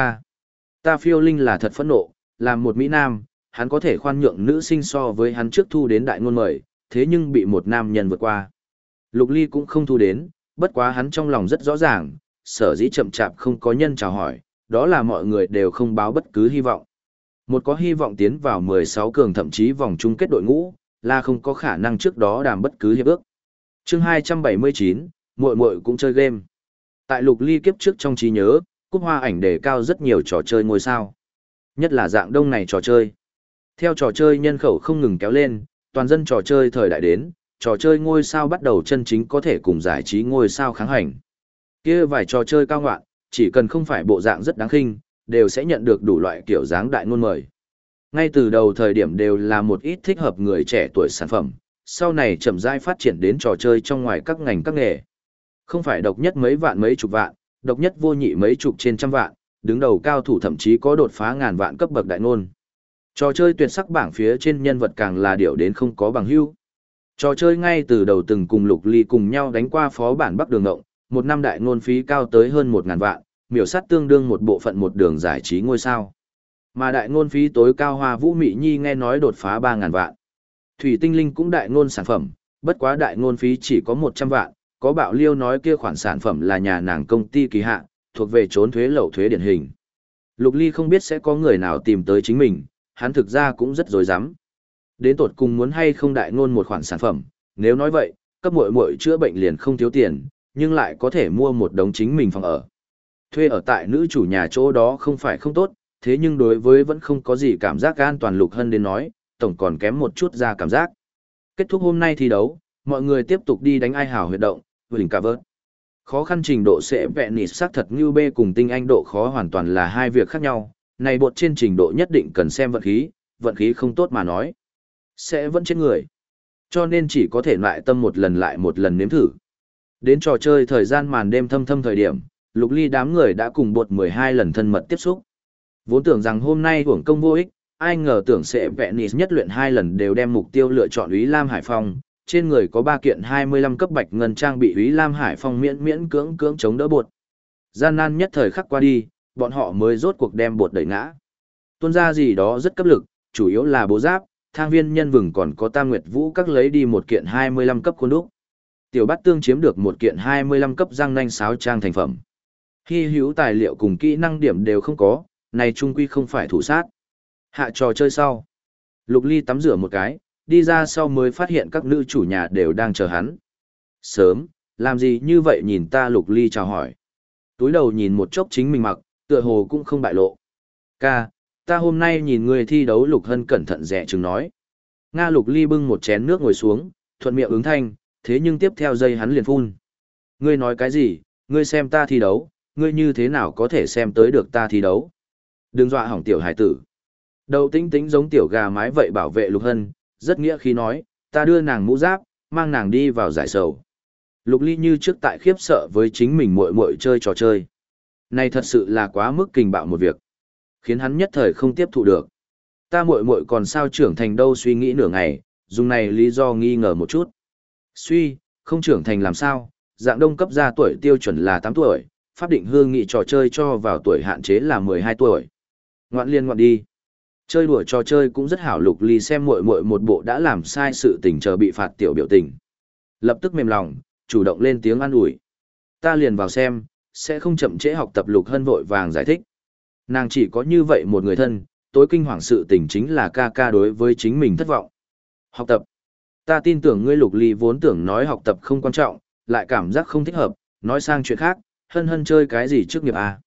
ta phiêu linh là thật phẫn nộ, làm một Mỹ Nam, hắn có thể khoan nhượng nữ sinh so với hắn trước thu đến đại ngôn mời, thế nhưng bị một nam nhân vượt qua. Lục Ly cũng không thu đến, bất quá hắn trong lòng rất rõ ràng, sở dĩ chậm chạp không có nhân chào hỏi, đó là mọi người đều không báo bất cứ hy vọng. Một có hy vọng tiến vào 16 cường thậm chí vòng chung kết đội ngũ, là không có khả năng trước đó đàm bất cứ hiệp ước. Chương 279, muội muội cũng chơi game. Tại Lục Ly kiếp trước trong trí nhớ, cúp hoa ảnh đề cao rất nhiều trò chơi ngôi sao. Nhất là dạng đông này trò chơi. Theo trò chơi nhân khẩu không ngừng kéo lên, toàn dân trò chơi thời đại đến, trò chơi ngôi sao bắt đầu chân chính có thể cùng giải trí ngôi sao kháng hành. Kia vài trò chơi cao ngoạn, chỉ cần không phải bộ dạng rất đáng khinh, đều sẽ nhận được đủ loại kiểu dáng đại ngôn mời. Ngay từ đầu thời điểm đều là một ít thích hợp người trẻ tuổi sản phẩm, sau này chậm rãi phát triển đến trò chơi trong ngoài các ngành các nghề. Không phải độc nhất mấy vạn mấy chục vạn, độc nhất vô nhị mấy chục trên trăm vạn, đứng đầu cao thủ thậm chí có đột phá ngàn vạn cấp bậc đại ngôn. Trò chơi tuyệt sắc bảng phía trên nhân vật càng là điệu đến không có bằng hữu. Trò chơi ngay từ đầu từng cùng Lục Ly cùng nhau đánh qua phó bản Bắc Đường Ngộng, một năm đại ngôn phí cao tới hơn 1.000 vạn, miểu sát tương đương một bộ phận một đường giải trí ngôi sao. Mà đại ngôn phí tối cao Hoa Vũ Mị Nhi nghe nói đột phá 3.000 vạn. Thủy Tinh Linh cũng đại ngôn sản phẩm, bất quá đại ngôn phí chỉ có 100 vạn, có bạo liêu nói kia khoản sản phẩm là nhà nàng công ty kỳ hạ, thuộc về trốn thuế lậu thuế điển hình. Lục Ly không biết sẽ có người nào tìm tới chính mình, hắn thực ra cũng rất dối rắm. Đến tột cùng muốn hay không đại ngôn một khoản sản phẩm, nếu nói vậy, cấp muội muội chữa bệnh liền không thiếu tiền, nhưng lại có thể mua một đống chính mình phòng ở. Thuê ở tại nữ chủ nhà chỗ đó không phải không tốt, thế nhưng đối với vẫn không có gì cảm giác an toàn Lục Hân đến nói, tổng còn kém một chút ra cảm giác. Kết thúc hôm nay thi đấu, mọi người tiếp tục đi đánh ai hào huyệt động, vỉnh cả vớt. Khó khăn trình độ sẽ vẹn nịt xác thật như B cùng tinh anh độ khó hoàn toàn là hai việc khác nhau, này bột trên trình độ nhất định cần xem vận khí không tốt mà nói. Sẽ vẫn chết người. Cho nên chỉ có thể lại tâm một lần nếm thử. Đến trò chơi thời gian màn đêm thâm thâm thời điểm, Lục Ly đám người đã cùng bột 12 lần thân mật tiếp xúc. Vốn tưởng rằng hôm nay hưởng công vô ích, ai ngờ tưởng sẽ vẹn nịt nhất luyện 2 lần đều đem mục tiêu lựa chọn Úy Lam Hải Phong. Trên người có 3 kiện 25 cấp bạch ngân trang bị Úy Lam Hải Phong miễn cưỡng chống đỡ bột. Gian nan nhất thời khắc qua đi, bọn họ mới rốt cuộc đem bột đẩy ngã. Tuôn ra gì đó rất cấp lực, chủ yếu là bố giáp, thang viên nhân vừng còn có Tam Nguyệt Vũ các lấy đi một kiện 25 cấp khuôn đúc. Tiểu Bát Tương chiếm được một kiện 25 cấp răng nanh sáo trang thành phẩm. Hy hữu tài liệu cùng kỹ năng điểm đều không có, này trung quy không phải thủ sát. Hạ trò chơi sau. Lục Ly tắm rửa một cái, đi ra sau mới phát hiện các nữ chủ nhà đều đang chờ hắn. Sớm, làm gì như vậy nhìn ta? Lục Ly chào hỏi. Túi đầu nhìn một chốc chính mình mặc, tựa hồ cũng không bại lộ. Ca, ta hôm nay nhìn người thi đấu. Lục Hân cẩn thận dè chừng nói. Nga. Lục Ly bưng một chén nước ngồi xuống, thuận miệng ứng thanh, thế nhưng tiếp theo giây hắn liền phun. Ngươi nói cái gì? Ngươi xem ta thi đấu, ngươi như thế nào có thể xem tới được ta thi đấu? Đừng dọa hỏng tiểu hải tử. Đầu tĩnh tĩnh giống tiểu gà mái vậy bảo vệ Lục Hân, rất nghĩa khí nói, ta đưa nàng mũ giáp, mang nàng đi vào giải sầu. Lục Ly như trước tại khiếp sợ với chính mình muội muội chơi trò chơi. Này thật sự là quá mức kình bạo một việc, khiến hắn nhất thời không tiếp thụ được. Ta muội muội còn sao trưởng thành đâu, suy nghĩ nửa ngày, dùng này lý do nghi ngờ một chút. Không trưởng thành làm sao, Dạng Đông cấp ra tuổi tiêu chuẩn là 8 tuổi, pháp định hương nghị trò chơi cho vào tuổi hạn chế là 12 tuổi. Ngoạn liên ngoạn đi. Chơi đùa trò chơi cũng rất hảo. Lục Ly xem muội muội một bộ đã làm sai sự tình chờ bị phạt tiểu biểu tình. Lập tức mềm lòng, chủ động lên tiếng an ủi. Ta liền vào xem, sẽ không chậm trễ học tập. Lục Hân vội vàng giải thích. Nàng chỉ có như vậy một người thân, tối kinh hoàng sự tình chính là ca ca đối với chính mình thất vọng. Học tập. Ta tin tưởng ngươi. Lục Ly vốn tưởng nói học tập không quan trọng, lại cảm giác không thích hợp, nói sang chuyện khác. Hân Hân chơi cái gì trước nghiệp à?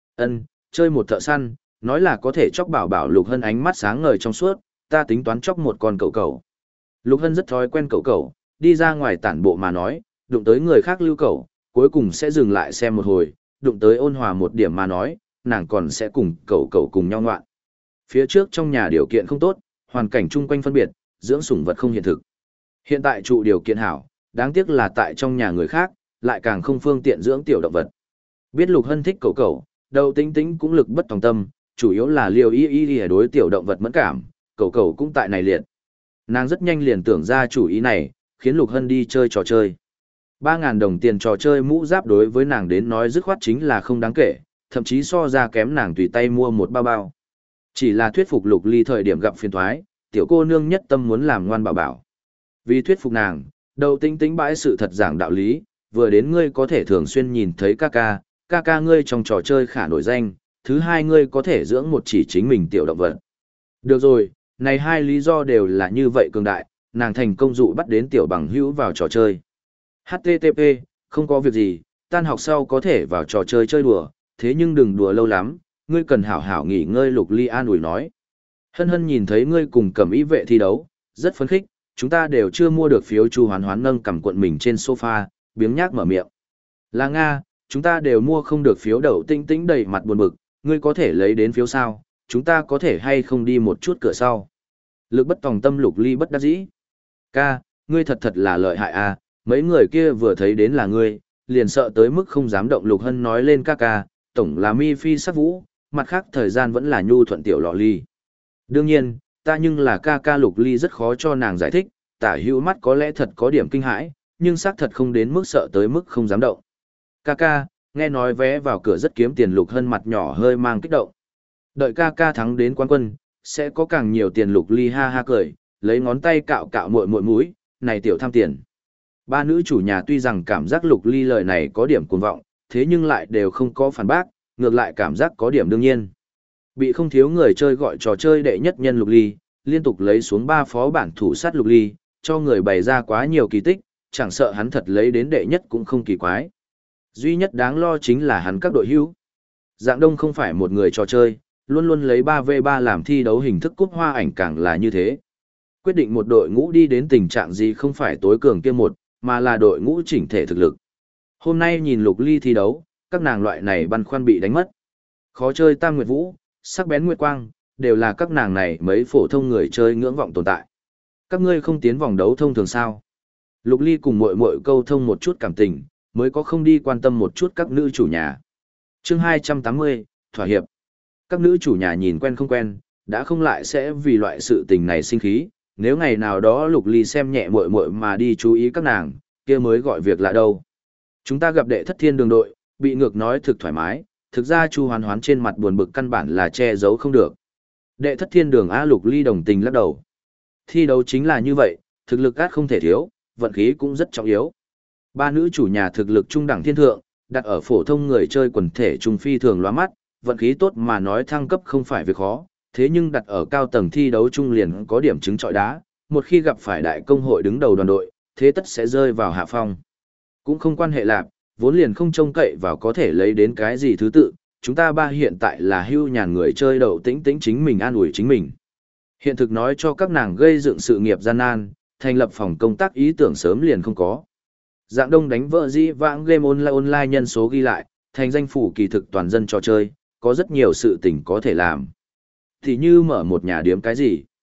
Chơi một thợ săn, nói là có thể chóc bảo bảo. Lục Hân ánh mắt sáng ngời trong suốt, ta tính toán chóc một con cẩu cẩu. Lục Hân rất thói quen cẩu cẩu, đi ra ngoài tản bộ mà nói, đụng tới người khác lưu cẩu, cuối cùng sẽ dừng lại xem một hồi, đụng tới ôn hòa một điểm mà nói, nàng còn sẽ cùng cẩu cẩu cùng nhau ngoạn. Phía trước trong nhà điều kiện không tốt, hoàn cảnh chung quanh phân biệt, dưỡng sủng vật không hiện thực. Hiện tại trụ điều kiện hảo, đáng tiếc là tại trong nhà người khác, lại càng không phương tiện dưỡng tiểu động vật. Biết Lục Hân thích cẩu cẩu, Đầu Tính Tính cũng lực bất tòng tâm, chủ yếu là Liêu Y đối tiểu động vật mẫn cảm, cẩu cẩu cũng tại này liệt. Nàng rất nhanh liền tưởng ra chủ ý này, khiến Lục Hân đi chơi trò chơi. 3.000 đồng tiền trò chơi mũ giáp đối với nàng đến nói dứt khoát chính là không đáng kể, thậm chí so ra kém nàng tùy tay mua một bao bao. Chỉ là thuyết phục Lục Ly thời điểm gặp phiền toái, tiểu cô nương nhất tâm muốn làm ngoan bảo bảo. Vì thuyết phục nàng, Đầu Tính Tính bãi sự thật giảng đạo lý, vừa đến ngươi có thể thường xuyên nhìn thấy ca ca ngươi trong trò chơi khả nổi danh, thứ hai ngươi có thể dưỡng một chỉ chính mình tiểu động vật. Được rồi, này hai lý do đều là như vậy cường đại, nàng thành công dụ bắt đến tiểu bằng hữu vào trò chơi. HTTP, không có việc gì, tan học sau có thể vào trò chơi chơi đùa, thế nhưng đừng đùa lâu lắm, ngươi cần hảo hảo nghỉ ngơi. Lục Ly an ủi nói. Hân Hân nhìn thấy ngươi cùng Cẩm Ý vệ thi đấu, rất phấn khích, chúng ta đều chưa mua được phiếu. Chu Hoán Hoán nâng cầm cuộn mình trên sofa, biếng nhác mở miệng. Là Nga, chúng ta đều mua không được phiếu. Đầu Tinh Tinh đầy mặt buồn bực, ngươi có thể lấy đến phiếu sao, chúng ta có thể hay không đi một chút cửa sau. Lực bất tòng tâm. Lục Ly bất đắc dĩ. Ca, ngươi thật là lợi hại à, mấy người kia vừa thấy đến là ngươi, liền sợ tới mức không dám động. Lục Hân nói lên ca, tổng là mi phi sắc vũ, mặt khác thời gian vẫn là nhu thuận tiểu lọ ly. Đương nhiên, ta nhưng là ca. Lục Ly rất khó cho nàng giải thích, tả hữu mắt có lẽ thật có điểm kinh hãi, nhưng xác thật không đến mức sợ tới mức không dám động. Ca, nghe nói vé vào cửa rất kiếm tiền. Lục Hân mặt nhỏ hơi mang kích động. Đợi ca thắng đến quán quân, sẽ có càng nhiều tiền. Lục Ly ha ha cười, lấy ngón tay cạo cạo muội mũi, này tiểu tham tiền. Ba nữ chủ nhà tuy rằng cảm giác Lục Ly lời này có điểm cuồng vọng, thế nhưng lại đều không có phản bác, ngược lại cảm giác có điểm đương nhiên. Bị không thiếu người chơi gọi trò chơi đệ nhất nhân Lục Ly, liên tục lấy xuống 3 phó bản thủ sát Lục Ly, cho người bày ra quá nhiều kỳ tích, chẳng sợ hắn thật lấy đến đệ nhất cũng không kỳ quái. Duy nhất đáng lo chính là hắn các đội hữu. Dạng Đông không phải một người trò chơi, luôn luôn lấy 3v3 làm thi đấu hình thức cúp hoa ảnh càng là như thế. Quyết định một đội ngũ đi đến tình trạng gì không phải tối cường kia một, mà là đội ngũ chỉnh thể thực lực. Hôm nay nhìn Lục Ly thi đấu, các nàng loại này băn khoăn bị đánh mất. Khó chơi Tam Nguyệt Vũ, sắc bén Nguyệt Quang, đều là các nàng này mấy phổ thông người chơi ngưỡng vọng tồn tại. Các ngươi không tiến vòng đấu thông thường sao? Lục Ly cùng muội muội câu thông một chút cảm tình, mới có không đi quan tâm một chút các nữ chủ nhà. Chương 280, thỏa hiệp. Các nữ chủ nhà nhìn quen không quen, đã không lại sẽ vì loại sự tình này sinh khí, nếu ngày nào đó Lục Ly xem nhẹ muội muội mà đi chú ý các nàng, kia mới gọi việc lạ đâu. Chúng ta gặp đệ thất thiên đường đội, bị ngược nói thực thoải mái, thực ra Chu Hoán Hoán trên mặt buồn bực căn bản là che giấu không được. Đệ thất thiên đường A. Lục Ly đồng tình lắc đầu. Thi đấu chính là như vậy, thực lực át không thể thiếu, vận khí cũng rất trọng yếu. Ba nữ chủ nhà thực lực trung đẳng thiên thượng, đặt ở phổ thông người chơi quần thể trung phi thường lóa mắt, vận khí tốt mà nói thăng cấp không phải việc khó, thế nhưng đặt ở cao tầng thi đấu trung liền có điểm chứng trọi đá, một khi gặp phải đại công hội đứng đầu đoàn đội, thế tất sẽ rơi vào hạ phong. Cũng không quan hệ lạc, vốn liền không trông cậy vào có thể lấy đến cái gì thứ tự, chúng ta ba hiện tại là hưu nhàn người chơi Đầu Tĩnh Tĩnh chính mình an ủi chính mình. Hiện thực nói cho các nàng gây dựng sự nghiệp gian nan, thành lập phòng công tác ý tưởng sớm liền không có. Dạng Đông đánh vỡ dĩ vãng game online nhân số ghi lại, thành danh phủ kỳ thực toàn dân trò chơi, có rất nhiều sự tình có thể làm. Thì như mở một nhà điếm cái gì.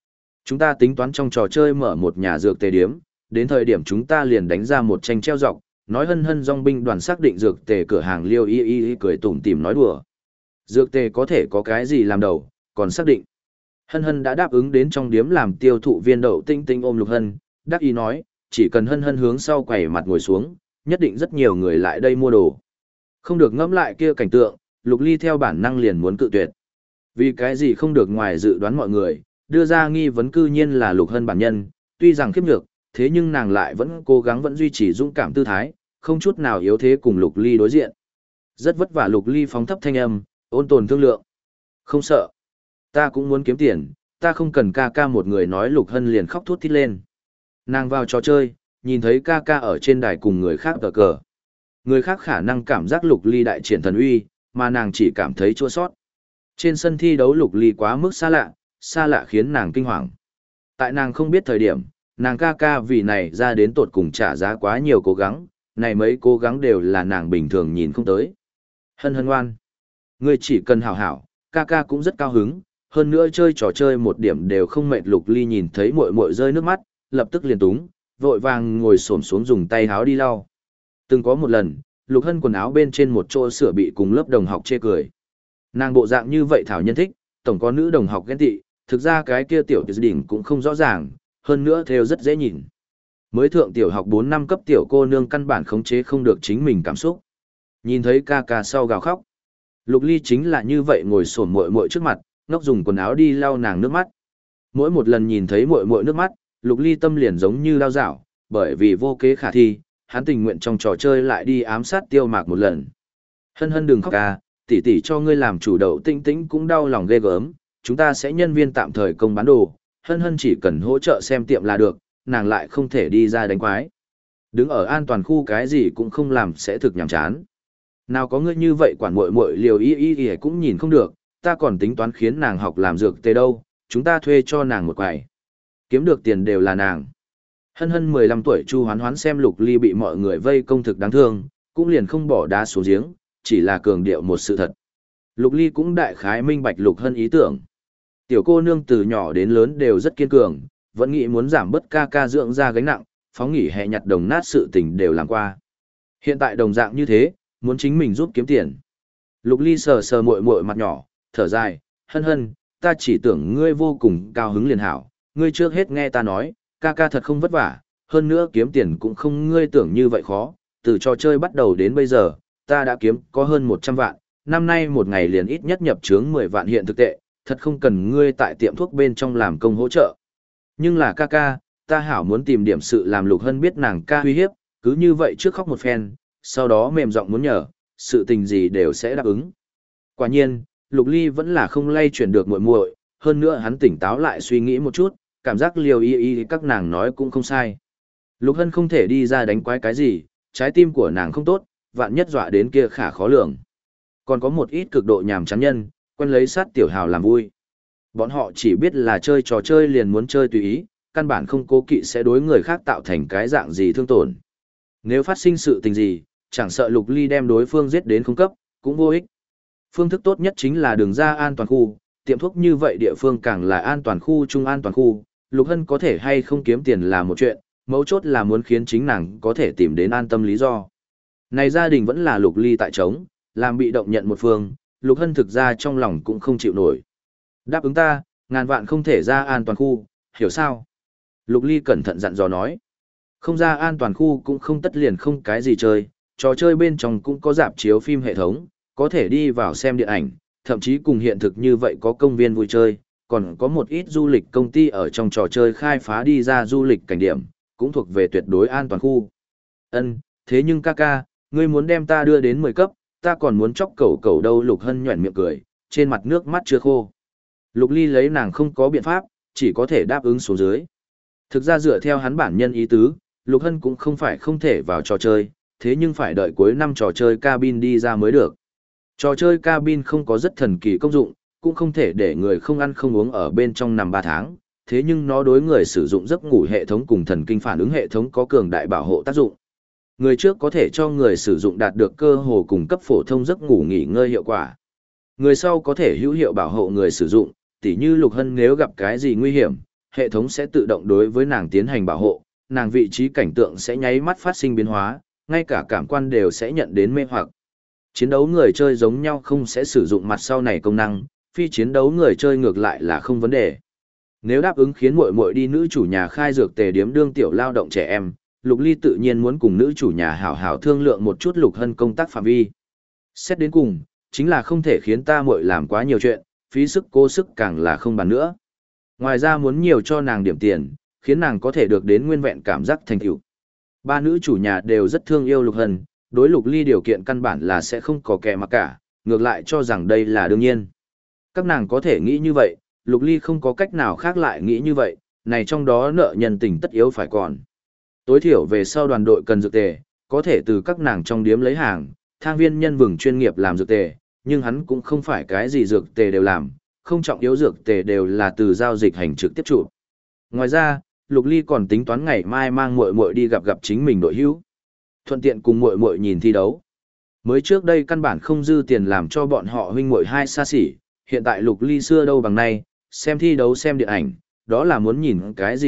Chúng ta tính toán trong trò chơi mở một nhà dược tề điếm, đến thời điểm chúng ta liền đánh ra một tranh treo dọc, nói hân hân dòng binh đoàn xác định dược tề cửa hàng Liêu y cười tủm tỉm nói đùa. Dược tề có thể có cái gì làm đầu, còn xác định. Hân hân đã đáp ứng đến trong điếm làm tiêu thụ viên đậu tinh tinh ôm Lục Hân, đắc ý nói, chỉ cần hân hân hướng sau quầy mặt ngồi xuống, nhất định rất nhiều người lại đây mua đồ. Không được ngẫm lại kia cảnh tượng, Lục Ly theo bản năng liền muốn cự tuyệt. Vì cái gì không được ngoài dự đoán mọi người, đưa ra nghi vấn cư nhiên là Lục Hân bản nhân, tuy rằng khiếp nhược, thế nhưng nàng lại vẫn cố gắng vẫn duy trì dũng cảm tư thái, không chút nào yếu thế cùng Lục Ly đối diện. Rất vất vả Lục Ly phóng thấp thanh âm, ôn tồn thương lượng. Không sợ. Ta cũng muốn kiếm tiền, ta không cần ca ca một người nói. Lục Hân liền khóc thút thít lên. Nàng vào trò chơi, nhìn thấy ca ca ở trên đài cùng người khác cờ cờ. Người khác khả năng cảm giác Lục Ly đại triển thần uy, mà nàng chỉ cảm thấy chua sót. Trên sân thi đấu Lục Ly quá mức xa lạ khiến nàng kinh hoàng. Tại nàng không biết thời điểm, nàng ca ca vì này ra đến tột cùng trả giá quá nhiều cố gắng, này mấy cố gắng đều là nàng bình thường nhìn không tới. Hân hân ngoan. Ngươi chỉ cần hảo hảo, ca ca cũng rất cao hứng, hơn nữa chơi trò chơi một điểm đều không mệt. Lục Ly nhìn thấy muội muội rơi nước mắt, lập tức liền túng, vội vàng ngồi xổm xuống dùng tay háo đi lau. Từng có một lần, Lục Hân quần áo bên trên một chỗ sửa bị cùng lớp đồng học chê cười. Nàng bộ dạng như vậy thảo nhân thích, tổng có nữ đồng học ghen tị, thực ra cái kia tiểu đỉnh cũng không rõ ràng, hơn nữa theo rất dễ nhìn. Mới thượng tiểu học 4 năm cấp tiểu cô nương căn bản khống chế không được chính mình cảm xúc. Nhìn thấy ca ca sau gào khóc. Lục Ly chính là như vậy ngồi xổm muội muội trước mặt, ngốc dùng quần áo đi lau nàng nước mắt. Mỗi một lần nhìn thấy muội muội nước mắt, Lục Ly tâm liền giống như dao dảo, bởi vì vô kế khả thi, hắn tình nguyện trong trò chơi lại đi ám sát Tiêu Mạc một lần. Hân hân đừng khóc ca, tỷ tỷ cho ngươi làm chủ đậu tinh tĩnh cũng đau lòng ghê gớm, chúng ta sẽ nhân viên tạm thời công bán đồ, hân hân chỉ cần hỗ trợ xem tiệm là được, nàng lại không thể đi ra đánh quái. Đứng ở an toàn khu cái gì cũng không làm sẽ thực nhàm chán. Nào có ngươi như vậy quản muội muội liều y cũng nhìn không được, ta còn tính toán khiến nàng học làm dược tê đâu, chúng ta thuê cho nàng một quầy. Kiếm được tiền đều là nàng. Hân hân 15 tuổi Chu Hoán Hoán xem Lục Ly bị mọi người vây công thực đáng thương, cũng liền không bỏ đá xuống giếng, chỉ là cường điệu một sự thật. Lục Ly cũng đại khái minh bạch Lục Hân ý tưởng. Tiểu cô nương từ nhỏ đến lớn đều rất kiên cường, vẫn nghĩ muốn giảm bớt ca ca dưỡng ra gánh nặng, phóng nghỉ hè nhặt đồng nát sự tình đều làm qua. Hiện tại đồng dạng như thế, muốn chính mình giúp kiếm tiền. Lục Ly sờ sờ muội muội mặt nhỏ, thở dài, hân hân, ta chỉ tưởng ngươi vô cùng cao hứng liền hảo, ngươi trước hết nghe ta nói, ca ca thật không vất vả, hơn nữa kiếm tiền cũng không ngươi tưởng như vậy khó, từ trò chơi bắt đầu đến bây giờ, ta đã kiếm có hơn 100 vạn, năm nay một ngày liền ít nhất nhập chướng 10 vạn hiện thực tệ, thật không cần ngươi tại tiệm thuốc bên trong làm công hỗ trợ. Nhưng là ca ca, ta hảo muốn tìm điểm sự làm. Lục Hân biết nàng ca uy hiếp, cứ như vậy trước khóc một phen, sau đó mềm giọng muốn nhờ, sự tình gì đều sẽ đáp ứng. Quả nhiên, Lục Ly vẫn là không lay chuyển được muội muội, hơn nữa hắn tỉnh táo lại suy nghĩ một chút, cảm giác liều y các nàng nói cũng không sai. Lục Hân không thể đi ra đánh quái cái gì, trái tim của nàng không tốt, vạn nhất dọa đến kia khả khó lường. Còn có một ít cực độ nhàm chán nhân, quen lấy sát tiểu hào làm vui. Bọn họ chỉ biết là chơi trò chơi liền muốn chơi tùy ý, căn bản không cố kỵ sẽ đối người khác tạo thành cái dạng gì thương tổn. Nếu phát sinh sự tình gì, chẳng sợ Lục Ly đem đối phương giết đến không cấp, cũng vô ích. Phương thức tốt nhất chính là đường ra an toàn khu, tiệm thuốc như vậy địa phương càng là an toàn khu trung an toàn khu, Lục Hân có thể hay không kiếm tiền là một chuyện, mấu chốt là muốn khiến chính nàng có thể tìm đến an tâm lý do. Này gia đình vẫn là Lục Ly tại trống, làm bị động nhận một phương, Lục Hân thực ra trong lòng cũng không chịu nổi. Đáp ứng ta, ngàn vạn không thể ra an toàn khu, hiểu sao? Lục Ly cẩn thận dặn dò nói. Không ra an toàn khu cũng không tất liền không cái gì chơi, trò chơi bên trong cũng có rạp chiếu phim hệ thống, có thể đi vào xem điện ảnh, thậm chí cùng hiện thực như vậy có công viên vui chơi, còn có một ít du lịch công ty ở trong trò chơi khai phá đi ra du lịch cảnh điểm, cũng thuộc về tuyệt đối an toàn khu. Ân, thế nhưng ca ca, ngươi muốn đem ta đưa đến 10 cấp, ta còn muốn chóc cẩu cẩu đâu. Lục Hân nhoẻn miệng cười, trên mặt nước mắt chưa khô. Lục Ly lấy nàng không có biện pháp, chỉ có thể đáp ứng xuống dưới. Thực ra dựa theo hắn bản nhân ý tứ, Lục Hân cũng không phải không thể vào trò chơi, thế nhưng phải đợi cuối năm trò chơi cabin đi ra mới được. Trò chơi cabin không có rất thần kỳ công dụng, cũng không thể để người không ăn không uống ở bên trong nằm 3 tháng, thế nhưng nó đối người sử dụng giấc ngủ hệ thống cùng thần kinh phản ứng hệ thống có cường đại bảo hộ tác dụng. Người trước có thể cho người sử dụng đạt được cơ hồ cung cấp phổ thông giấc ngủ nghỉ ngơi hiệu quả. Người sau có thể hữu hiệu bảo hộ người sử dụng, tỉ như Lục Hân nếu gặp cái gì nguy hiểm, hệ thống sẽ tự động đối với nàng tiến hành bảo hộ, nàng vị trí cảnh tượng sẽ nháy mắt phát sinh biến hóa, ngay cả cảm quan đều sẽ nhận đến mê hoặc. Chiến đấu người chơi giống nhau không sẽ sử dụng mặt sau này công năng, phi chiến đấu người chơi ngược lại là không vấn đề. Nếu đáp ứng khiến muội muội đi nữ chủ nhà khai dược tề điếm đương tiểu lao động trẻ em, Lục Ly tự nhiên muốn cùng nữ chủ nhà hảo hảo thương lượng một chút Lục Hân công tác phạm vi. Xét đến cùng, chính là không thể khiến ta muội làm quá nhiều chuyện, phí sức cố sức càng là không bàn nữa. Ngoài ra muốn nhiều cho nàng điểm tiền, khiến nàng có thể được đến nguyên vẹn cảm giác thành tựu. Ba nữ chủ nhà đều rất thương yêu Lục Hân, đối Lục Ly điều kiện căn bản là sẽ không có kẻ mà cả, ngược lại cho rằng đây là đương nhiên. Các nàng có thể nghĩ như vậy, Lục Ly không có cách nào khác lại nghĩ như vậy, này trong đó nợ nhân tình tất yếu phải còn. Tối thiểu về sau đoàn đội cần dược tề, có thể từ các nàng trong điếm lấy hàng, thang viên nhân vừng chuyên nghiệp làm dược tề, nhưng hắn cũng không phải cái gì dược tề đều làm, không trọng yếu dược tề đều là từ giao dịch hành trực tiếp trụ. Ngoài ra, Lục Ly còn tính toán ngày mai mang muội muội đi gặp gặp chính mình đội hữu. Thuận tiện cùng muội muội nhìn thi đấu. Mới trước đây căn bản không dư tiền làm cho bọn họ huynh muội hai xa xỉ, hiện tại Lục Ly xưa đâu bằng nay, xem thi đấu xem điện ảnh, đó là muốn nhìn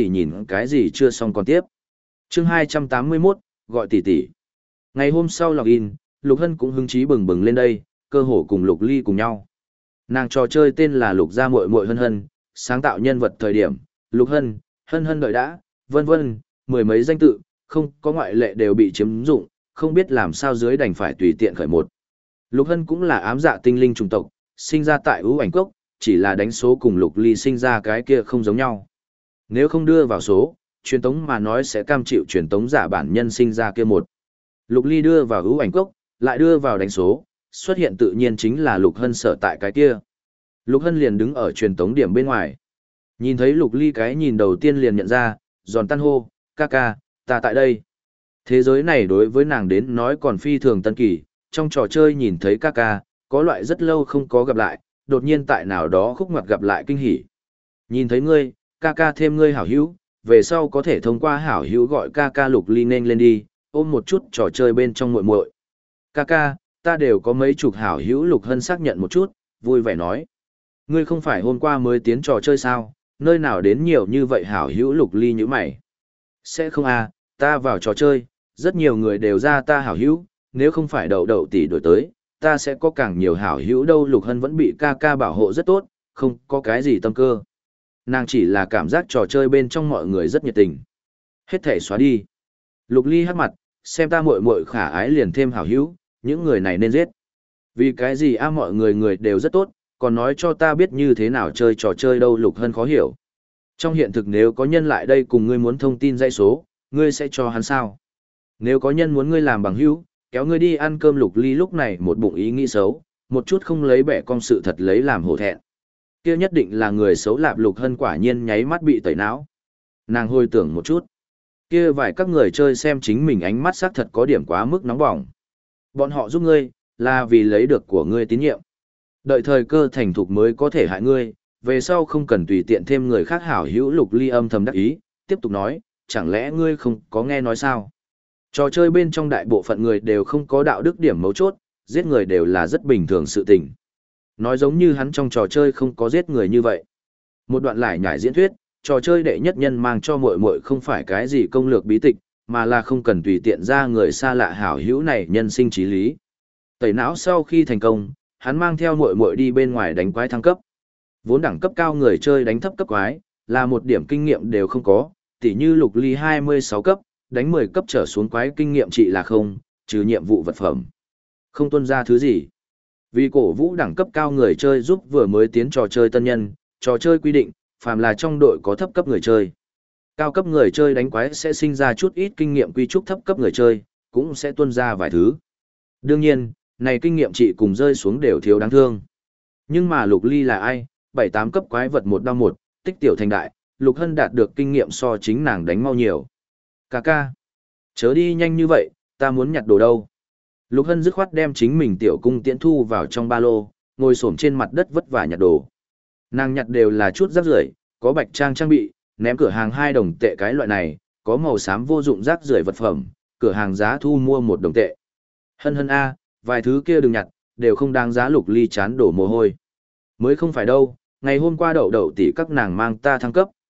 cái gì chưa xong còn tiếp. Chương 281, gọi tỷ tỷ. Ngày hôm sau login, Lục Hân cũng hứng chí bừng bừng lên đây, cơ hồ cùng Lục Ly cùng nhau. Nàng trò chơi tên là Lục gia muội muội Hân Hân, sáng tạo nhân vật thời điểm, Lục Hân, Hân Hân đợi đã, vân vân, mười mấy danh tự, không có ngoại lệ đều bị chiếm dụng, không biết làm sao dưới đành phải tùy tiện khởi một. Lục Hân cũng là ám dạ tinh linh chủng tộc, sinh ra tại ưu ảnh cốc, chỉ là đánh số cùng Lục Ly sinh ra cái kia không giống nhau. Nếu không đưa vào số, truyền tống mà nói sẽ cam chịu truyền tống giả bản nhân sinh ra kia một. Lục Ly đưa vào ưu ảnh cốc, lại đưa vào đánh số, xuất hiện tự nhiên chính là Lục Hân sở tại cái kia. Lục Hân liền đứng ở truyền tống điểm bên ngoài. Nhìn thấy Lục Ly cái nhìn đầu tiên liền nhận ra, giòn tan hô, ca ca, ta tại đây. Thế giới này đối với nàng đến nói còn phi thường tân kỳ, trong trò chơi nhìn thấy ca ca, có loại rất lâu không có gặp lại, đột nhiên tại nào đó khúc ngoặt gặp lại kinh hỉ. Nhìn thấy ngươi, ca ca thêm ngươi hảo hữu, về sau có thể thông qua hảo hữu gọi ca ca Lục Ly nên lên đi, ôm một chút trò chơi bên trong muội muội. Ca ca, ta đều có mấy chục hảo hữu. Lục Hân xác nhận một chút, vui vẻ nói. Ngươi không phải hôm qua mới tiến trò chơi sao, nơi nào đến nhiều như vậy hảo hữu. Lục Ly như mày. Sẽ không à, ta vào trò chơi, rất nhiều người đều ra ta hảo hữu, nếu không phải đậu đậu tỷ đổi tới, ta sẽ có càng nhiều hảo hữu đâu. Lục Hân vẫn bị ca ca bảo hộ rất tốt, không có cái gì tâm cơ. Nàng chỉ là cảm giác trò chơi bên trong mọi người rất nhiệt tình. Hết thể xóa đi. Lục Ly hắc mặt, xem ta muội muội khả ái liền thêm hảo hữu, những người này nên giết. Vì cái gì a, mọi người đều rất tốt, còn nói cho ta biết như thế nào chơi trò chơi đâu. Lục Hân khó hiểu. Trong hiện thực nếu có nhân lại đây cùng ngươi muốn thông tin dãy số, ngươi sẽ cho hắn sao? Nếu có nhân muốn ngươi làm bằng hữu, kéo ngươi đi ăn cơm. Lục Ly lúc này một bụng ý nghĩ xấu, một chút không lấy bẻ cong sự thật lấy làm hổ thẹn. Kia nhất định là người xấu. Lạp Lục Hân quả nhiên nháy mắt bị tẩy não. Nàng hồi tưởng một chút. Kia vài các người chơi xem chính mình ánh mắt xác thật có điểm quá mức nóng bỏng. Bọn họ giúp ngươi, là vì lấy được của ngươi tín nhiệm. Đợi thời cơ thành thục mới có thể hại ngươi, về sau không cần tùy tiện thêm người khác hảo hữu. Lục Ly âm thầm đắc ý, tiếp tục nói, chẳng lẽ ngươi không có nghe nói sao? Trò chơi bên trong đại bộ phận người đều không có đạo đức điểm mấu chốt, giết người đều là rất bình thường sự tình. Nói giống như hắn trong trò chơi không có giết người như vậy. Một đoạn lải nhải diễn thuyết, trò chơi đệ nhất nhân mang cho muội muội không phải cái gì công lược bí tịch, mà là không cần tùy tiện ra người xa lạ hảo hữu này nhân sinh trí lý. Tẩy não sau khi thành công, hắn mang theo muội muội đi bên ngoài đánh quái thăng cấp. Vốn đẳng cấp cao người chơi đánh thấp cấp quái, là một điểm kinh nghiệm đều không có, tỉ như Lục Ly 26 cấp, đánh 10 cấp trở xuống quái kinh nghiệm trị là không, trừ nhiệm vụ vật phẩm. Không tuân ra thứ gì. Vì cổ vũ đẳng cấp cao người chơi giúp vừa mới tiến trò chơi tân nhân, trò chơi quy định, phàm là trong đội có thấp cấp người chơi. Cao cấp người chơi đánh quái sẽ sinh ra chút ít kinh nghiệm quy trúc, thấp cấp người chơi, cũng sẽ tuân ra vài thứ. Đương nhiên, này kinh nghiệm trị cùng rơi xuống đều thiếu đáng thương. Nhưng mà Lục Ly là ai? 7-8 cấp quái vật một đau một, tích tiểu thành đại, Lục Hân đạt được kinh nghiệm so chính nàng đánh mau nhiều. Cà ca, chớ đi nhanh như vậy, ta muốn nhặt đồ đâu. Lục Hân dứt khoát đem chính mình tiểu cung tiễn thu vào trong ba lô, ngồi xổm trên mặt đất vất vả nhặt đồ. Nàng nhặt đều là chút rác rưởi, có bạch trang trang bị, ném cửa hàng 2 đồng tệ cái loại này, có màu xám vô dụng rác rưởi vật phẩm, cửa hàng giá thu mua 1 đồng tệ. Hân Hân a, vài thứ kia đừng nhặt, đều không đáng giá. Lục Ly chán đổ mồ hôi. Mới không phải đâu, ngày hôm qua đậu đậu tỷ các nàng mang ta thăng cấp,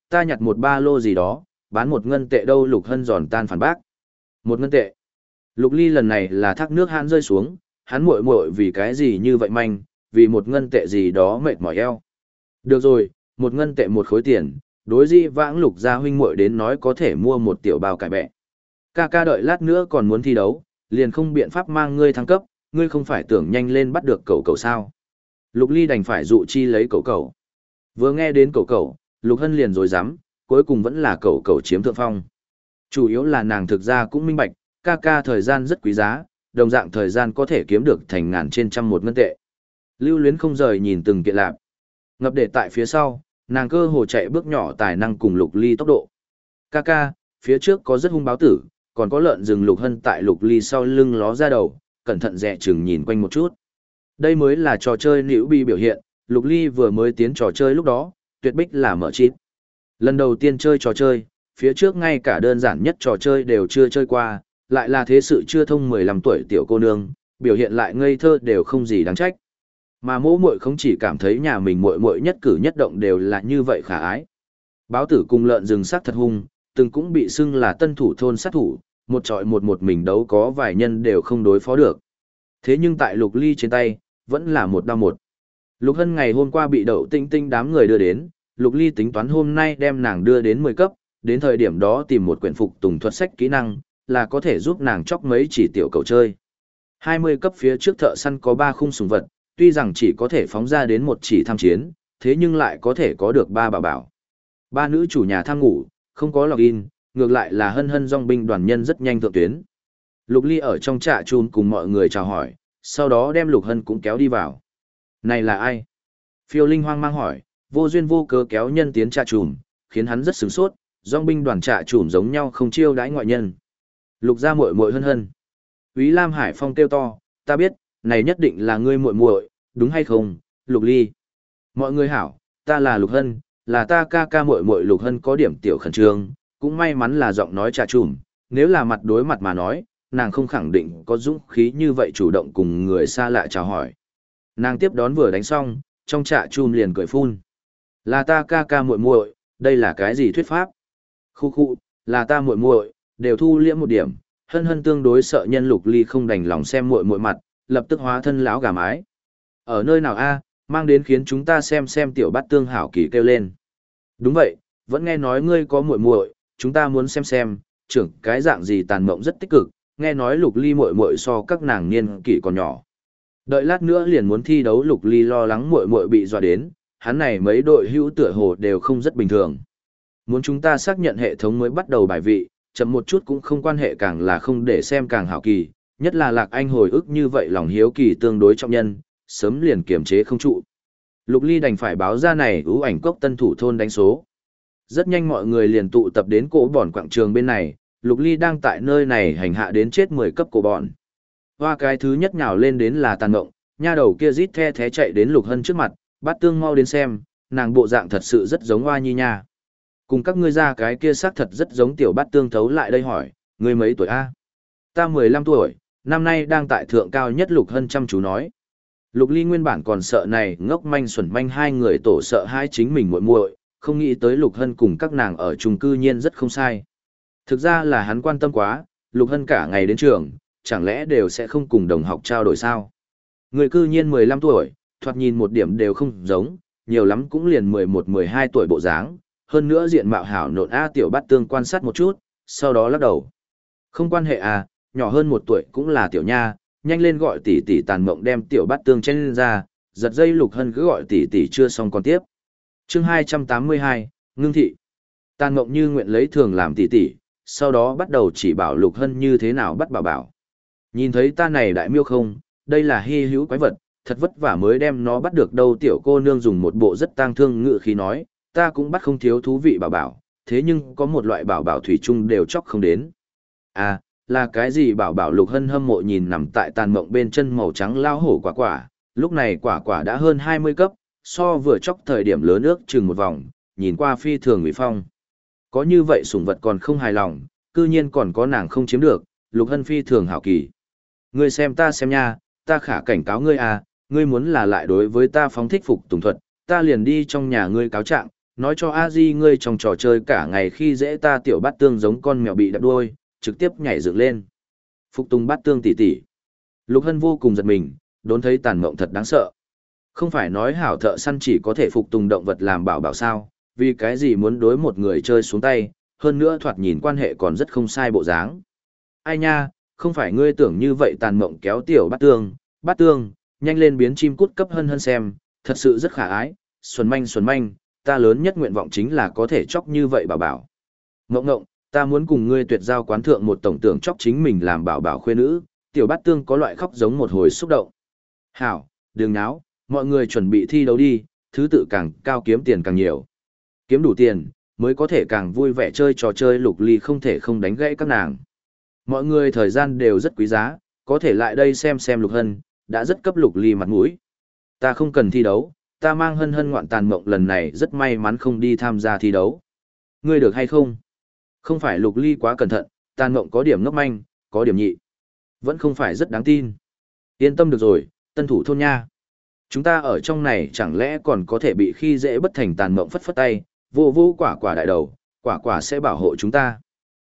ta nhặt một ba lô gì đó, bán 1 ngân tệ đâu. Lục Hân giòn tan phản bác. 1 ngân tệ. Lục Ly lần này là thác nước hãn rơi xuống, hắn muội muội vì cái gì như vậy manh, vì 1 ngân tệ gì đó mệt mỏi eo. Được rồi, 1 ngân tệ 1 khối tiền, đối dĩ vãng Lục gia huynh muội đến nói có thể mua một tiểu bao cải bẹ. Ca ca đợi lát nữa còn muốn thi đấu, liền không biện pháp mang ngươi thăng cấp, ngươi không phải tưởng nhanh lên bắt được cậu sao. Lục Ly đành phải dụ chi lấy cậu. Vừa nghe đến cậu, Lục Hân liền rồi dám, cuối cùng vẫn là cậu chiếm thượng phong. Chủ yếu là nàng thực ra cũng minh bạch, ca ca thời gian rất quý giá, đồng dạng thời gian có thể kiếm được thành ngàn trên trăm 1 ngân tệ. Lưu Luyến không rời nhìn từng kiện lạp. Ngập để tại phía sau, nàng cơ hồ chạy bước nhỏ tài năng cùng Lục Ly tốc độ. Ca ca, phía trước có rất hung báo tử, còn có lợn rừng. Lục Hân tại Lục Ly sau lưng ló ra đầu, cẩn thận dè chừng nhìn quanh một chút. Đây mới là trò chơi nữ bi biểu hiện, Lục Ly vừa mới tiến trò chơi lúc đó, tuyệt bích là mở chít. Lần đầu tiên chơi trò chơi, phía trước ngay cả đơn giản nhất trò chơi đều chưa chơi qua, lại là thế sự chưa thông 15 tuổi tiểu cô nương, biểu hiện lại ngây thơ đều không gì đáng trách. Mà mỗ muội không chỉ cảm thấy nhà mình muội muội nhất cử nhất động đều là như vậy khả ái. Báo tử cùng lợn rừng sắc thật hung, từng cũng bị xưng là tân thủ thôn sát thủ, một trọi một mình đấu có vài nhân đều không đối phó được. Thế nhưng tại Lục Ly trên tay, vẫn là một đao một. Lục Hân ngày hôm qua bị Đậu Tinh Tinh đám người đưa đến, Lục Ly tính toán hôm nay đem nàng đưa đến 10 cấp, đến thời điểm đó tìm một quyển phục tùng thuật sách kỹ năng, là có thể giúp nàng chóc mấy chỉ tiểu cầu chơi. 20 cấp phía trước thợ săn có 3 khung súng vật, tuy rằng chỉ có thể phóng ra đến một chỉ tham chiến, thế nhưng lại có thể có được 3 bảo bảo. 3 nữ chủ nhà tham ngủ, không có login, ngược lại là Hân dòng binh đoàn nhân rất nhanh thượng tuyến. Lục Ly ở trong trạ chùm cùng mọi người chào hỏi, sau đó đem Lục Hân cũng kéo đi vào. Này là ai? Phiêu Linh hoang mang hỏi, vô duyên vô cớ kéo nhân tiến trạ chùm, khiến hắn rất sửng sốt, dòng binh đoàn trạ chùm giống nhau không chiêu đãi ngoại nhân. Lục gia muội muội Hân. Úy Lam Hải Phong kêu to, ta biết, này nhất định là ngươi muội muội, đúng hay không, Lục Ly? Mọi người hảo, ta là Lục Hân, là ta ca ca muội muội. Lục Hân có điểm tiểu khẩn trương, cũng may mắn là giọng nói trà trùm, nếu là mặt đối mặt mà nói, nàng không khẳng định có dũng khí như vậy chủ động cùng người xa lạ chào hỏi. Nàng tiếp đón vừa đánh xong, trong trà trùm liền cười phun. Là ta ca ca muội muội, đây là cái gì thuyết pháp? Khu, là ta muội muội, đều thu liễm một điểm. Hân tương đối sợ nhân Lục Ly không đành lòng xem muội muội mặt, lập tức hóa thân láo gà mái. Ở nơi nào a, mang đến khiến chúng ta xem tiểu bát tương hảo kỳ kêu lên. Đúng vậy, vẫn nghe nói ngươi có muội muội, chúng ta muốn xem, trưởng cái dạng gì tàn mộng rất tích cực, nghe nói Lục Ly muội muội so các nàng niên kỷ còn nhỏ. Đợi lát nữa liền muốn thi đấu. Lục Ly lo lắng muội muội bị dọa đến, hắn này mấy đội hữu tựa hồ đều không rất bình thường. Muốn chúng ta xác nhận hệ thống mới bắt đầu bài vị, chậm một chút cũng không quan hệ, càng là không để xem càng hảo kỳ, nhất là Lạc Anh hồi ức như vậy lòng hiếu kỳ tương đối trọng nhân, sớm liền kiềm chế không trụ. Lục Ly đành phải báo ra này ưu ảnh cốc tân thủ thôn đánh số. Rất nhanh mọi người liền tụ tập đến cổ bòn quảng trường bên này, Lục Ly đang tại nơi này hành hạ đến chết 10 cấp cổ bòn. Hoa cái thứ nhất nhào lên đến là Tàn Mộng, nha đầu kia rít the thé chạy đến Lục Hân trước mặt, Bát Tương mau đến xem, nàng bộ dạng thật sự rất giống Hoa Nhi nha. Cùng các ngươi ra cái kia xác thật rất giống. Tiểu Bát Tương thấu lại đây hỏi, ngươi mấy tuổi a? Ta 15 tuổi, năm nay đang tại thượng cao nhất. Lục Hân chăm chú nói. Lục Ly nguyên bản còn sợ này ngốc manh xuẩn manh hai người tổ sợ hai chính mình muội muội, không nghĩ tới Lục Hân cùng các nàng ở chung cư nhiên rất không sai. Thực ra là hắn quan tâm quá, Lục Hân cả ngày đến trường, chẳng lẽ đều sẽ không cùng đồng học trao đổi sao? Người cư nhiên 15 tuổi, thoạt nhìn một điểm đều không giống, nhiều lắm cũng liền 11-12 tuổi bộ dáng, hơn nữa diện mạo hảo nộn. Tiểu Bát Tương quan sát một chút, sau đó lắc đầu. Không quan hệ à, nhỏ hơn 1 tuổi cũng là tiểu nha, nhanh lên gọi tỷ tỷ. Tàn Mộng đem Tiểu Bát Tương chen lên ra, giật dây Lục Hân cứ gọi tỷ tỷ chưa xong còn tiếp. Chương 282, Ngưng thị. Tàn Mộng như nguyện lấy thường làm tỷ tỷ, sau đó bắt đầu chỉ bảo Lục Hân như thế nào bắt bảo. Nhìn thấy ta này đại miêu không, đây là hy hữu quái vật, thật vất vả mới đem nó bắt được đâu. Tiểu cô nương dùng một bộ rất tang thương ngữ khí nói, ta cũng bắt không thiếu thú vị bảo, thế nhưng có một loại bảo thủy chung đều chóc không đến. À, là cái gì bảo? Lục Hân hâm mộ nhìn nằm tại Tàn Mộng bên chân màu trắng lao hổ quả, lúc này quả đã hơn 20 cấp, so vừa chóc thời điểm lớn ước chừng một vòng, nhìn qua phi thường uy phong. Có như vậy sủng vật còn không hài lòng, cư nhiên còn có nàng không chiếm được, Lục Hân phi thường hảo kỳ. Ngươi xem ta xem nha, ta khả cảnh cáo ngươi à, ngươi muốn là lại đối với ta phóng thích phục tùng thuật, ta liền đi trong nhà ngươi cáo trạng, nói cho a di ngươi trong trò chơi cả ngày khi dễ ta tiểu bát tương giống con mèo bị đập đuôi, trực tiếp nhảy dựng lên. Phục tùng bát tương tỉ tỉ. Lục Hân vô cùng giật mình, đốn thấy tàn mộng thật đáng sợ. Không phải nói hảo thợ săn chỉ có thể phục tùng động vật làm bảo bảo sao, vì cái gì muốn đối một người chơi xuống tay, hơn nữa thoạt nhìn quan hệ còn rất không sai bộ dáng. Ai nha, không phải ngươi tưởng như vậy tàn mộng kéo tiểu bát tương, nhanh lên biến chim cút cấp Hân Hân xem, thật sự rất khả ái, xuân manh, ta lớn nhất nguyện vọng chính là có thể chóc như vậy bảo bảo. Ngộng ngộng, ta muốn cùng ngươi tuyệt giao quán thượng một tổng tưởng chóc chính mình làm bảo bảo khuê nữ, tiểu bát tương có loại khóc giống một hồi xúc động. Hảo, đừng náo, mọi người chuẩn bị thi đấu đi, thứ tự càng cao kiếm tiền càng nhiều. Kiếm đủ tiền, mới có thể càng vui vẻ chơi trò chơi. Lục Ly không thể không đánh gãy các nàng. Mọi người thời gian đều rất quý giá, có thể lại đây xem Lục Hân, đã rất cấp Lục Ly mặt mũi. Ta không cần thi đấu, ta mang Hân Hân ngoạn tàn mộng lần này rất may mắn không đi tham gia thi đấu. Ngươi được hay không? Không phải Lục Ly quá cẩn thận, tàn mộng có điểm ngốc manh, có điểm nhị. Vẫn không phải rất đáng tin. Yên tâm được rồi, tân thủ thôn nha. Chúng ta ở trong này chẳng lẽ còn có thể bị khi dễ bất thành. Tàn mộng phất phất tay, vô quả đại đầu, quả sẽ bảo hộ chúng ta.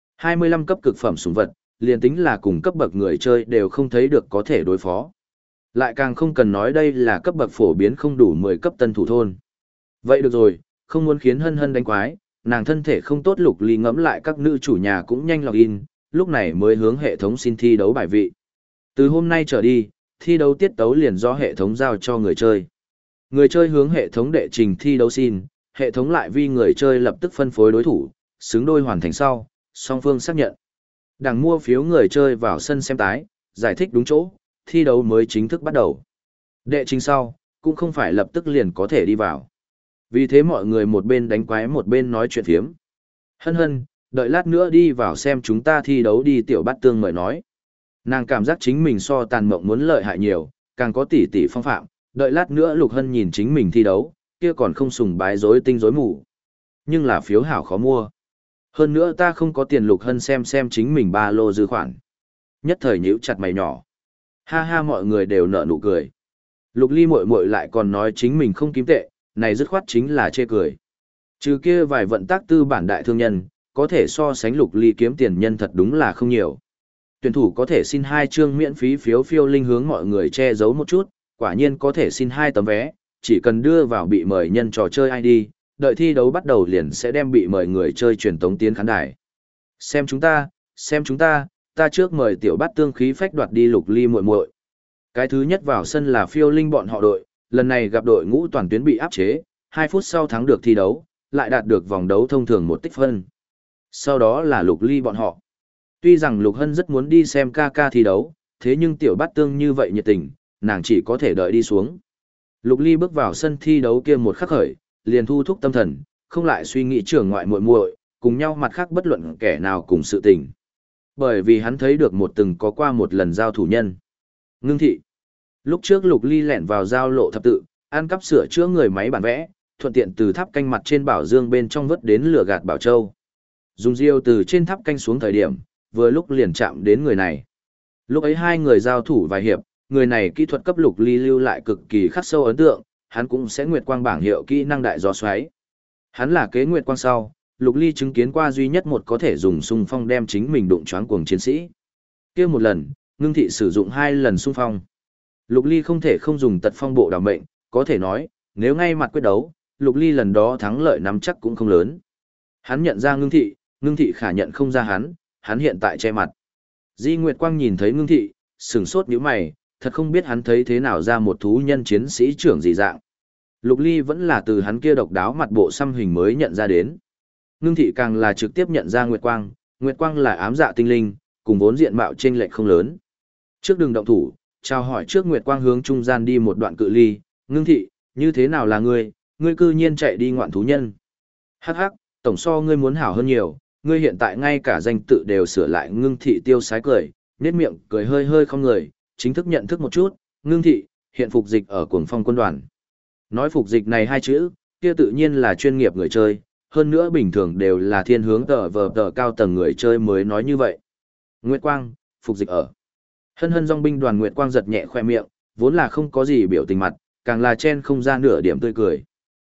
25 cấp cực phẩm súng vật, liền tính là cùng cấp bậc người chơi đều không thấy được có thể đối phó. Lại càng không cần nói đây là cấp bậc phổ biến không đủ 10 cấp tân thủ thôn. Vậy được rồi, không muốn khiến Hân Hân đánh quái, nàng thân thể không tốt. Lục Ly ngẫm lại các nữ chủ nhà cũng nhanh login, lúc này mới hướng hệ thống xin thi đấu bài vị. Từ hôm nay trở đi, thi đấu tiết tấu liền do hệ thống giao cho người chơi. Người chơi hướng hệ thống đệ trình thi đấu xin, hệ thống lại vì người chơi lập tức phân phối đối thủ, xứng đôi hoàn thành sau, song phương xác nhận. Đảng mua phiếu người chơi vào sân xem tái, giải thích đúng chỗ, thi đấu mới chính thức bắt đầu. Đệ trình sau, cũng không phải lập tức liền có thể đi vào. Vì thế mọi người một bên đánh quái một bên nói chuyện phiếm. Hân Hân, đợi lát nữa đi vào xem chúng ta thi đấu đi. Tiểu bát tương mời nói. Nàng cảm giác chính mình so tàn mộng muốn lợi hại nhiều, càng có tỷ tỷ phong phạm, đợi lát nữa Lục Hân nhìn chính mình thi đấu, kia còn không sùng bái rối tinh rối mù. Nhưng là phiếu hảo khó mua. Hơn nữa ta không có tiền. Lục Hân xem chính mình ba lô dư khoản. Nhất thời nhíu chặt mày nhỏ. Ha ha, mọi người đều nở nụ cười. Lục Ly muội muội lại còn nói chính mình không kiếm tệ, này dứt khoát chính là chê cười. Trừ kia vài vận tác tư bản đại thương nhân, có thể so sánh Lục Ly kiếm tiền nhân thật đúng là không nhiều. Tuyển thủ có thể xin 2 chương miễn phí phiếu phiêu linh hướng mọi người che giấu một chút, quả nhiên có thể xin 2 tấm vé, chỉ cần đưa vào bị mời nhân trò chơi ID, đợi thi đấu bắt đầu liền sẽ đem bị mời người chơi truyền tống tiến khán đài. Xem chúng ta, ta trước mời tiểu bát tương khí phách đoạt đi. Lục Ly muội muội. Cái thứ nhất vào sân là phiêu linh bọn họ đội, lần này gặp đội ngũ toàn tuyến bị áp chế, 2 phút sau thắng được thi đấu, lại đạt được vòng đấu thông thường 1 tích phân. Sau đó là Lục Ly bọn họ. Tuy rằng Lục Hân rất muốn đi xem ca thi đấu, thế nhưng tiểu bát tương như vậy nhiệt tình, nàng chỉ có thể đợi đi xuống. Lục Ly bước vào sân thi đấu kia một khắc khởi, liền thu thúc tâm thần, không lại suy nghĩ trưởng ngoại muội muội, cùng nhau mặt khác bất luận kẻ nào cùng sự tình. Bởi vì hắn thấy được từng có qua một lần giao thủ nhân. Ngưng thị. Lúc trước Lục Ly lẻn vào giao lộ thập tự, ăn cắp sửa chữa người máy bản vẽ, thuận tiện từ tháp canh mặt trên bảo dương bên trong vớt đến lửa gạt bảo châu. Dùng diêu từ trên tháp canh xuống thời điểm, vừa lúc liền chạm đến người này. Lúc ấy hai người giao thủ vài hiệp, người này kỹ thuật cấp Lục Ly lưu lại cực kỳ khắc sâu ấn tượng, hắn cũng sẽ nguyệt quang bảng hiệu kỹ năng đại gió xoáy. Hắn là kế nguyệt quang sau, Lục Ly chứng kiến qua duy nhất một có thể dùng xung phong đem chính mình đụng choáng cuồng chiến sĩ. Kia một lần, Ngưng thị sử dụng 2 lần xung phong. Lục Ly không thể không dùng tật phong bộ đảo mệnh, có thể nói, nếu ngay mặt quyết đấu, Lục Ly lần đó thắng lợi nắm chắc cũng không lớn. Hắn nhận ra Ngưng thị khả nhận không ra hắn hiện tại che mặt. Di Nguyệt Quang nhìn thấy Ngưng thị, sửng sốt nhíu mày, thật không biết hắn thấy thế nào ra một thú nhân chiến sĩ trưởng gì dạng. Lục Ly vẫn là từ hắn kia độc đáo mặt bộ xăm hình mới nhận ra đến. Ngưng thị càng là trực tiếp nhận ra Nguyệt Quang là ám dạ tinh linh, cùng vốn diện mạo chênh lệch không lớn. Trước đường động thủ, chào hỏi trước Nguyệt Quang hướng trung gian đi một đoạn cự ly, Ngưng thị, như thế nào là ngươi cư nhiên chạy đi ngoạn thú nhân. Hắc hắc, tổng so ngươi muốn hảo hơn nhiều, ngươi hiện tại ngay cả danh tự đều sửa lại. Ngưng thị tiêu sái cười, nét miệng cười hơi không người, chính thức nhận thức một chút, Ngưng thị, hiện phục dịch ở Cuồng Phong quân đoàn. Nói phục dịch này 2 chữ, kia tự nhiên là chuyên nghiệp người chơi, hơn nữa bình thường đều là thiên hướng tờ cao tầng người chơi mới nói như vậy. Nguyệt Quang, phục dịch ở. Hân dòng binh đoàn Nguyệt Quang giật nhẹ khoe miệng, vốn là không có gì biểu tình mặt, càng là chen không ra nửa điểm tươi cười.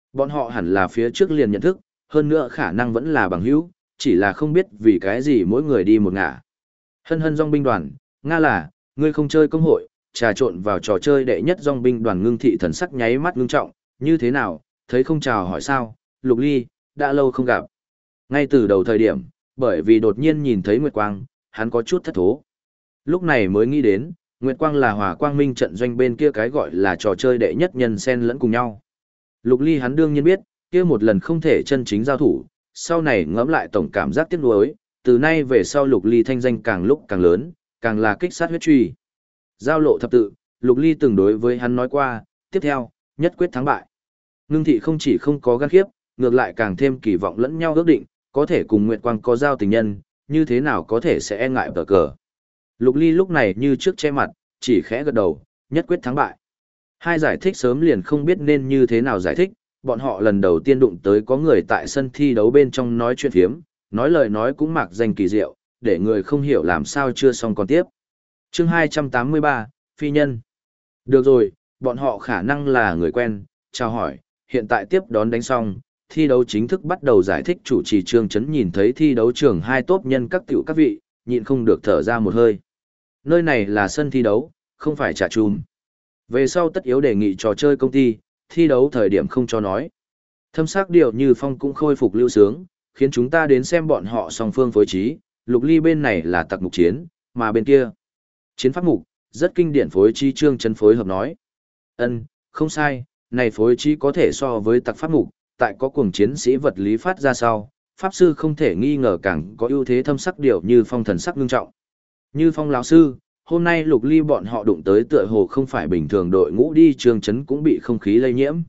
Bọn họ hẳn là phía trước liền nhận thức, hơn nữa khả năng vẫn là bằng hữu, chỉ là không biết vì cái gì mỗi người đi một ngả. Hân hân dòng binh đoàn, Nga là, ngươi không chơi công hội, trà trộn vào trò chơi đệ nhất dòng binh đoàn ngưng thị thần sắc nháy mắt ngưng trọng, như thế nào, thấy không chào hỏi sao, Lục Ly, đã lâu không gặp. Ngay từ đầu thời điểm, bởi vì đột nhiên nhìn thấy Nguyệt Quang, hắn có chút thất thố. Lúc này mới nghĩ đến, Nguyệt Quang là Hỏa Quang Minh trận doanh bên kia cái gọi là trò chơi đệ nhất nhân xen lẫn cùng nhau. Lục Ly hắn đương nhiên biết, kia một lần không thể chân chính giao thủ, sau này ngẫm lại tổng cảm giác tiếc nuối, từ nay về sau Lục Ly thanh danh càng lúc càng lớn, càng là kích sát huyết truy. Giao lộ thập tự, Lục Ly từng đối với hắn nói qua, tiếp theo, nhất quyết thắng bại. Ngưng thị không chỉ không có gan khiếp, ngược lại càng thêm kỳ vọng lẫn nhau ước định, có thể cùng Nguyệt Quang có giao tình nhân, như thế nào có thể sẽ e ngại tờ cờ. Lục Ly lúc này như trước che mặt, chỉ khẽ gật đầu, nhất quyết thắng bại. Hai giải thích sớm liền không biết nên như thế nào giải thích, bọn họ lần đầu tiên đụng tới có người tại sân thi đấu bên trong nói chuyện phiếm, nói lời nói cũng mạc danh kỳ diệu, để người không hiểu làm sao chưa xong còn tiếp. Chương 283, Phi Nhân. Được rồi, bọn họ khả năng là người quen, chào hỏi, hiện tại tiếp đón đánh xong, thi đấu chính thức bắt đầu giải thích chủ trì Trương Chấn nhìn thấy thi đấu trường hai tốt nhân các tiểu các vị, nhịn không được thở ra một hơi. Nơi này là sân thi đấu, không phải trả chùm. Về sau tất yếu đề nghị trò chơi công ty, thi đấu thời điểm không cho nói. Thâm sắc điều như phong cũng khôi phục lưu sướng, khiến chúng ta đến xem bọn họ song phương phối trí, Lục Ly bên này là tặc mục chiến, mà bên kia chiến pháp mục, rất kinh điển phối trí Trương Chấn phối hợp nói. Không sai, này phối trí có thể so với tặc pháp mục, tại có cuồng chiến sĩ vật lý phát ra sau, pháp sư không thể nghi ngờ càng có ưu thế thâm sắc điều như phong thần sắc ngưng trọng. Như phong lão sư, hôm nay Lục Ly bọn họ đụng tới tựa hồ không phải bình thường đội ngũ đi, Trương Chấn cũng bị không khí lây nhiễm.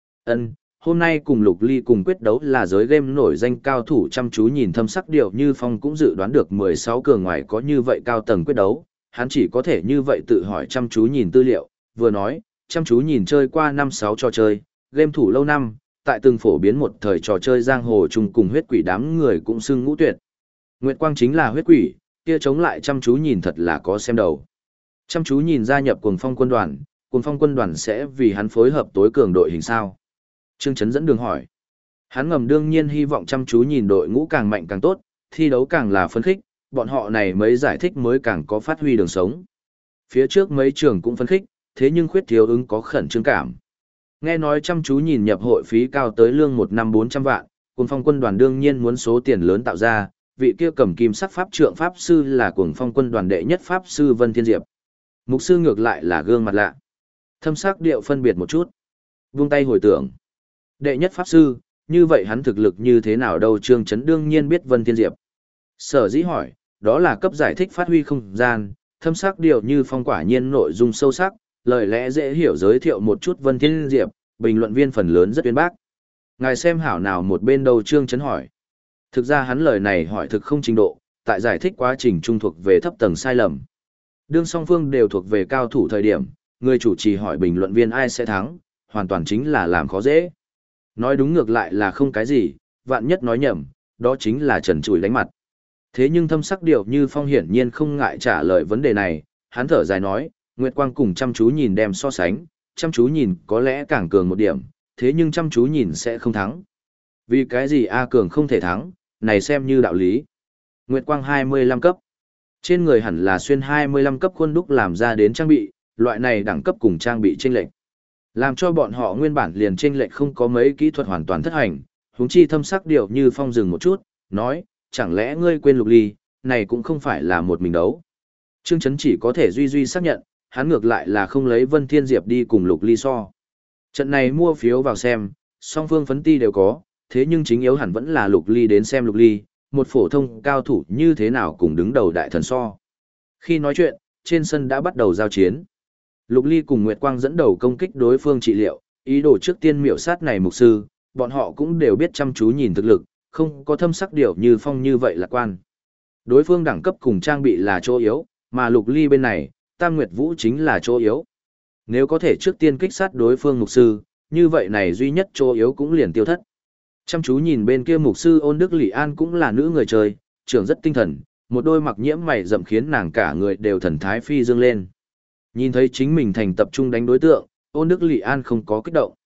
Hôm nay cùng Lục Ly cùng quyết đấu là giới game nổi danh cao thủ, chăm chú nhìn thâm sắc điều như phong cũng dự đoán được 16 cường ngoài có như vậy cao tầng quyết đấu, hắn chỉ có thể như vậy tự hỏi chăm chú nhìn tư liệu, vừa nói, chăm chú nhìn chơi qua 5-6 trò chơi, game thủ lâu năm, tại từng phổ biến một thời trò chơi giang hồ chung cùng huyết quỷ đám người cũng xưng ngũ tuyệt. Nguyệt Quang chính là huyết quỷ, kia chống lại chăm chú nhìn thật là có xem đầu. Chăm chú nhìn gia nhập Cuồng Phong quân đoàn sẽ vì hắn phối hợp tối cường đội hình sao? Trương Chấn dẫn đường hỏi. Hắn ngầm đương nhiên hy vọng chăm chú nhìn đội ngũ càng mạnh càng tốt, thi đấu càng là phấn khích, bọn họ này mới giải thích mới càng có phát huy đường sống. Phía trước mấy trường cũng phấn khích, thế nhưng khuyết thiếu ứng có khẩn trương cảm. Nghe nói chăm chú nhìn nhập hội phí cao tới lương 1 năm 400 vạn, Cuồng Phong quân đoàn đương nhiên muốn số tiền lớn tạo ra, vị kia cầm kim sắc pháp trượng pháp sư là Cuồng Phong quân đoàn đệ nhất pháp sư Vân Thiên Diệp. Mục sư ngược lại là gương mặt lạ. Thâm sắc điệu phân biệt một chút. Vung tay hồi tưởng. Đệ nhất pháp sư, như vậy hắn thực lực như thế nào đâu? Trương Chấn đương nhiên biết Vân Thiên Diệp. Sở dĩ hỏi, đó là cấp giải thích phát huy không gian, thâm sắc điệu như phong quả nhiên nội dung sâu sắc, lời lẽ dễ hiểu giới thiệu một chút Vân Thiên Diệp, bình luận viên phần lớn rất uyên bác. Ngài xem hảo nào một bên đầu? Trương Chấn hỏi. Thực ra hắn lời này hỏi thực không trình độ, tại giải thích quá trình trung thuộc về thấp tầng sai lầm. Đương song phương đều thuộc về cao thủ thời điểm, người chủ trì hỏi bình luận viên ai sẽ thắng, hoàn toàn chính là làm khó dễ. Nói đúng ngược lại là không cái gì, vạn nhất nói nhầm, đó chính là trần trụi đánh mặt. Thế nhưng thâm sắc điệu như phong hiển nhiên không ngại trả lời vấn đề này, hắn thở dài nói, Nguyệt Quang cùng chăm chú nhìn đem so sánh, chăm chú nhìn có lẽ càng cường một điểm, thế nhưng chăm chú nhìn sẽ không thắng. Vì cái gì A cường không thể thắng, này xem như đạo lý. Nguyệt Quang 25 cấp. Trên người hẳn là xuyên 25 cấp khuôn đúc làm ra đến trang bị, loại này đẳng cấp cùng trang bị chênh lệch. Làm cho bọn họ nguyên bản liền chênh lệch không có mấy kỹ thuật hoàn toàn thất hành, huống chi thâm sắc điệu như phong dừng một chút, nói, chẳng lẽ ngươi quên Lục Ly, này cũng không phải là một mình đấu. Trương Chấn chỉ có thể duy xác nhận, hắn ngược lại là không lấy Vân Thiên Diệp đi cùng Lục Ly so. Trận này mua phiếu vào xem, song phương phấn ti đều có, thế nhưng chính yếu hẳn vẫn là Lục Ly đến xem Lục Ly, một phổ thông cao thủ như thế nào cùng đứng đầu đại thần so. Khi nói chuyện, trên sân đã bắt đầu giao chiến. Lục Ly cùng Nguyệt Quang dẫn đầu công kích đối phương trị liệu, ý đồ trước tiên miểu sát này mục sư, bọn họ cũng đều biết chăm chú nhìn thực lực, không có thâm sắc điệu như phong như vậy lạc quan. Đối phương đẳng cấp cùng trang bị là chỗ yếu, mà Lục Ly bên này, Tam Nguyệt Vũ chính là chỗ yếu. Nếu có thể trước tiên kích sát đối phương mục sư, như vậy này duy nhất chỗ yếu cũng liền tiêu thất. Chăm chú nhìn bên kia mục sư Ôn Đức Lỷ An cũng là nữ người chơi, trưởng rất tinh thần, một đôi mặc nhiễm mày rậm khiến nàng cả người đều thần thái phi dương lên. Nhìn thấy chính mình thành tập trung đánh đối tượng, Ôn Đức Lỷ An không có kích động.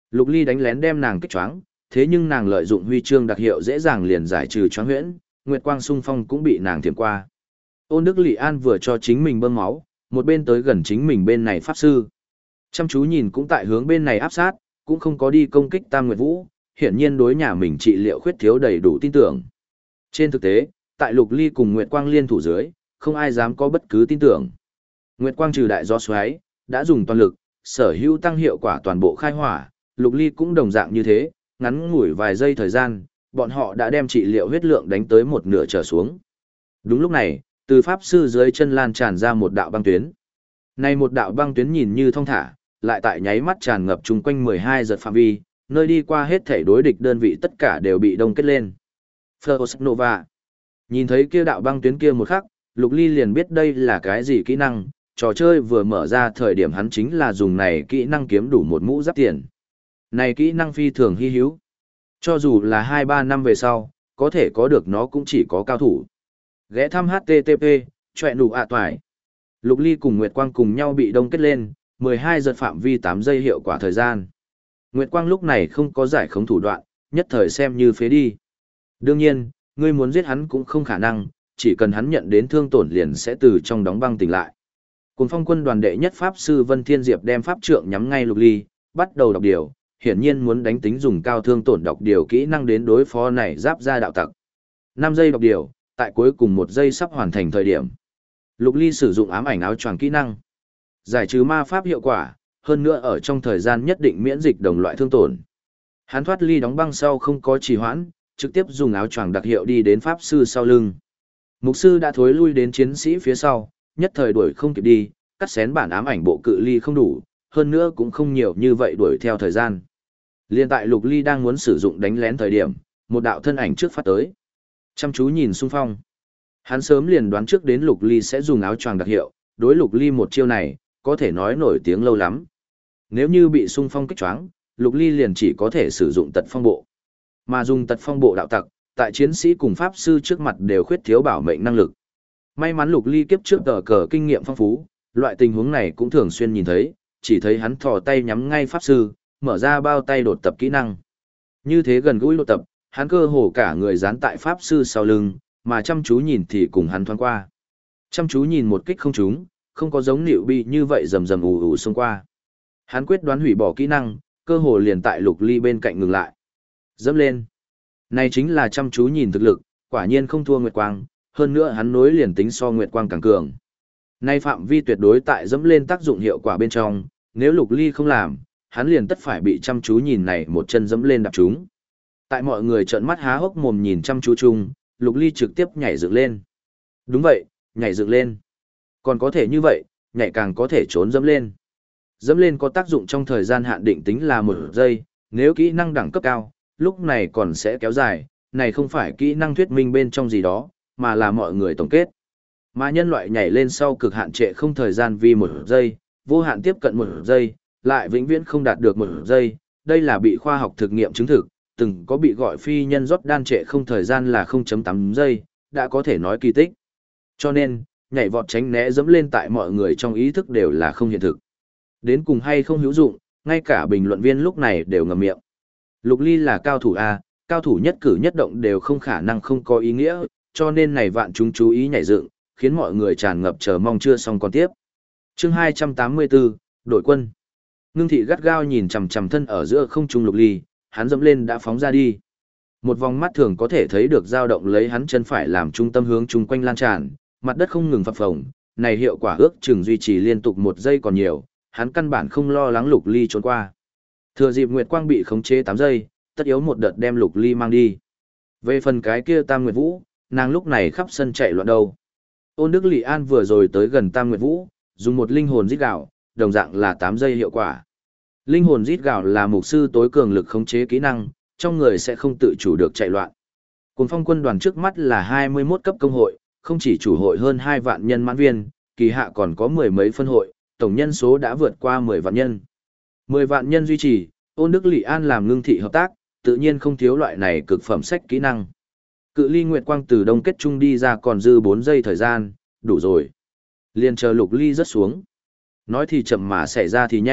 Lục Ly đánh lén đem nàng kích choáng, thế nhưng nàng lợi dụng huy chương đặc hiệu dễ dàng liền giải trừ choáng huyễn, Nguyệt Quang xung phong cũng bị nàng thiểm qua. Ôn Đức Lị An vừa cho chính mình bơm máu, một bên tới gần chính mình bên này pháp sư. Chăm chú nhìn cũng tại hướng bên này áp sát, cũng không có đi công kích Tam Nguyệt Vũ, hiển nhiên đối nhà mình trị liệu khuyết thiếu đầy đủ tin tưởng. Trên thực tế, tại Lục Ly cùng Nguyệt Quang liên thủ dưới, không ai dám có bất cứ tin tưởng. Nguyệt Quang trừ đại gió xoáy, đã dùng toàn lực, sở hữu tăng hiệu quả toàn bộ khai hỏa, Lục Ly cũng đồng dạng như thế, ngắn ngủi vài giây thời gian, bọn họ đã đem trị liệu huyết lượng đánh tới một nửa trở xuống. Đúng lúc này, từ pháp sư dưới chân lan tràn ra một đạo băng tuyến. Này một đạo băng tuyến nhìn như thong thả, lại tại nháy mắt tràn ngập chung quanh 12 giật phạm vi, nơi đi qua hết thể đối địch đơn vị tất cả đều bị đông kết lên. First Nova. Nhìn thấy kia đạo băng tuyến kia một khắc, Lục Ly liền biết đây là cái gì kỹ năng, trò chơi vừa mở ra thời điểm hắn chính là dùng này kỹ năng kiếm đủ một mũ giáp tiền. Này kỹ năng phi thường hy hữu. Cho dù là 2-3 năm về sau, có thể có được nó cũng chỉ có cao thủ. Ghé thăm HTTP, chọe nụ toài. Lục Ly cùng Nguyệt Quang cùng nhau bị đông kết lên, 12 giật phạm vi 8 giây hiệu quả thời gian. Nguyệt Quang lúc này không có giải khống thủ đoạn, nhất thời xem như phế đi. Đương nhiên, ngươi muốn giết hắn cũng không khả năng, chỉ cần hắn nhận đến thương tổn liền sẽ từ trong đóng băng tỉnh lại. Cuồng Phong quân đoàn đệ nhất pháp sư Vân Thiên Diệp đem pháp trượng nhắm ngay Lục Ly, bắt đầu đọc điều, hiển nhiên muốn đánh tính dùng cao thương tổn đọc điều kỹ năng đến đối phó này giáp ra đạo tặc. 5 giây đọc điều, tại cuối cùng 1 giây sắp hoàn thành thời điểm. Lục Ly sử dụng ám ảnh áo choàng kỹ năng, giải trừ ma pháp hiệu quả, hơn nữa ở trong thời gian nhất định miễn dịch đồng loại thương tổn. Hắn thoát ly đóng băng sau không có trì hoãn, trực tiếp dùng áo choàng đặc hiệu đi đến pháp sư sau lưng. Mục sư đã thối lui đến chiến sĩ phía sau, nhất thời đuổi không kịp đi, cắt xén bản ám ảnh bộ cự ly không đủ, hơn nữa cũng không nhiều như vậy đuổi theo thời gian. Liên tại Lục Ly đang muốn sử dụng đánh lén thời điểm, một đạo thân ảnh trước phát tới. Chăm chú nhìn xung phong. Hắn sớm liền đoán trước đến Lục Ly sẽ dùng áo choàng đặc hiệu, đối Lục Ly một chiêu này, có thể nói nổi tiếng lâu lắm. Nếu như bị xung phong kích choáng, Lục Ly liền chỉ có thể sử dụng tật phong bộ. Mà dùng tật phong bộ đạo tặc, tại chiến sĩ cùng pháp sư trước mặt đều khuyết thiếu bảo mệnh năng lực. May mắn Lục Ly kiếp trước tờ cờ kinh nghiệm phong phú, loại tình huống này cũng thường xuyên nhìn thấy, chỉ thấy hắn thò tay nhắm ngay pháp sư, mở ra bao tay đột tập kỹ năng. Như thế gần gũi đột tập, hắn cơ hồ cả người dán tại pháp sư sau lưng, mà chăm chú nhìn thì cùng hắn thoáng qua. Chăm chú nhìn một kích không trúng, không có giống nịu bị như vậy rầm rầm ù ù xông qua. Hắn quyết đoán hủy bỏ kỹ năng, cơ hồ liền tại Lục Ly bên cạnh ngừng lại. Dẫm lên. Này chính là chăm chú nhìn thực lực, quả nhiên không thua Nguyệt Quang, hơn nữa hắn nối liền tính so Nguyệt Quang càng cường. Nay phạm vi tuyệt đối tại dẫm lên tác dụng hiệu quả bên trong, nếu Lục Ly không làm, hắn liền tất phải bị chăm chú nhìn này một chân dẫm lên đạp trúng. Tại mọi người trợn mắt há hốc mồm nhìn chăm chú chung, Lục Ly trực tiếp nhảy dựng lên. Đúng vậy, nhảy dựng lên. Còn có thể như vậy, nhảy càng có thể trốn dẫm lên. Dẫm lên có tác dụng trong thời gian hạn định tính là 1 giây, nếu kỹ năng đẳng cấp cao, lúc này còn sẽ kéo dài, này không phải kỹ năng thuyết minh bên trong gì đó, mà là mọi người tổng kết. Mà nhân loại nhảy lên sau cực hạn trệ không thời gian vì 1 giây, vô hạn tiếp cận 1 giây, lại vĩnh viễn không đạt được 1 giây, đây là bị khoa học thực nghiệm chứng thực, từng có bị gọi phi nhân Jordan trệ không thời gian là 0.8 giây, đã có thể nói kỳ tích. Cho nên, nhảy vọt tránh né dẫm lên tại mọi người trong ý thức đều là không hiện thực. Đến cùng hay không hữu dụng, ngay cả bình luận viên lúc này đều ngậm miệng. Lục Ly là cao thủ A, cao thủ nhất cử nhất động đều không khả năng không có ý nghĩa, cho nên này vạn chúng chú ý nhảy dựng, khiến mọi người tràn ngập chờ mong chưa xong còn tiếp. Chương 284, đổi quân. Ngưng thị gắt gao nhìn chằm chằm thân ở giữa không trung Lục Ly, hắn dẫm lên đã phóng ra đi. Một vòng mắt thường có thể thấy được dao động lấy hắn chân phải làm trung tâm hướng chung quanh lan tràn, mặt đất không ngừng phập phồng, này hiệu quả ước chừng duy trì liên tục 1 giây còn nhiều, hắn căn bản không lo lắng Lục Ly trốn qua. Thừa dịp Nguyệt Quang bị khống chế 8 giây, tất yếu một đợt đem Lục Ly mang đi. Về phần cái kia Tam Nguyệt Vũ, nàng lúc này khắp sân chạy loạn đâu. Ôn Đức Lị An vừa rồi tới gần Tam Nguyệt Vũ, dùng một linh hồn rít gạo, đồng dạng là 8 giây hiệu quả. Linh hồn rít gạo là mục sư tối cường lực khống chế kỹ năng, trong người sẽ không tự chủ được chạy loạn. Cuồng Phong quân đoàn trước mắt là 21 cấp công hội, không chỉ chủ hội hơn 2 vạn nhân mãn viên, kỳ hạ còn có 10 mấy phân hội, tổng nhân số đã vượt qua 10 vạn nhân. 10 vạn nhân duy trì, Ôn Đức Lị An làm ngưng thị hợp tác, tự nhiên không thiếu loại này cực phẩm sách kỹ năng. Cự ly Nguyệt Quang từ đông kết trung đi ra còn dư 4 giây thời gian, đủ rồi. Liền chờ Lục Ly rớt xuống. Nói thì chậm mà xảy ra thì nhanh,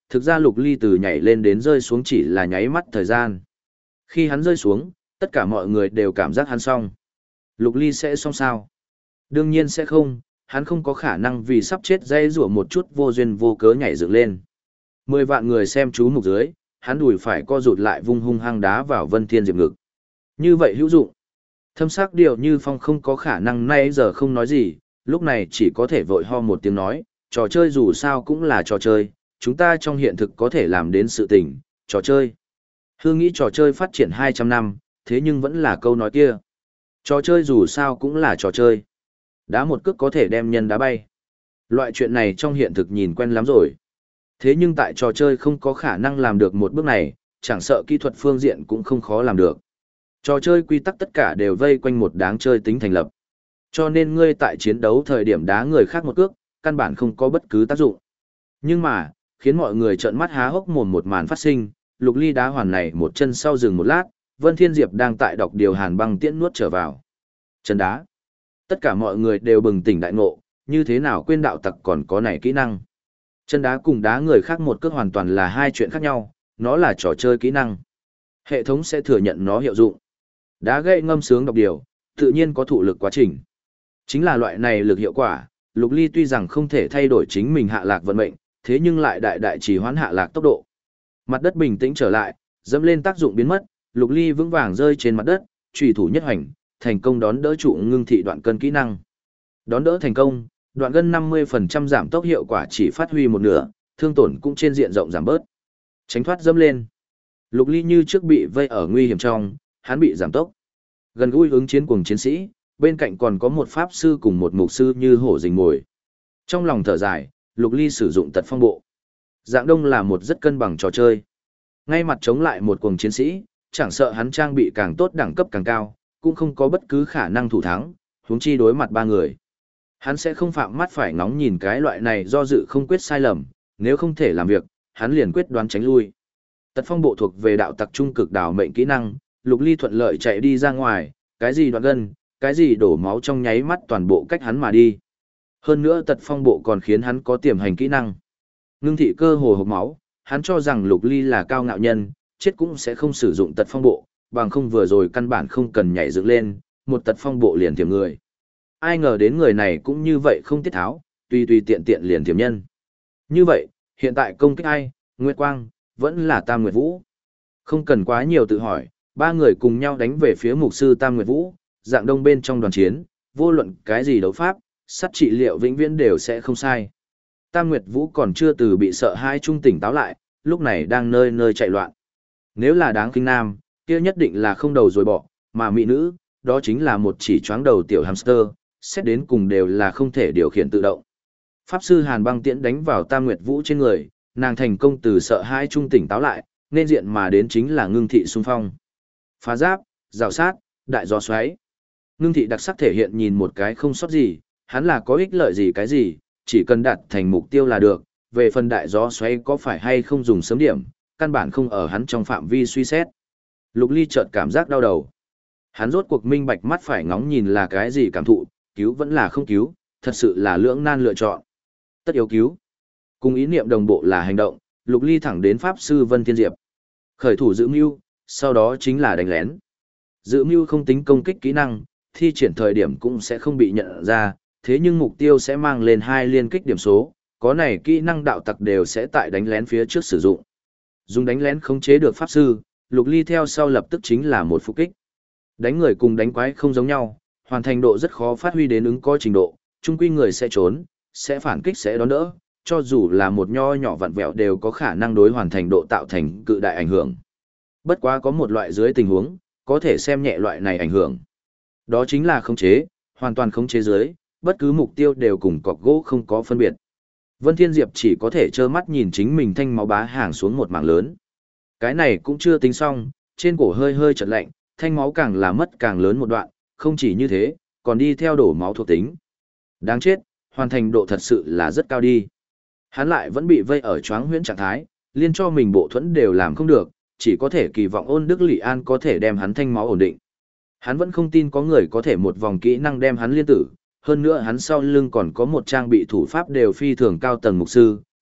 Thực ra Lục Ly từ nhảy lên đến rơi xuống chỉ là nháy mắt thời gian. Khi hắn rơi xuống, tất cả mọi người đều cảm giác hắn xong. Lục Ly sẽ xong sao? Đương nhiên sẽ không, hắn không có khả năng vì sắp chết dây rủa một chút vô duyên vô cớ nhảy dựng lên. 10 vạn người xem chú mục dưới, hắn đùi phải co rụt lại vung hung hăng đá vào Vân Thiên Diệp ngực. Như vậy hữu dụng. Thâm sắc điều như phong không có khả năng nay giờ không nói gì, lúc này chỉ có thể vội ho một tiếng nói, trò chơi dù sao cũng là trò chơi, chúng ta trong hiện thực có thể làm đến sự tình, trò chơi. Hương nghĩ trò chơi phát triển 200 năm, thế nhưng vẫn là câu nói kia. Trò chơi dù sao cũng là trò chơi. Đá một cước có thể đem nhân đá bay. Loại chuyện này trong hiện thực nhìn quen lắm rồi. Thế nhưng tại trò chơi không có khả năng làm được một bước này, chẳng sợ kỹ thuật phương diện cũng không khó làm được. Trò chơi quy tắc tất cả đều vây quanh một đáng chơi tính thành lập. Cho nên ngươi tại chiến đấu thời điểm đá người khác một cước, căn bản không có bất cứ tác dụng. Nhưng mà, khiến mọi người trợn mắt há hốc mồm một màn phát sinh, Lục Ly đá hoàn này một chân sau dừng một lát, Vân Thiên Diệp đang tại đọc điều Hàn Băng Tiễn nuốt trở vào. Chân đá. Tất cả mọi người đều bừng tỉnh đại ngộ, như thế nào quên đạo tặc còn có này kỹ năng. Chân đá cùng đá người khác một cước hoàn toàn là hai chuyện khác nhau, nó là trò chơi kỹ năng. Hệ thống sẽ thừa nhận nó hiệu dụng. Đá gậy ngâm sướng đọc điều, tự nhiên có thụ lực quá trình. Chính là loại này lực hiệu quả, Lục Ly tuy rằng không thể thay đổi chính mình hạ lạc vận mệnh, thế nhưng lại đại trì hoãn hạ lạc tốc độ. Mặt đất bình tĩnh trở lại, dẫm lên tác dụng biến mất, Lục Ly vững vàng rơi trên mặt đất, chủy thủ nhất hành, thành công đón đỡ trụ ngưng thị đoạn cân kỹ năng. Đón đỡ thành công, đoạn cân 50% giảm tốc hiệu quả chỉ phát huy một nửa, thương tổn cũng trên diện rộng giảm bớt. Tránh thoát dẫm lên. Lục Ly như trước bị vây ở nguy hiểm trong, hắn bị giảm tốc. Gần gũi ứng chiến cùng chiến sĩ, bên cạnh còn có một pháp sư cùng một mục sư như hổ rình mồi. Trong lòng thở dài, Lục Ly sử dụng tật phong bộ. Dạng đông là một rất cân bằng trò chơi. Ngay mặt chống lại một cuồng chiến sĩ, chẳng sợ hắn trang bị càng tốt đẳng cấp càng cao, cũng không có bất cứ khả năng thủ thắng, huống chi đối mặt ba người. Hắn sẽ không phạm mắt phải ngóng nhìn cái loại này do dự không quyết sai lầm, nếu không thể làm việc, hắn liền quyết đoán tránh lui. Tật phong bộ thuộc về đạo tặc trung cực đảo mệnh kỹ năng, Lục Ly thuận lợi chạy đi ra ngoài, cái gì đoạn gân, cái gì đổ máu trong nháy mắt toàn bộ cách hắn mà đi. Hơn nữa tật phong bộ còn khiến hắn có tiềm hành kỹ năng. Ngưng thị cơ hồ hộc máu, hắn cho rằng Lục Ly là cao ngạo nhân, chết cũng sẽ không sử dụng tật phong bộ, bằng không vừa rồi căn bản không cần nhảy dựng lên, một tật phong bộ liền thiểm người. Ai ngờ đến người này cũng như vậy không tiết tháo, tùy tiện tiện liền thiểm nhân. Như vậy, hiện tại công kích ai, Nguyệt Quang, vẫn là Tam Nguyệt Vũ. Không cần quá nhiều tự hỏi, ba người cùng nhau đánh về phía mục sư Tam Nguyệt Vũ, dạng đông bên trong đoàn chiến, vô luận cái gì đấu pháp, sát trị liệu vĩnh viễn đều sẽ không sai. Tam Nguyệt Vũ còn chưa từ bị sợ hãi trung tỉnh táo lại, lúc này đang nơi nơi chạy loạn. Nếu là đáng khinh nam, kia nhất định là không đầu rồi bỏ, mà mỹ nữ, đó chính là một chỉ choáng đầu tiểu hamster, xét đến cùng đều là không thể điều khiển tự động. Pháp sư Hàn Băng Tiễn đánh vào Tam Nguyệt Vũ trên người, nàng thành công từ sợ hãi trung tỉnh táo lại, nên diện mà đến chính là ngưng thị xung phong. Phá giáp, rào sát, đại gió xoáy. Ngưng thị đặc sắc thể hiện nhìn một cái không sót gì, hắn là có ích lợi gì cái gì, chỉ cần đạt thành mục tiêu là được, về phần đại gió xoáy có phải hay không dùng sớm điểm, căn bản không ở hắn trong phạm vi suy xét. Lục Ly chợt cảm giác đau đầu. Hắn rốt cuộc minh bạch mắt phải ngóng nhìn là cái gì cảm thụ, cứu vẫn là không cứu, thật sự là lưỡng nan lựa chọn. Tất yếu cứu. Cùng ý niệm đồng bộ là hành động, Lục Ly thẳng đến Pháp Sư Vân Thiên Diệp. Khởi thủ giữ mưu, sau đó chính là đánh lén. Giữ mưu không tính công kích kỹ năng, thi triển thời điểm cũng sẽ không bị nhận ra, thế nhưng mục tiêu sẽ mang lên 2 liên kích điểm số, có này kỹ năng đạo tặc đều sẽ tại đánh lén phía trước sử dụng. Dùng đánh lén khống chế được Pháp Sư, Lục Ly theo sau lập tức chính là một phục kích. Đánh người cùng đánh quái không giống nhau, hoàn thành độ rất khó phát huy đến ứng có trình độ, chung quy người sẽ trốn, sẽ phản kích sẽ đón đỡ, cho dù là một nho nhỏ vặn vẹo đều có khả năng đối hoàn thành độ tạo thành cự đại ảnh hưởng. Bất quá có một loại dưới tình huống, có thể xem nhẹ loại này ảnh hưởng. Đó chính là khống chế, hoàn toàn khống chế dưới, bất cứ mục tiêu đều cùng cọc gỗ không có phân biệt. Vân Thiên Diệp chỉ có thể trơ mắt nhìn chính mình thanh máu bá hàng xuống một mảng lớn. Cái này cũng chưa tính xong, trên cổ hơi hơi chợt lạnh, thanh máu càng là mất càng lớn một đoạn, không chỉ như thế, còn đi theo đổ máu thuộc tính. Đáng chết, hoàn thành độ thật sự là rất cao đi. Hắn lại vẫn bị vây ở choáng huyễn trạng thái, liên cho mình bộ thuẫn đều làm không được, chỉ có thể kỳ vọng Ôn Đức Lị An có thể đem hắn thanh máu ổn định. Hắn vẫn không tin có người có thể một vòng kỹ năng đem hắn liên tử, hơn nữa hắn sau lưng còn có một trang bị thủ pháp đều phi thường cao tầng mục sư,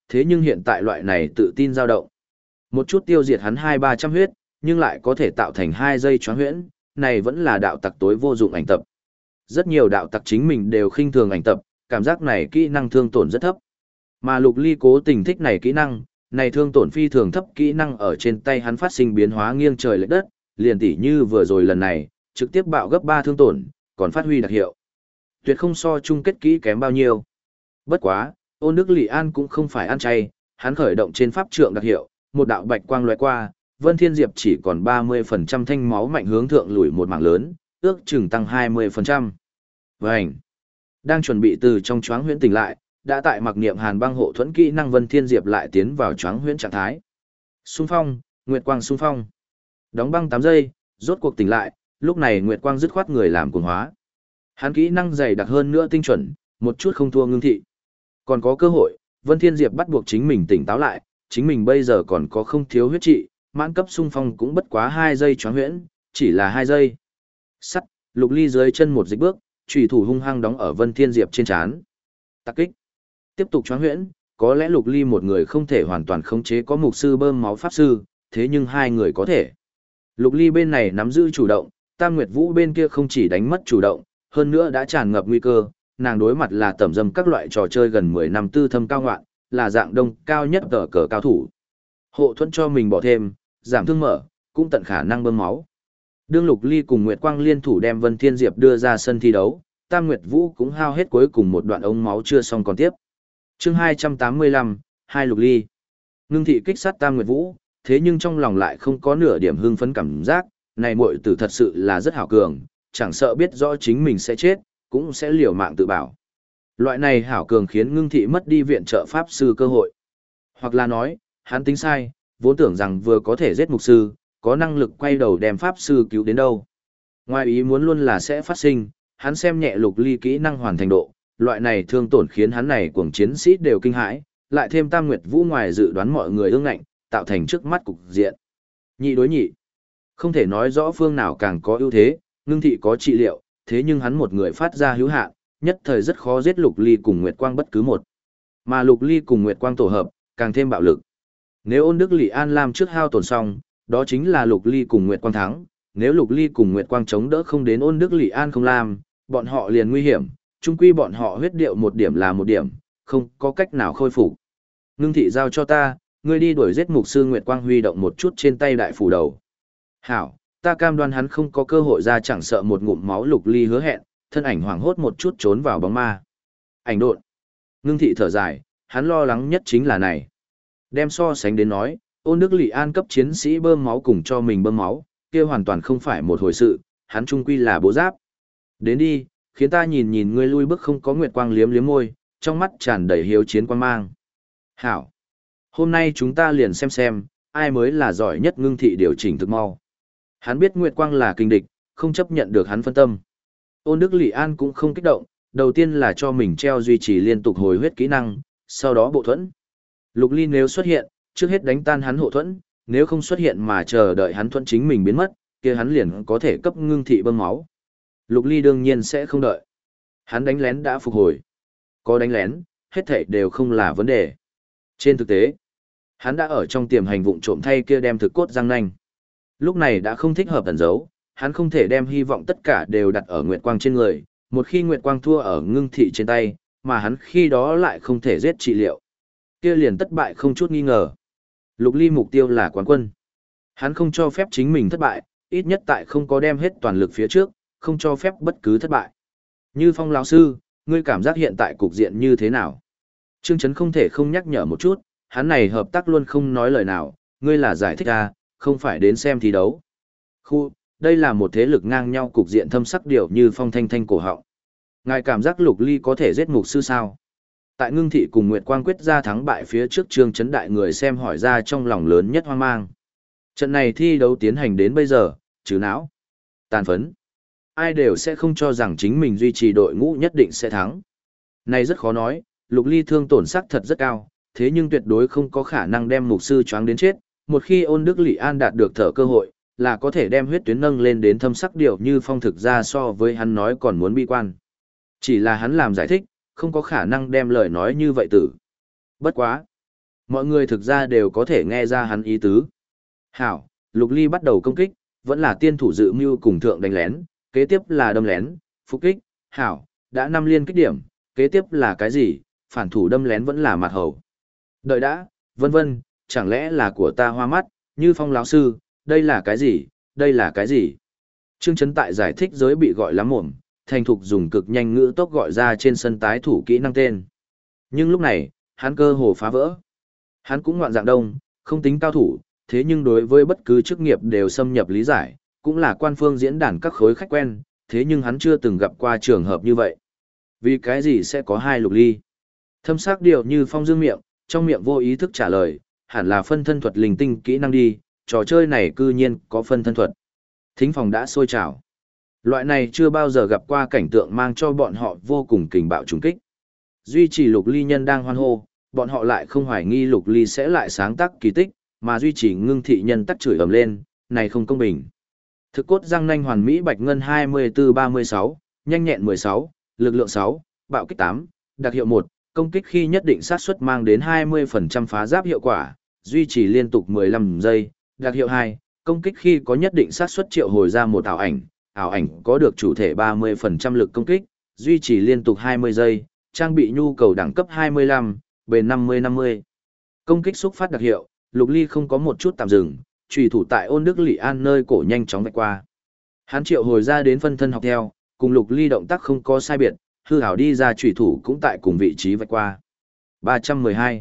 thế nhưng hiện tại loại này tự tin dao động. Một chút tiêu diệt hắn 2-300 huyết, nhưng lại có thể tạo thành 2 giây choáng huyễn, này vẫn là đạo tặc tối vô dụng ảnh tập. Rất nhiều đạo tặc chính mình đều khinh thường ảnh tập, cảm giác này kỹ năng thương tổn rất thấp. Mà Lục Ly cố tình thích này kỹ năng, này thương tổn phi thường thấp kỹ năng ở trên tay hắn phát sinh biến hóa nghiêng trời lệch đất, liền tỉ như vừa rồi lần này, trực tiếp bạo gấp 3 thương tổn, còn phát huy đặc hiệu. Tuyệt không so chung kết kỹ kém bao nhiêu. Bất quá, Ôn Đức Lị An cũng không phải ăn chay, hắn khởi động trên pháp trượng đặc hiệu, một đạo bạch quang lóe qua, Vân Thiên Diệp chỉ còn 30% thanh máu mạnh hướng thượng lùi một mảng lớn, ước chừng tăng 20%. Vành. Đang chuẩn bị từ trong choáng huyễn tỉnh lại, đã tại mặc niệm Hàn Băng hộ thuẫn kỹ năng Vân Thiên Diệp lại tiến vào choáng huyễn trạng thái. Xung phong, Nguyệt Quang xung phong. Đóng băng 8 giây, rốt cuộc tỉnh lại, lúc này Nguyệt Quang dứt khoát người làm cuồng hóa. Hắn kỹ năng dày đặc hơn nữa tinh chuẩn, một chút không thua Ngưng Thị. Còn có cơ hội, Vân Thiên Diệp bắt buộc chính mình tỉnh táo lại, chính mình bây giờ còn có không thiếu huyết trị, mãn cấp xung phong cũng bất quá 2 giây choáng huyễn, chỉ là 2 giây. Sắt, Lục Ly dưới chân một dịch bước, chủy thủ hung hăng đóng ở Vân Thiên Diệp trên trán. Tạc kích. Tiếp tục choáng huyễn, có lẽ Lục Ly một người không thể hoàn toàn khống chế có mục sư bơm máu pháp sư, thế nhưng hai người có thể. Lục Ly bên này nắm giữ chủ động, Tam Nguyệt Vũ bên kia không chỉ đánh mất chủ động, hơn nữa đã tràn ngập nguy cơ, nàng đối mặt là tẩm dâm các loại trò chơi gần 10 năm tư thâm cao ngoạn, là dạng đông cao nhất tờ cờ cao thủ. Hộ thuẫn cho mình bỏ thêm, giảm thương mở, cũng tận khả năng bơm máu. Đương Lục Ly cùng Nguyệt Quang liên thủ đem Vân Thiên Diệp đưa ra sân thi đấu, Tam Nguyệt Vũ cũng hao hết cuối cùng một đoạn ống máu chưa xong còn tiếp. Chương 285, hai Lục Ly. Ngưng thị kích sát Tam Nguyệt Vũ, thế nhưng trong lòng lại không có nửa điểm hưng phấn cảm giác, này muội tử thật sự là rất hảo cường, chẳng sợ biết rõ chính mình sẽ chết, cũng sẽ liều mạng tự bảo. Loại này hảo cường khiến Ngưng thị mất đi viện trợ pháp sư cơ hội. Hoặc là nói, hắn tính sai, vốn tưởng rằng vừa có thể giết mục sư, có năng lực quay đầu đem pháp sư cứu đến đâu. Ngoài ý muốn luôn là sẽ phát sinh, hắn xem nhẹ Lục Ly kỹ năng hoàn thành độ, loại này thương tổn khiến hắn này cuồng chiến sĩ đều kinh hãi, lại thêm Tam Nguyệt Vũ ngoài dự đoán mọi người ương ngạnh, tạo thành trước mắt cục diện. Nhị đối nhị. Không thể nói rõ phương nào càng có ưu thế, Ngưng thị có trị liệu, thế nhưng hắn một người phát ra hữu hạn, nhất thời rất khó giết Lục Ly cùng Nguyệt Quang bất cứ một. Mà Lục Ly cùng Nguyệt Quang tổ hợp, càng thêm bạo lực. Nếu Ôn Đức Lị An làm trước hao tổn xong, đó chính là Lục Ly cùng Nguyệt Quang thắng, nếu Lục Ly cùng Nguyệt Quang chống đỡ không đến Ôn Đức Lị An không làm, bọn họ liền nguy hiểm, chung quy bọn họ huyết điệu một điểm là một điểm, không có cách nào khôi phục. Ngưng thị giao cho ta, ngươi đi đuổi giết mục sư Nguyệt Quang huy động một chút trên tay đại phủ đầu. Hảo, ta cam đoan hắn không có cơ hội ra, chẳng sợ một ngụm máu. Lục Ly hứa hẹn, thân ảnh hoảng hốt một chút trốn vào bóng ma. Ảnh độn. Ngưng thị thở dài, hắn lo lắng nhất chính là này. Đem so sánh đến nói, Ôn Đức Lị An cấp chiến sĩ bơm máu cùng cho mình bơm máu, kia hoàn toàn không phải một hồi sự, hắn chung quy là bố giáp. Đến đi, khiến ta nhìn nhìn ngươi lui bước. Không có Nguyệt Quang liếm liếm môi, trong mắt tràn đầy hiếu chiến quan mang. Hảo. Hôm nay chúng ta liền xem, ai mới là giỏi nhất. Ngưng thị điều chỉnh thực mau. Hắn biết Nguyệt Quang là kình địch, không chấp nhận được hắn phân tâm. Ôn Đức Lị An cũng không kích động, đầu tiên là cho mình treo duy trì liên tục hồi huyết kỹ năng, sau đó bộ thuẫn. Lục Ly nếu xuất hiện, trước hết đánh tan hắn hộ thuẫn, nếu không xuất hiện mà chờ đợi hắn thuẫn chính mình biến mất, kia hắn liền có thể cấp Ngưng thị bơm máu. Lục Ly đương nhiên sẽ không đợi. Hắn đánh lén đã phục hồi. Có đánh lén, hết thảy đều không là vấn đề. Trên thực tế, hắn đã ở trong tiềm hành vụng trộm thay kia đem thực cốt răng nanh. Lúc này đã không thích hợp ẩn giấu, hắn không thể đem hy vọng tất cả đều đặt ở Nguyệt Quang trên người, một khi Nguyệt Quang thua ở Ngưng thị trên tay, mà hắn khi đó lại không thể giết trị liệu. Kia liền thất bại không chút nghi ngờ. Lục Ly mục tiêu là quán quân. Hắn không cho phép chính mình thất bại, ít nhất tại không có đem hết toàn lực phía trước, không cho phép bất cứ thất bại. Như Phong lão sư, ngươi cảm giác hiện tại cục diện như thế nào? Trương Chấn không thể không nhắc nhở một chút, hắn này hợp tác luôn không nói lời nào, ngươi là giải thích ra, không phải đến xem thi đấu. Đây là một thế lực ngang nhau, cục diện thâm sắc điều. Như Phong thanh thanh cổ họng. Ngài cảm giác Lục Ly có thể giết mục sư sao? Tại Ngưng thị cùng Nguyệt Quang quyết ra thắng bại phía trước, Trương Chấn đại người xem hỏi ra trong lòng lớn nhất hoang mang. Trận này thi đấu tiến hành đến bây giờ, trừ não, tàn phấn, ai đều sẽ không cho rằng chính mình duy trì đội ngũ nhất định sẽ thắng. Này rất khó nói, Lục Ly thương tổn sắc thật rất cao, thế nhưng tuyệt đối không có khả năng đem mục sư choáng đến chết. Một khi Ôn Đức Lị An đạt được thở cơ hội, là có thể đem huyết tuyến nâng lên đến thâm sắc điều. Như Phong thực ra so với hắn nói còn muốn bi quan. Chỉ là hắn làm giải thích, không có khả năng đem lời nói như vậy tử. Bất quá. Mọi người thực ra đều có thể nghe ra hắn ý tứ. Hảo, Lục Ly bắt đầu công kích, vẫn là tiên thủ dự mưu cùng thượng đánh lén, kế tiếp là đâm lén, phục kích, hảo, đã 5 liên kích điểm, kế tiếp là cái gì, phản thủ đâm lén vẫn là mặt hầu. Đợi đã, vân vân, chẳng lẽ là của ta hoa mắt, Như Phong lão sư, đây là cái gì, đây là cái gì? Trương Chấn Tại giải thích giới bị gọi lắm mồm, thành thục dùng cực nhanh ngữ tốc gọi ra trên sân tái thủ kỹ năng tên. Nhưng lúc này, hắn cơ hồ phá vỡ. Hắn cũng ngoạn dạng đông, không tính cao thủ, thế nhưng đối với bất cứ chức nghiệp đều xâm nhập lý giải, cũng là quan phương diễn đàn các khối khách quen, thế nhưng hắn chưa từng gặp qua trường hợp như vậy. Vì cái gì sẽ có 2 Lục Ly? Thâm sắc điều Như Phong dương miệng, trong miệng vô ý thức trả lời, hẳn là phân thân thuật linh tinh kỹ năng đi, trò chơi này cư nhiên có phân thân thuật. Thính phòng đã sôi trào. Loại này chưa bao giờ gặp qua cảnh tượng mang cho bọn họ vô cùng kình bạo trùng kích. Duy trì Lục Ly nhân đang hoan hô, bọn họ lại không hoài nghi Lục Ly sẽ lại sáng tác kỳ tích, mà duy trì ngưng thị nhân tắc chửi ầm lên, này không công bình. Thực cốt răng nanh hoàn mỹ bạch ngân 24-36, nhanh nhẹn 16, lực lượng 6, bạo kích 8, đặc hiệu 1, công kích khi nhất định sát suất mang đến 20% phá giáp hiệu quả, duy trì liên tục 15 giây, đặc hiệu 2, công kích khi có nhất định sát suất triệu hồi ra một ảo ảnh có được chủ thể 30% lực công kích, duy trì liên tục 20 giây, trang bị nhu cầu đẳng cấp 25, bền 50-50. Công kích xúc phát đặc hiệu, Lục Ly không có một chút tạm dừng, chủy thủ tại Ôn Đức Lị An nơi cổ nhanh chóng vạch qua. Hắn triệu hồi ra đến phân thân học theo, cùng Lục Ly động tác không có sai biệt, hư hảo đi ra chủy thủ cũng tại cùng vị trí vạch qua. 312,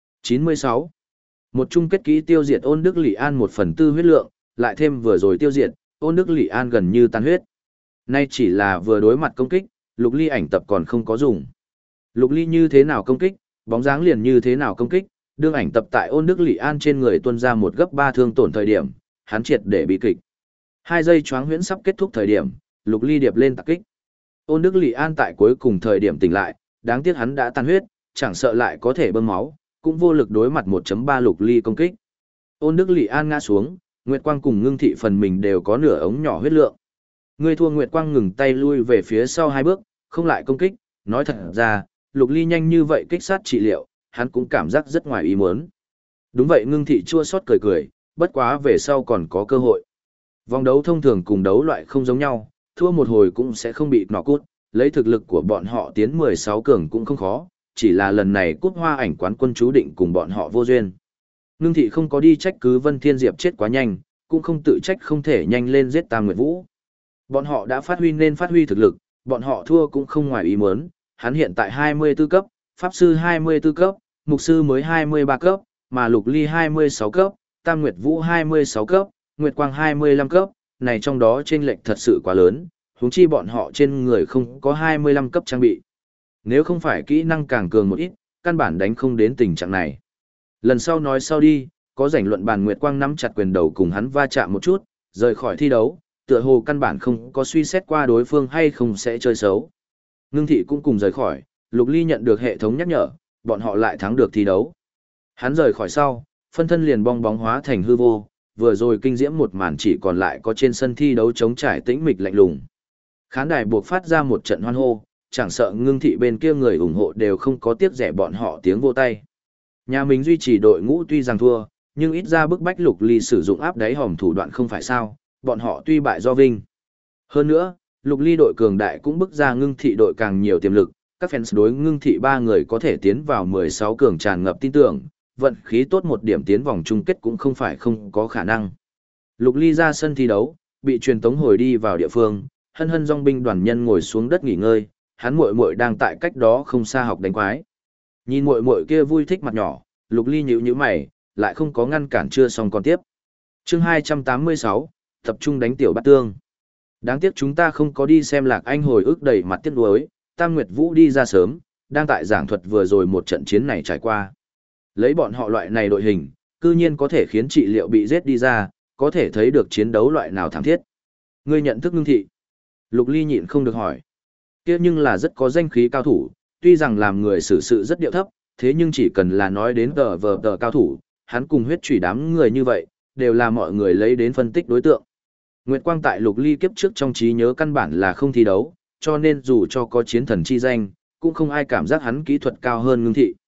96. Một chung kết kỹ tiêu diệt Ôn Đức Lị An 1/4 huyết lượng, lại thêm vừa rồi tiêu diệt, Ôn Đức Lị An gần như tan huyết. Nay chỉ là vừa đối mặt công kích, Lục Ly ảnh tập còn không có dùng. Lục Ly như thế nào công kích, bóng dáng liền như thế nào công kích, đương ảnh tập tại Ôn Đức Lị An trên người tuôn ra một gấp 3 thương tổn thời điểm, hắn triệt để bị kịch. 2 giây choáng huyễn sắp kết thúc thời điểm, Lục Ly điệp lên tạc kích. Ôn Đức Lị An tại cuối cùng thời điểm tỉnh lại, đáng tiếc hắn đã tan huyết, chẳng sợ lại có thể bơm máu, cũng vô lực đối mặt 1.3 Lục Ly công kích. Ôn Đức Lị An ngã xuống, Nguyệt Quang cùng Ngưng Thị phần mình đều có nửa ống nhỏ huyết lượng. Người thua Nguyệt Quang ngừng tay lui về phía sau 2 bước, không lại công kích, nói thật ra, Lục Ly nhanh như vậy kích sát trị liệu, hắn cũng cảm giác rất ngoài ý muốn. Đúng vậy, Ngưng Thị chua xót cười cười, bất quá về sau còn có cơ hội. Vòng đấu thông thường cùng đấu loại không giống nhau, thua một hồi cũng sẽ không bị nọ cút, lấy thực lực của bọn họ tiến 16 cường cũng không khó, chỉ là lần này cút hoa ảnh quán quân chú định cùng bọn họ vô duyên. Ngưng Thị không có đi trách cứ Vân Thiên Diệp chết quá nhanh, cũng không tự trách không thể nhanh lên giết Tam Nguyệt Vũ. Bọn họ đã phát huy nên phát huy thực lực, bọn họ thua cũng không ngoài ý muốn, hắn hiện tại 24 cấp, Pháp Sư 24 cấp, Mục Sư mới 23 cấp, mà Lục Ly 26 cấp, Tam Nguyệt Vũ 26 cấp, Nguyệt Quang 25 cấp, này trong đó chênh lệch thật sự quá lớn, huống chi bọn họ trên người không có 25 cấp trang bị. Nếu không phải kỹ năng càng cường một ít, căn bản đánh không đến tình trạng này. Lần sau nói sau đi, có rảnh luận bàn Nguyệt Quang nắm chặt quyền đầu cùng hắn va chạm một chút, rời khỏi thi đấu, tựa hồ căn bản không có suy xét qua đối phương hay không sẽ chơi xấu. Ngưng Thị cũng cùng rời khỏi, Lục Ly nhận được hệ thống nhắc nhở, bọn họ lại thắng được thi đấu. Hắn rời khỏi sau, phân thân liền bong bóng hóa thành hư vô, vừa rồi kinh diễm một màn chỉ còn lại có trên sân thi đấu trống trải tĩnh mịch lạnh lùng. Khán đài buộc phát ra một trận hoan hô, chẳng sợ Ngưng Thị bên kia người ủng hộ đều không có tiếc rẻ bọn họ tiếng vô tay. Nhà mình duy trì đội ngũ tuy rằng thua, nhưng ít ra bức bách Lục Ly sử dụng áp đáy hòm thủ đoạn không phải sao, bọn họ tuy bại do vinh. Hơn nữa, Lục Ly đội cường đại cũng bức ra Ngưng Thị đội càng nhiều tiềm lực, các fans đối Ngưng Thị 3 người có thể tiến vào 16 cường tràn ngập tin tưởng, vận khí tốt một điểm tiến vòng chung kết cũng không phải không có khả năng. Lục Ly ra sân thi đấu, bị truyền tống hồi đi vào địa phương, hân hân dòng binh đoàn nhân ngồi xuống đất nghỉ ngơi, hắn muội muội đang tại cách đó không xa học đánh quái. Nhìn muội muội kia vui thích mặt nhỏ, Lục Ly nhíu nhíu mày, lại không có ngăn cản chưa xong còn tiếp. Chương 286, tập trung đánh tiểu bát tương. Đáng tiếc chúng ta không có đi xem Lạc Anh hồi ức đầy mặt tiếc nuối, Tam Nguyệt Vũ đi ra sớm, đang tại giảng thuật vừa rồi một trận chiến này trải qua. Lấy bọn họ loại này đội hình, cư nhiên có thể khiến trị liệu bị giết đi ra, có thể thấy được chiến đấu loại nào thảm thiết. Ngươi nhận thức Ngưng Thị? Lục Ly nhịn không được hỏi. Kia nhưng là rất có danh khí cao thủ, tuy rằng làm người xử sự rất điệu thấp, thế nhưng chỉ cần là nói đến tờ cao thủ, hắn cùng huyết chủy đám người như vậy, đều là mọi người lấy đến phân tích đối tượng. Nguyệt Quang tại Lục Ly kiếp trước trong trí nhớ căn bản là không thi đấu, cho nên dù cho có chiến thần chi danh, cũng không ai cảm giác hắn kỹ thuật cao hơn Ngưng Thị.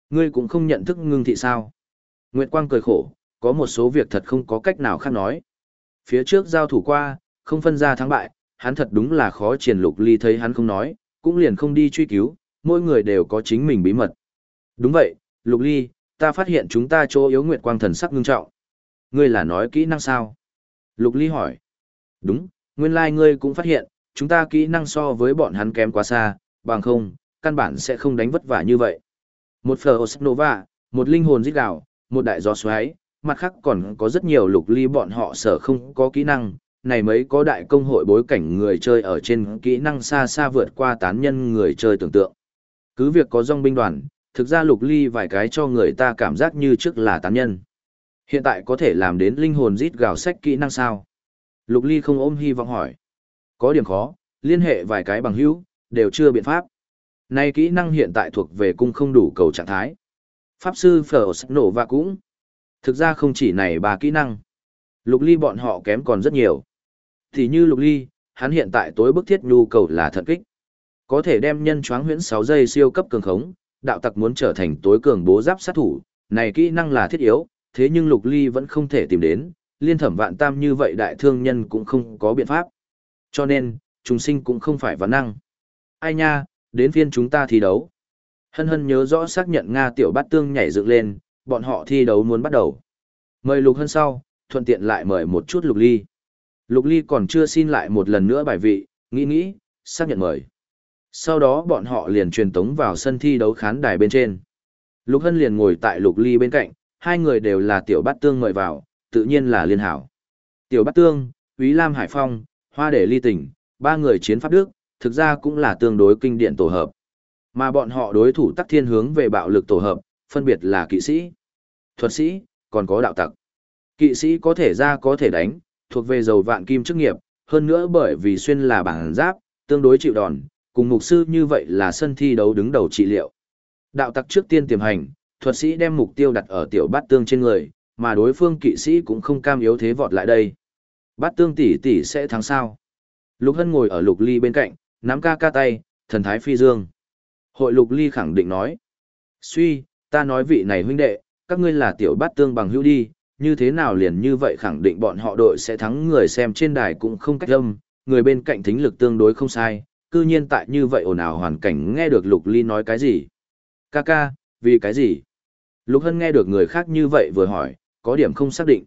Ngươi cũng không nhận thức ngưng thị sao? Nguyệt Quang cười khổ, có một số việc thật không có cách nào khác nói. Phía trước giao thủ qua, không phân ra thắng bại, hắn thật đúng là khó triển. Lục Ly thấy hắn không nói, cũng liền không đi truy cứu, mỗi người đều có chính mình bí mật. Đúng vậy, Lục Ly, ta phát hiện chúng ta chỗ yếu. Nguyệt Quang thần sắc ngưng trọng. Ngươi là nói kỹ năng sao? Lục Ly hỏi. Đúng, nguyên lai ngươi cũng phát hiện, chúng ta kỹ năng so với bọn hắn kém quá xa, bằng không, căn bản sẽ không đánh vất vả như vậy. Một Phở Nova, một linh hồn rít gào, một đại gió xoáy, mặt khác còn có rất nhiều Lục Ly bọn họ sở không có kỹ năng, này mấy có đại công hội bối cảnh người chơi ở trên kỹ năng xa xa vượt qua tán nhân người chơi tưởng tượng. Cứ việc có dòng binh đoàn, thực ra Lục Ly vài cái cho người ta cảm giác như trước là tán nhân. Hiện tại có thể làm đến linh hồn rít gào sách kỹ năng sao? Lục Ly không ôm hy vọng hỏi. Có điểm khó, liên hệ vài cái bằng hữu, đều chưa biện pháp. Này kỹ năng hiện tại thuộc về cung không đủ cầu trạng thái. Pháp sư Phở Nổ và cũng. Thực ra không chỉ này ba kỹ năng. Lục Ly bọn họ kém còn rất nhiều. Thì như Lục Ly, hắn hiện tại tối bức thiết nhu cầu là thận kích. Có thể đem nhân choáng huyễn 6 giây siêu cấp cường khống, đạo tặc muốn trở thành tối cường bố giáp sát thủ, này kỹ năng là thiết yếu, thế nhưng Lục Ly vẫn không thể tìm đến, liên thẩm vạn tam như vậy đại thương nhân cũng không có biện pháp. Cho nên, trùng sinh cũng không phải vấn năng. Ai nha, đến phiên chúng ta thi đấu. Hân Hân nhớ rõ xác nhận Nga tiểu bát tương nhảy dựng lên, bọn họ thi đấu muốn bắt đầu. Mời Lục Hân sau, thuận tiện lại mời một chút Lục Ly. Lục Ly còn chưa xin lại một lần nữa bài vị, nghĩ, xác nhận mời. Sau đó bọn họ liền truyền tống vào sân thi đấu khán đài bên trên. Lục Hân liền ngồi tại Lục Ly bên cạnh, hai người đều là tiểu bát tương mời vào, tự nhiên là liên hảo. Tiểu bát tương, Úy Lam Hải Phong, Hoa Để Ly Tỉnh, ba người chiến pháp Đức, thực ra cũng là tương đối kinh điển tổ hợp. Mà bọn họ đối thủ tắc thiên hướng về bạo lực tổ hợp, phân biệt là kỵ sĩ, thuật sĩ, còn có đạo tặc. Kỵ sĩ có thể ra có thể đánh, thuộc về dầu vạn kim chức nghiệp, hơn nữa bởi vì xuyên là bản giáp, tương đối chịu đòn, cùng mục sư như vậy là sân thi đấu đứng đầu trị liệu. Đạo tặc trước tiên tiềm hành, thuật sĩ đem mục tiêu đặt ở tiểu bát tương trên người, mà đối phương kỵ sĩ cũng không cam yếu thế vọt lại đây. Bát tương tỷ sẽ thắng sao? Lục Hân ngồi ở Lục Ly bên cạnh, nắm ca tay, thần thái phi dương. Hội Lục Ly khẳng định nói. Suy, ta nói vị này huynh đệ, các ngươi là tiểu bát tương bằng hữu đi, như thế nào liền như vậy khẳng định bọn họ đội sẽ thắng. Người xem trên đài cũng không cách âm, người bên cạnh thính lực tương đối không sai, cư nhiên tại như vậy ồn ào hoàn cảnh nghe được Lục Ly nói cái gì. Ca, vì cái gì? Lục Hân nghe được người khác như vậy vừa hỏi, có điểm không xác định.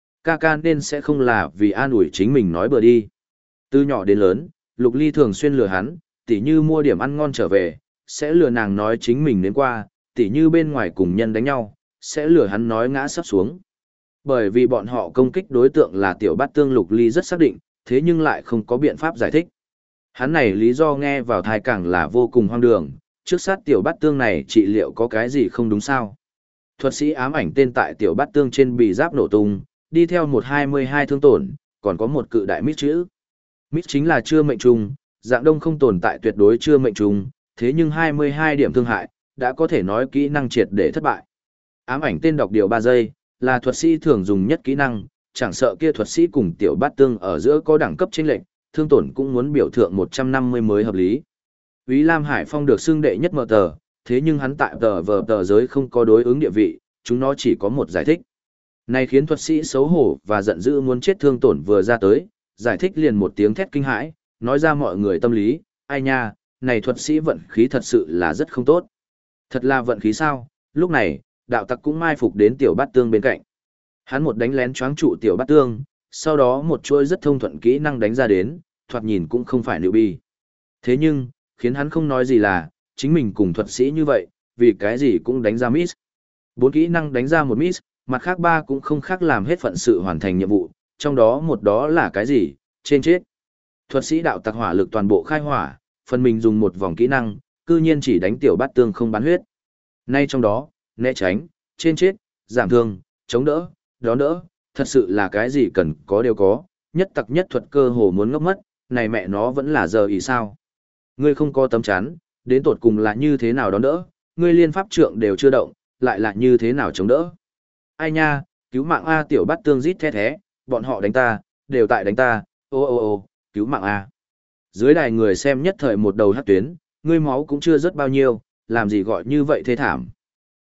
Ca nên sẽ không là vì an ủi chính mình nói bừa đi. Từ nhỏ đến lớn, Lục Ly thường xuyên lừa hắn, tỉ như mua điểm ăn ngon trở về, sẽ lừa nàng nói chính mình đến qua, tỉ như bên ngoài cùng nhân đánh nhau, sẽ lừa hắn nói ngã sắp xuống. Bởi vì bọn họ công kích đối tượng là tiểu bát tương, Lục Ly rất xác định, thế nhưng lại không có biện pháp giải thích. Hắn này lý do nghe vào thai càng là vô cùng hoang đường, trước sát tiểu bát tương này trị liệu có cái gì không đúng sao. Thuật sĩ ám ảnh tên tại tiểu bát tương trên bị giáp nổ tung, đi theo 122 thương tổn, còn có một cự đại mít chữ. Mít chính là chưa mệnh trùng, dạng đông không tồn tại tuyệt đối chưa mệnh trùng, thế nhưng 22 điểm thương hại, đã có thể nói kỹ năng triệt để thất bại. Ám ảnh tên đọc điều 3 giây, là thuật sĩ thường dùng nhất kỹ năng, chẳng sợ kia thuật sĩ cùng tiểu bát tương ở giữa có đẳng cấp chênh lệch, thương tổn cũng muốn biểu thượng 150 mới hợp lý. Úy Lam Hải Phong được xưng đệ nhất mở tờ, thế nhưng hắn tại tờ giới không có đối ứng địa vị, chúng nó chỉ có một giải thích. Này khiến thuật sĩ xấu hổ và giận dữ muốn chết, thương tổn vừa ra tới, giải thích liền một tiếng thét kinh hãi, nói ra mọi người tâm lý, ai nha, này thuật sĩ vận khí thật sự là rất không tốt. Thật là vận khí sao? Lúc này, đạo tặc cũng mai phục đến tiểu bát tương bên cạnh. Hắn một đánh lén choáng trụ tiểu bát tương, sau đó một chuỗi rất thông thuận kỹ năng đánh ra đến, thoạt nhìn cũng không phải nữ bi. Thế nhưng, khiến hắn không nói gì là, chính mình cùng thuật sĩ như vậy, vì cái gì cũng đánh ra miss. 4 kỹ năng đánh ra một miss, mặt khác 3 cũng không khác làm hết phận sự hoàn thành nhiệm vụ, trong đó một đó là cái gì, trên chết. Thuật sĩ đạo tặc hỏa lực toàn bộ khai hỏa, phần mình dùng một vòng kỹ năng, cư nhiên chỉ đánh tiểu bát tương không bán huyết. Nay trong đó, né tránh, trên chết, giảm thương, chống đỡ, đón đỡ, thật sự là cái gì cần có đều có, nhất tặc nhất thuật cơ hồ muốn ngốc mất, này mẹ nó vẫn là giờ ý sao. Ngươi không có tấm chắn, đến tột cùng là như thế nào đón đỡ, ngươi liên pháp trượng đều chưa động, lại là như thế nào chống đỡ. Ai nha, cứu mạng A, tiểu bát tương rít the thé, bọn họ đánh ta, đều tại đánh ta, ô, cứu mạng A. Dưới đài người xem nhất thời một đầu hắt tuyến, ngươi máu cũng chưa rất bao nhiêu, làm gì gọi như vậy thế thảm.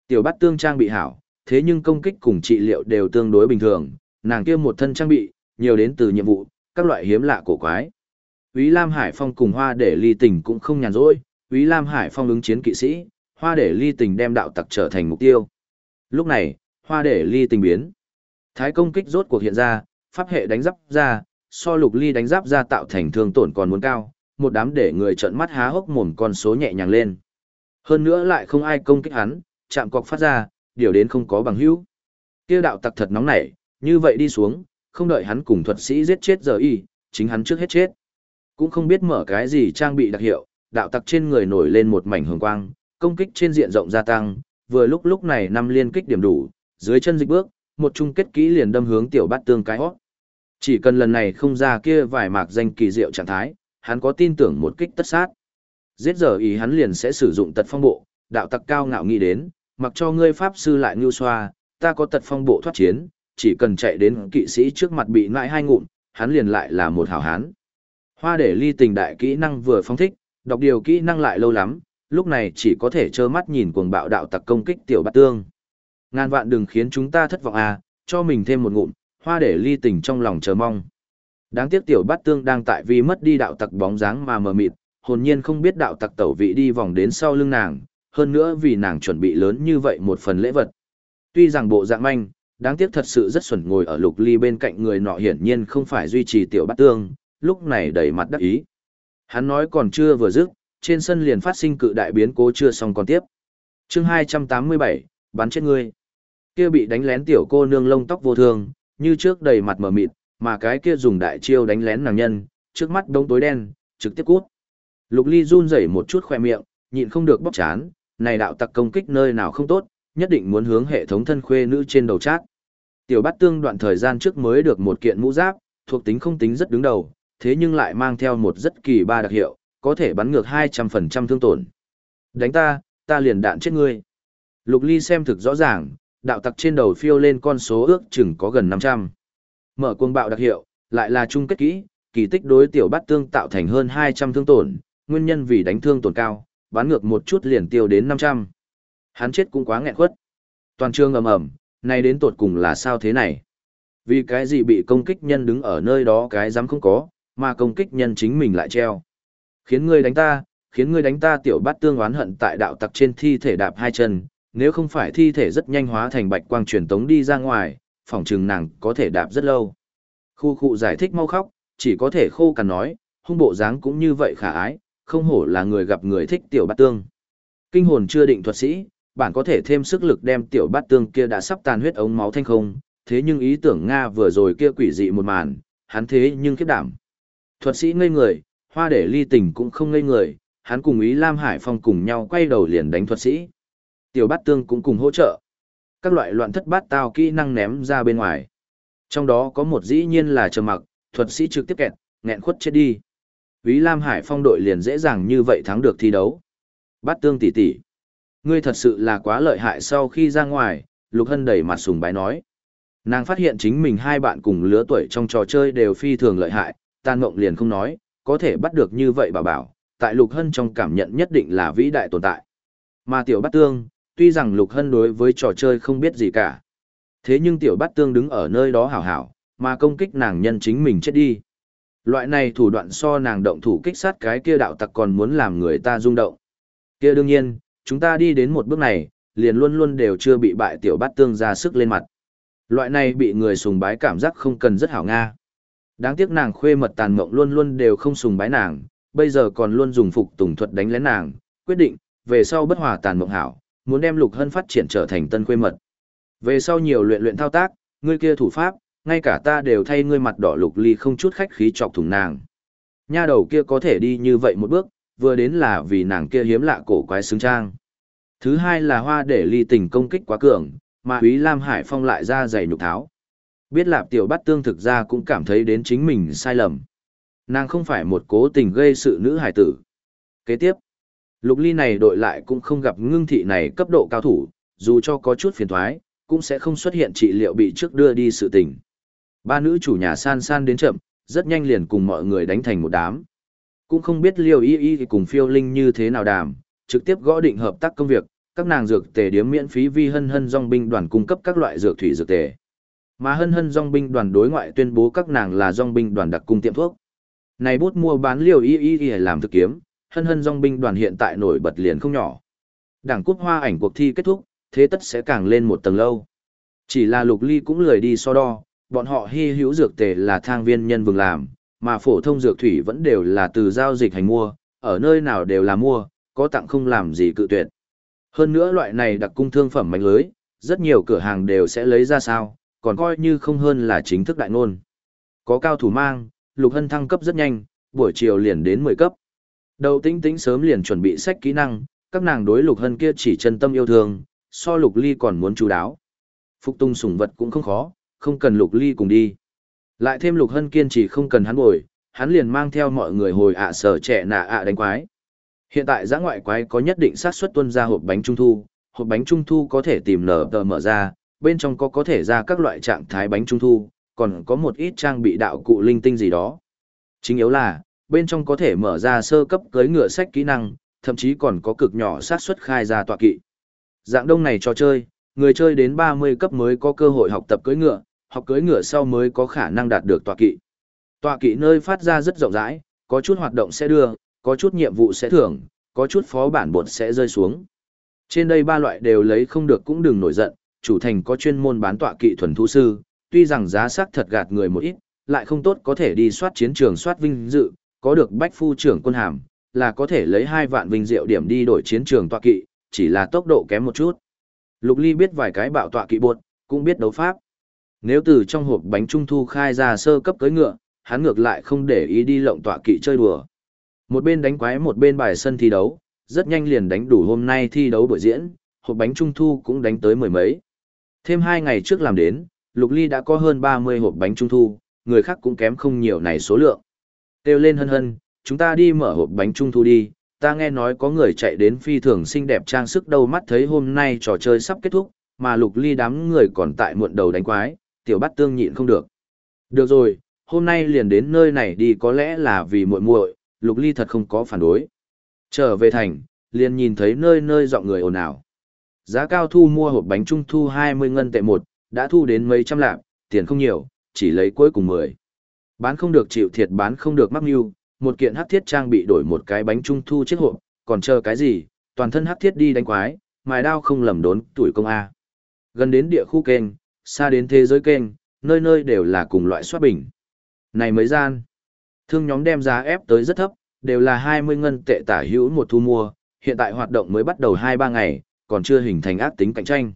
Tiểu Bát Tương trang bị hảo, thế nhưng công kích cùng trị liệu đều tương đối bình thường, nàng kia một thân trang bị, nhiều đến từ nhiệm vụ, các loại hiếm lạ cổ quái. Úy Lam Hải Phong cùng Hoa Để Ly Tình cũng không nhàn rỗi, Úy Lam Hải Phong ứng chiến kỵ sĩ, Hoa Để Ly Tình đem đạo tặc trở thành mục tiêu. Lúc này, Hoa Để Ly Tình biến. Thái công kích rốt cuộc hiện ra, pháp hệ đánh giáp ra, so Lục Ly đánh giáp ra tạo thành thương tổn còn muốn cao, một đám để người trợn mắt há hốc mồm con số nhẹ nhàng lên. Hơn nữa lại không ai công kích hắn, chạm cọc phát ra, điều đến không có bằng hữu. Kia đạo tặc thật nóng nảy, như vậy đi xuống, không đợi hắn cùng thuật sĩ giết chết giờ y, chính hắn trước hết chết. Cũng không biết mở cái gì trang bị đặc hiệu, đạo tặc trên người nổi lên một mảnh hồng quang, công kích trên diện rộng gia tăng, vừa lúc này năm liên kích điểm đủ, dưới chân dịch bước, một chung kết kỹ liền đâm hướng Tiểu Bát Tương cái hót. Chỉ cần lần này không ra kia vài mạc danh kỳ diệu trạng thái, hắn có tin tưởng một kích tất sát. Giết giờ ý hắn liền sẽ sử dụng tật phong bộ, đạo tặc cao ngạo nghĩ đến, mặc cho ngươi pháp sư lại ngưu xoa, ta có tật phong bộ thoát chiến, chỉ cần chạy đến kỵ sĩ trước mặt bị nại hai ngụm, hắn liền lại là một hảo hán. Hoa Để Ly Tình đại kỹ năng vừa phóng thích, đọc điều kỹ năng lại lâu lắm, lúc này chỉ có thể trơ mắt nhìn cuồng bạo đạo tặc công kích Tiểu Bát Tương. Ngàn vạn đừng khiến chúng ta thất vọng à, cho mình thêm một ngụm, Hoa Để Ly Tình trong lòng chờ mong. Đáng tiếc Tiểu Bát Tương đang tại vì mất đi đạo tặc bóng dáng mà mờ mịt, hồn nhiên không biết đạo tặc tẩu vị đi vòng đến sau lưng nàng, hơn nữa vì nàng chuẩn bị lớn như vậy một phần lễ vật. Tuy rằng bộ dạng manh, đáng tiếc thật sự rất xuẩn, ngồi ở Lục Ly bên cạnh người nọ hiển nhiên không phải duy trì Tiểu Bát Tương, lúc này đầy mặt đắc ý. Hắn nói còn chưa vừa dứt, trên sân liền phát sinh cự đại biến cố chưa xong còn tiếp. Chương 287, bắn chết ngươi. Kia bị đánh lén tiểu cô nương lông tóc vô thương, như trước đầy mặt mờ mịt, mà cái kia dùng đại chiêu đánh lén nàng nhân, trước mắt đống tối đen, trực tiếp cút. Lục Ly run rẩy một chút khỏe miệng, nhịn không được bóc chán, này đạo tặc công kích nơi nào không tốt, nhất định muốn hướng hệ thống thân khuê nữ trên đầu chát. Tiểu Bát Tương đoạn thời gian trước mới được một kiện mũ giáp, thuộc tính không tính rất đứng đầu, thế nhưng lại mang theo một rất kỳ ba đặc hiệu, có thể bắn ngược 200% thương tổn. Đánh ta liền đạn chết ngươi. Lục Ly xem thực rõ ràng, đạo tặc trên đầu phiêu lên con số ước chừng có gần 500. Mở cuồng bạo đặc hiệu, lại là chung kết kỹ, kỳ tích đối Tiểu Bát Tương tạo thành hơn 200 thương tổn, nguyên nhân vì đánh thương tổn cao, bắn ngược một chút liền tiêu đến 500. Hắn chết cũng quá nghẹn quất. Toàn trường ầm ầm, này đến tột cùng là sao thế này? Vì cái gì bị công kích nhân đứng ở nơi đó cái dám không có, mà công kích nhân chính mình lại treo. Khiến ngươi đánh ta. Tiểu Bát Tương oán hận tại đạo tặc trên thi thể đạp hai chân, nếu không phải thi thể rất nhanh hóa thành bạch quang truyền tống đi ra ngoài, phỏng chừng nàng có thể đạp rất lâu. Khu khu giải thích mau khóc, chỉ có thể khô cằn nói, hung bộ dáng cũng như vậy khả ái, không hổ là người gặp người thích Tiểu Bát Tương. Kinh hồn chưa định thuật sĩ, bạn có thể thêm sức lực đem Tiểu Bát Tương kia đã sắp tàn huyết ống máu thanh không, thế nhưng ý tưởng Nga vừa rồi kia quỷ dị một màn, hắn thế nhưng khiếp đảm. Thuật sĩ ngây người, Hoa Để Ly Tình cũng không ngây người, hắn cùng Úy Lam Hải Phong cùng nhau quay đầu liền đánh thuật sĩ. Tiểu Bát Tương cũng cùng hỗ trợ. Các loại loạn thất bát tao kỹ năng ném ra bên ngoài. Trong đó có một dĩ nhiên là trầm mặc, thuật sĩ trực tiếp kẹt, nghẹn khuất chết đi. Úy Lam Hải Phong đội liền dễ dàng như vậy thắng được thi đấu. Bát Tương tỷ tỷ, ngươi thật sự là quá lợi hại. Sau khi ra ngoài, Lục Hân đẩy mặt sùng bái nói. Nàng phát hiện chính mình hai bạn cùng lứa tuổi trong trò chơi đều phi thường lợi hại, Tàn Mộng liền không nói, có thể bắt được như vậy bảo, tại Lục Hân trong cảm nhận nhất định là vĩ đại tồn tại. Mà Tiểu Bát Tương, tuy rằng Lục Hân đối với trò chơi không biết gì cả, thế nhưng Tiểu Bát Tương đứng ở nơi đó hảo hảo, mà công kích nàng nhân chính mình chết đi. Loại này thủ đoạn so nàng động thủ kích sát cái kia đạo tặc còn muốn làm người ta rung động. Kia đương nhiên, chúng ta đi đến một bước này, liền luôn luôn đều chưa bị bại Tiểu Bát Tương ra sức lên mặt. Loại này bị người sùng bái cảm giác không cần rất hảo Nga. Đáng tiếc nàng khuê mật Tàn Mộng luôn luôn đều không sùng bái nàng, bây giờ còn luôn dùng phục tùng thuật đánh lén nàng, quyết định, về sau bất hòa Tàn Mộng hảo, muốn đem Lục Hân phát triển trở thành tân khuê mật. Về sau nhiều luyện thao tác, ngươi kia thủ pháp, ngay cả ta đều thay ngươi mặt đỏ. Lục Ly không chút khách khí chọc thủng nàng. Nha đầu kia có thể đi như vậy một bước, vừa đến là vì nàng kia hiếm lạ cổ quái xứng trang. Thứ hai là Hoa Để Ly Tình công kích quá cường, mà Úy Lam Hải Phong lại ra giày nhục tháo. Biết Lạp Tiểu Bát Tương thực ra cũng cảm thấy đến chính mình sai lầm. Nàng không phải một cố tình gây sự nữ hải tử. Kế tiếp, Lục Ly này đội lại cũng không gặp ngưng thị này cấp độ cao thủ, dù cho có chút phiền thoái, cũng sẽ không xuất hiện trị liệu bị trước đưa đi sự tình. Ba nữ chủ nhà san san đến chậm, rất nhanh liền cùng mọi người đánh thành một đám. Cũng không biết Liêu Y Y cùng Phiêu Linh như thế nào đàm, trực tiếp gõ định hợp tác công việc, các nàng dược tề điếm miễn phí vì hân hân dòng binh đoàn cung cấp các loại dược thủy dược tề. Mà hân hân dòng binh đoàn đối ngoại tuyên bố các nàng là dòng binh đoàn đặc cung tiệm thuốc. Này bút mua bán liều y làm thực kiếm, hân hân dòng binh đoàn hiện tại nổi bật liền không nhỏ. Đảng cúp hoa ảnh cuộc thi kết thúc, thế tất sẽ càng lên một tầng lâu. Chỉ là Lục Ly cũng lười đi so đo, bọn họ hy hữu dược tề là thang viên nhân vương làm, mà phổ thông dược thủy vẫn đều là từ giao dịch hành mua, ở nơi nào đều là mua, có tặng không làm gì cự tuyệt. Hơn nữa loại này đặc cung thương phẩm mạnh lưới, rất nhiều cửa hàng đều sẽ lấy ra sao, còn coi như không hơn là chính thức đại ngôn. Có cao thủ mang, Lục Hân thăng cấp rất nhanh, buổi chiều liền đến 10 cấp. Đầu Tĩnh Tĩnh sớm liền chuẩn bị sách kỹ năng, các nàng đối Lục Hân kia chỉ chân tâm yêu thương, so Lục Ly còn muốn chú đáo. Phục tung sủng vật cũng không khó, không cần Lục Ly cùng đi. Lại thêm Lục Hân kiên trì không cần hắn bồi, hắn liền mang theo mọi người hồi sở trẻ nạ đánh quái. Hiện tại giã ngoại quái có nhất định xác suất tuân ra hộp bánh trung thu, hộp bánh trung thu có thể tìm nở tờ mở ra, bên trong có thể ra các loại trạng thái bánh trung thu, còn có một ít trang bị đạo cụ linh tinh gì đó. Chính yếu là, bên trong có thể mở ra sơ cấp cưỡi ngựa sách kỹ năng, thậm chí còn có cực nhỏ xác suất khai ra tọa kỵ. Dạng đông này trò chơi, người chơi đến 30 cấp mới có cơ hội học tập cưỡi ngựa, học cưỡi ngựa sau mới có khả năng đạt được tọa kỵ. Tọa kỵ nơi phát ra rất rộng rãi, có chút hoạt động sẽ đưa, có chút nhiệm vụ sẽ thưởng, có chút phó bản bột sẽ rơi xuống. Trên đây ba loại đều lấy không được cũng đừng nổi giận, chủ thành có chuyên môn bán tọa kỵ thuần thú sư, tuy rằng giá sắc thật gạt người một ít, lại không tốt có thể đi soát chiến trường soát vinh dự, có được bách phu trưởng quân hàm, là có thể lấy 2 vạn vinh diệu điểm đi đổi chiến trường tọa kỵ, chỉ là tốc độ kém một chút. Lục Ly biết vài cái bạo tọa kỵ bột, cũng biết đấu pháp. Nếu từ trong hộp bánh trung thu khai ra sơ cấp cưỡi ngựa, hắn ngược lại không để ý đi lộng tọa kỵ chơi đùa. Một bên đánh quái một bên bài sân thi đấu, rất nhanh liền đánh đủ hôm nay thi đấu buổi diễn, hộp bánh trung thu cũng đánh tới mười mấy. Thêm 2 ngày trước làm đến, Lục Ly đã có hơn 30 hộp bánh trung thu, người khác cũng kém không nhiều này số lượng. Kêu lên hân hân, chúng ta đi mở hộp bánh trung thu đi, ta nghe nói có người chạy đến phi thường xinh đẹp trang sức đâu mắt thấy hôm nay trò chơi sắp kết thúc, mà Lục Ly đám người còn tại muộn đầu đánh quái, tiểu bắt tương nhịn không được. Được rồi, hôm nay liền đến nơi này đi có lẽ là vì muội muội, Lục Ly thật không có phản đối. Trở về thành, liền nhìn thấy nơi nơi dọn người ồn ào. Giá cao thu mua hộp bánh trung thu 20 ngân tệ một, đã thu đến mấy trăm lạng, tiền không nhiều, chỉ lấy cuối cùng 10. Bán không được chịu thiệt bán không được mắc mưu, một kiện hắc thiết trang bị đổi một cái bánh trung thu chiếc hộp, còn chờ cái gì, toàn thân hắc thiết đi đánh quái, mài đao không lầm đốn tuổi công A. Gần đến địa khu kênh, xa đến thế giới kênh, nơi nơi đều là cùng loại soát bình. Này mới gian, thương nhóm đem giá ép tới rất thấp, đều là 20 ngân tệ tả hữu một thu mua, hiện tại hoạt động mới bắt đầu 2-3 ngày, còn chưa hình thành ác tính cạnh tranh.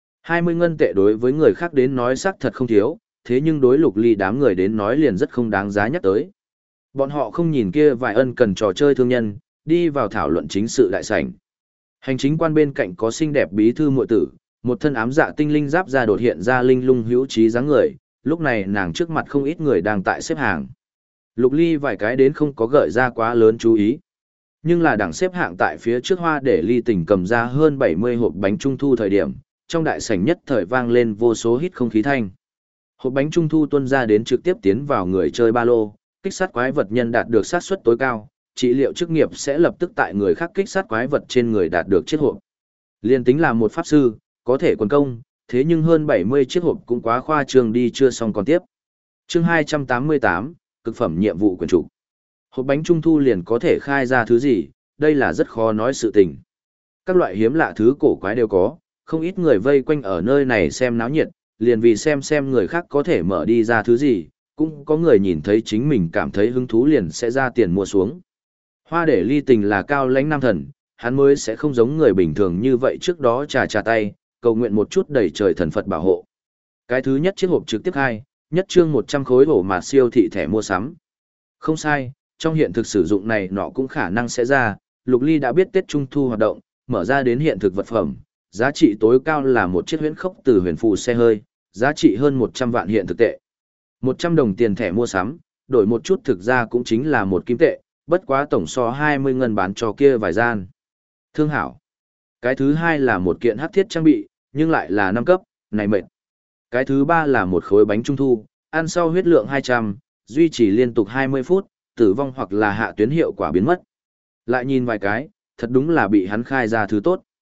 20 ngân tệ đối với người khác đến nói xác thật không thiếu, thế nhưng đối Lục Ly đám người đến nói liền rất không đáng giá nhắc tới. Bọn họ không nhìn kia vài ân cần trò chơi thương nhân, đi vào thảo luận chính sự đại sảnh. Hành chính quan bên cạnh có xinh đẹp bí thư muội tử, một thân ám dạ tinh linh giáp ra đột hiện ra linh lung hữu trí dáng người, lúc này nàng trước mặt không ít người đang tại xếp hàng. Lục Ly vài cái đến không có gợi ra quá lớn chú ý. Nhưng là đẳng xếp hạng tại phía trước Hoa để Ly Tình cầm ra hơn 70 hộp bánh trung thu thời điểm, trong đại sảnh nhất thời vang lên vô số hít không khí thanh. Hộp bánh trung thu tuân ra đến trực tiếp tiến vào người chơi ba lô, kích sát quái vật nhân đạt được sát suất tối cao, trị liệu chức nghiệp sẽ lập tức tại người khác kích sát quái vật trên người đạt được chiếc hộp. Liên tính là một pháp sư, có thể quần công, thế nhưng hơn 70 chiếc hộp cũng quá khoa trương đi chưa xong còn tiếp. Chương 288, cực phẩm nhiệm vụ quyền chủ. Hộp bánh trung thu liền có thể khai ra thứ gì, đây là rất khó nói sự tình. Các loại hiếm lạ thứ cổ quái đều có, không ít người vây quanh ở nơi này xem náo nhiệt, liền vì xem người khác có thể mở đi ra thứ gì, cũng có người nhìn thấy chính mình cảm thấy hứng thú liền sẽ ra tiền mua xuống. Hoa để Ly Tình là cao lãnh nam thần, hắn mới sẽ không giống người bình thường như vậy trước đó trà tay, cầu nguyện một chút đẩy trời thần Phật bảo hộ. Cái thứ nhất chiếc hộp trực tiếp 2, nhất trương 100 khối hổ mà siêu thị thẻ mua sắm. Không sai, trong hiện thực sử dụng này nọ cũng khả năng sẽ ra, Lục Ly đã biết Tết Trung Thu hoạt động, mở ra đến hiện thực vật phẩm, giá trị tối cao là một chiếc huyễn khốc từ huyền phù xe hơi, giá trị hơn 100 vạn hiện thực tệ. 100 đồng tiền thẻ mua sắm, đổi một chút thực ra cũng chính là một kim tệ, bất quá tổng so 20 ngân bán cho kia vài gian. Thương hảo. Cái thứ hai là một kiện hắc thiết trang bị, nhưng lại là 5 cấp, này mệt. Cái thứ ba là một khối bánh trung thu, ăn sau huyết lượng 200, duy trì liên tục 20 phút, tử vong hoặc là hạ tuyến hiệu quả biến mất. Lại nhìn vài cái, thật đúng là bị hắn khai ra thứ tốt.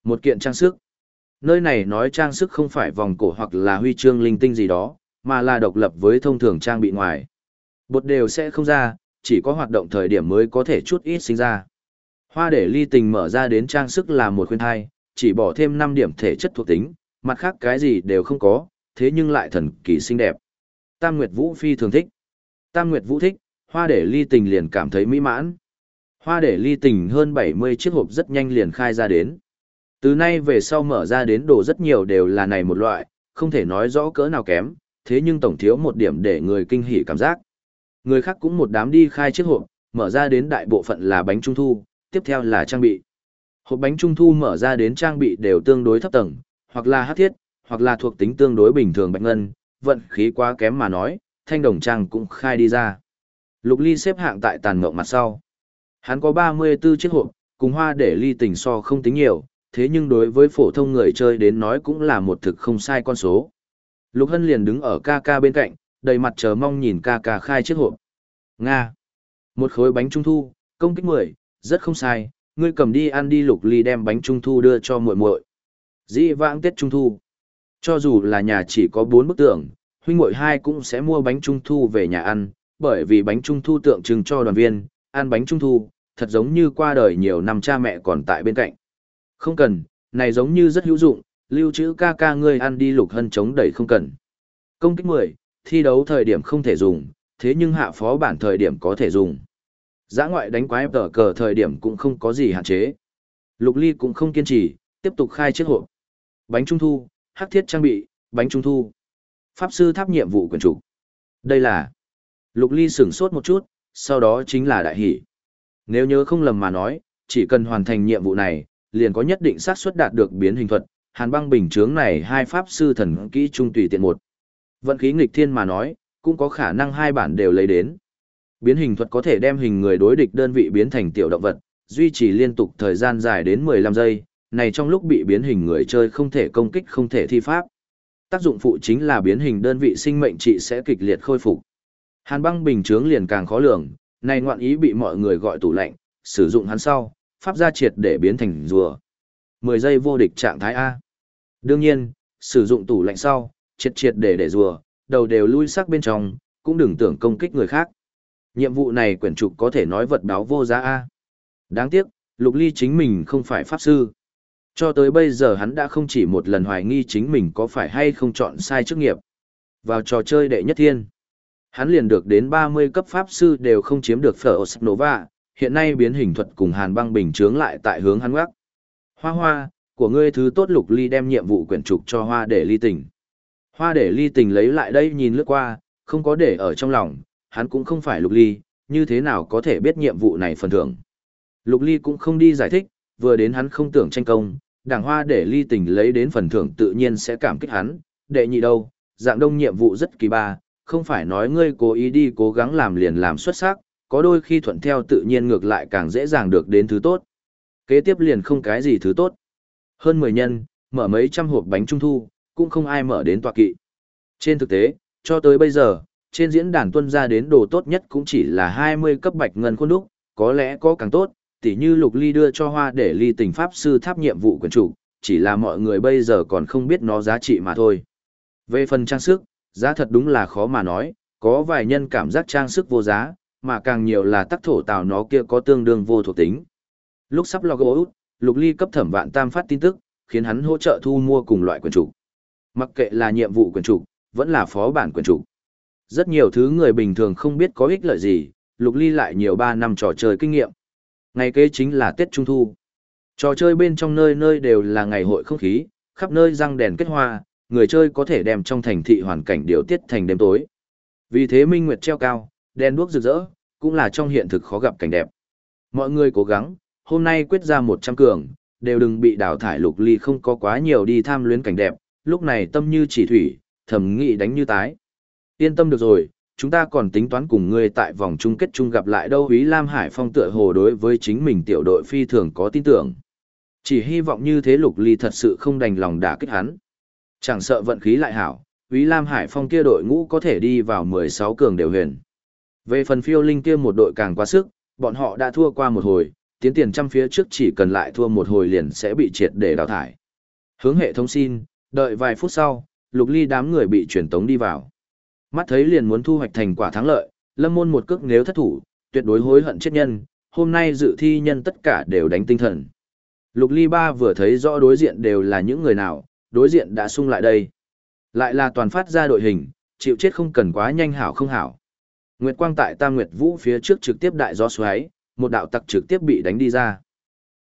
Một kiện trang sức. Nơi này nói trang sức không phải vòng cổ hoặc là huy chương linh tinh gì đó, mà là độc lập với thông thường trang bị ngoài. Bột đều sẽ không ra, chỉ có hoạt động thời điểm mới có thể chút ít sinh ra. Hoa để ly tình mở ra đến trang sức là một khuyên thai, chỉ bỏ thêm 5 điểm thể chất thuộc tính, mặt khác cái gì đều không có, thế nhưng lại thần kỳ xinh đẹp. Tam Nguyệt Vũ phi thường thích. Tam Nguyệt Vũ thích, hoa để ly tình liền cảm thấy mỹ mãn. Hoa để ly tình hơn 70 chiếc hộp rất nhanh liền khai ra đến. Từ nay về sau mở ra đến đồ rất nhiều đều là này một loại, không thể nói rõ cỡ nào kém, thế nhưng tổng thiếu một điểm để người kinh hỉ cảm giác. Người khác cũng một đám đi khai chiếc hộp, mở ra đến đại bộ phận là bánh trung thu, tiếp theo là trang bị. Hộp bánh trung thu mở ra đến trang bị đều tương đối thấp tầng, hoặc là hắc thiết, hoặc là thuộc tính tương đối bình thường bạch ngân, vận khí quá kém mà nói, thanh đồng trang cũng khai đi ra. Lục Ly xếp hạng tại tàn ngộng mặt sau. Hắn có 34 chiếc hộp, cùng hoa để ly tình so không tính nhiều, thế nhưng đối với phổ thông người chơi đến nói cũng là một thực không sai con số. Lục Hân liền đứng ở ca ca bên cạnh, đầy mặt chờ mong nhìn ca ca khai chiếc hộp. Nga. Một khối bánh trung thu, công kích 10, rất không sai, ngươi cầm đi ăn đi. Lục Ly đem bánh trung thu đưa cho muội muội. Dĩ vãng Tết Trung thu. Cho dù là nhà chỉ có 4 bức tượng, huynh muội hai cũng sẽ mua bánh trung thu về nhà ăn, bởi vì bánh trung thu tượng trưng cho đoàn viên, ăn bánh trung thu, thật giống như qua đời nhiều năm cha mẹ còn tại bên cạnh. Không cần, này giống như rất hữu dụng, lưu trữ ca ca ngươi ăn đi. Lục Hân chống đẩy không cần. Công kích 10, thi đấu thời điểm không thể dùng, thế nhưng hạ phó bản thời điểm có thể dùng. Dã ngoại đánh quái tờ cờ thời điểm cũng không có gì hạn chế. Lục Ly cũng không kiên trì, tiếp tục khai chiếc hộp. Bánh trung thu, hắc thiết trang bị, bánh trung thu. Pháp sư tháp nhiệm vụ quyển trục. Đây là... Lục Ly sửng sốt một chút, sau đó chính là đại hỷ. Nếu nhớ không lầm mà nói, chỉ cần hoàn thành nhiệm vụ này, liền có nhất định xác suất đạt được biến hình thuật. Hàn băng bình chướng này hai pháp sư thần kỹ trung tùy tiện một. Vận khí nghịch thiên mà nói, cũng có khả năng hai bản đều lấy đến. Biến hình thuật có thể đem hình người đối địch đơn vị biến thành tiểu động vật, duy trì liên tục thời gian dài đến 15 giây, này trong lúc bị biến hình người chơi không thể công kích không thể thi pháp. Tác dụng phụ chính là biến hình đơn vị sinh mệnh trị sẽ kịch liệt khôi phục. Hàn băng bình chướng liền càng khó lường, này ngoạn ý bị mọi người gọi tủ lạnh, sử dụng hắn sau, pháp gia triệt để biến thành rùa. 10 giây vô địch trạng thái A. Đương nhiên, sử dụng tủ lạnh sau, triệt để rùa, đầu đều lui sắc bên trong, cũng đừng tưởng công kích người khác. Nhiệm vụ này quyển trục có thể nói vật báo vô giá A. Đáng tiếc, Lục Ly chính mình không phải pháp sư. Cho tới bây giờ hắn đã không chỉ một lần hoài nghi chính mình có phải hay không chọn sai chức nghiệp. Vào trò chơi đệ nhất thiên, hắn liền được đến 30 cấp pháp sư đều không chiếm được phở Nova, hiện nay biến hình thuật cùng hàn băng bình chướng lại tại hướng hắn ngoắc. Hoa hoa, của ngươi thứ tốt. Lục Ly đem nhiệm vụ quyển trục cho hoa để ly tình. Hoa để ly tình lấy lại đây nhìn lướt qua, không có để ở trong lòng, hắn cũng không phải Lục Ly, như thế nào có thể biết nhiệm vụ này phần thưởng. Lục Ly cũng không đi giải thích, vừa đến hắn không tưởng tranh công, đảng hoa để ly tình lấy đến phần thưởng tự nhiên sẽ cảm kích hắn, đệ nhị đâu, dạng đông nhiệm vụ rất kỳ ba, không phải nói ngươi cố ý đi cố gắng làm liền làm xuất sắc, có đôi khi thuận theo tự nhiên ngược lại càng dễ dàng được đến thứ tốt. Kế tiếp liền không cái gì thứ tốt. Hơn 10 nhân, mở mấy trăm hộp bánh trung thu, cũng không ai mở đến tọa kỵ. Trên thực tế, cho tới bây giờ, trên diễn đàn tuân ra đến đồ tốt nhất cũng chỉ là 20 cấp bạch ngân khuôn đúc, có lẽ có càng tốt, tỉ như Lục Ly đưa cho hoa để ly tình pháp sư tháp nhiệm vụ quyển trục, chỉ là mọi người bây giờ còn không biết nó giá trị mà thôi. Về phần trang sức, giá thật đúng là khó mà nói, có vài nhân cảm giác trang sức vô giá, mà càng nhiều là tác thổ tào nó kia có tương đương vô thuộc tính. Lúc sắp log out, Lục Ly cấp Thẩm Vạn Tam phát tin tức, khiến hắn hỗ trợ thu mua cùng loại quyển trục. Mặc kệ là nhiệm vụ quyển trục, vẫn là phó bản quyển trục. Rất nhiều thứ người bình thường không biết có ích lợi gì, Lục Ly lại nhiều 3 năm trò chơi kinh nghiệm. Ngày kế chính là Tết Trung Thu. Trò chơi bên trong nơi nơi đều là ngày hội không khí, khắp nơi răng đèn kết hoa, người chơi có thể đem trong thành thị hoàn cảnh điều tiết thành đêm tối. Vì thế minh nguyệt treo cao, đèn đuốc rực rỡ, cũng là trong hiện thực khó gặp cảnh đẹp. Mọi người cố gắng, hôm nay quyết ra 100 cường, đều đừng bị đào thải. Lục Ly không có quá nhiều đi tham luyến cảnh đẹp, lúc này tâm như chỉ thủy, thầm nghĩ đánh như tái. Yên tâm được rồi, chúng ta còn tính toán cùng ngươi tại vòng chung kết chung gặp lại đâu. Úy Lam Hải Phong tựa hồ đối với chính mình tiểu đội phi thường có tin tưởng. Chỉ hy vọng như thế. Lục Ly thật sự không đành lòng đả kích hắn. Chẳng sợ vận khí lại hảo, Úy Lam Hải Phong kia đội ngũ có thể đi vào 16 cường đều huyền. Về phần phiêu linh kia một đội càng quá sức, bọn họ đã thua qua một hồi, tiến tiền trăm phía trước chỉ cần lại thua một hồi liền sẽ bị triệt để đào thải. Hướng hệ thống xin, đợi vài phút sau, Lục Ly đám người bị truyền tống đi vào. Mắt thấy liền muốn thu hoạch thành quả thắng lợi, Lâm Môn một cước nếu thất thủ, tuyệt đối hối hận chết nhân, hôm nay dự thi nhân tất cả đều đánh tinh thần. Lục Ly ba vừa thấy rõ đối diện đều là những người nào, đối diện đã sung lại đây. Lại là toàn phát ra đội hình, chịu chết không cần quá nhanh hảo không hảo. Nguyệt quang tại Tam Nguyệt Vũ phía trước trực tiếp đại gió xoáy, một đạo tặc trực tiếp bị đánh đi ra.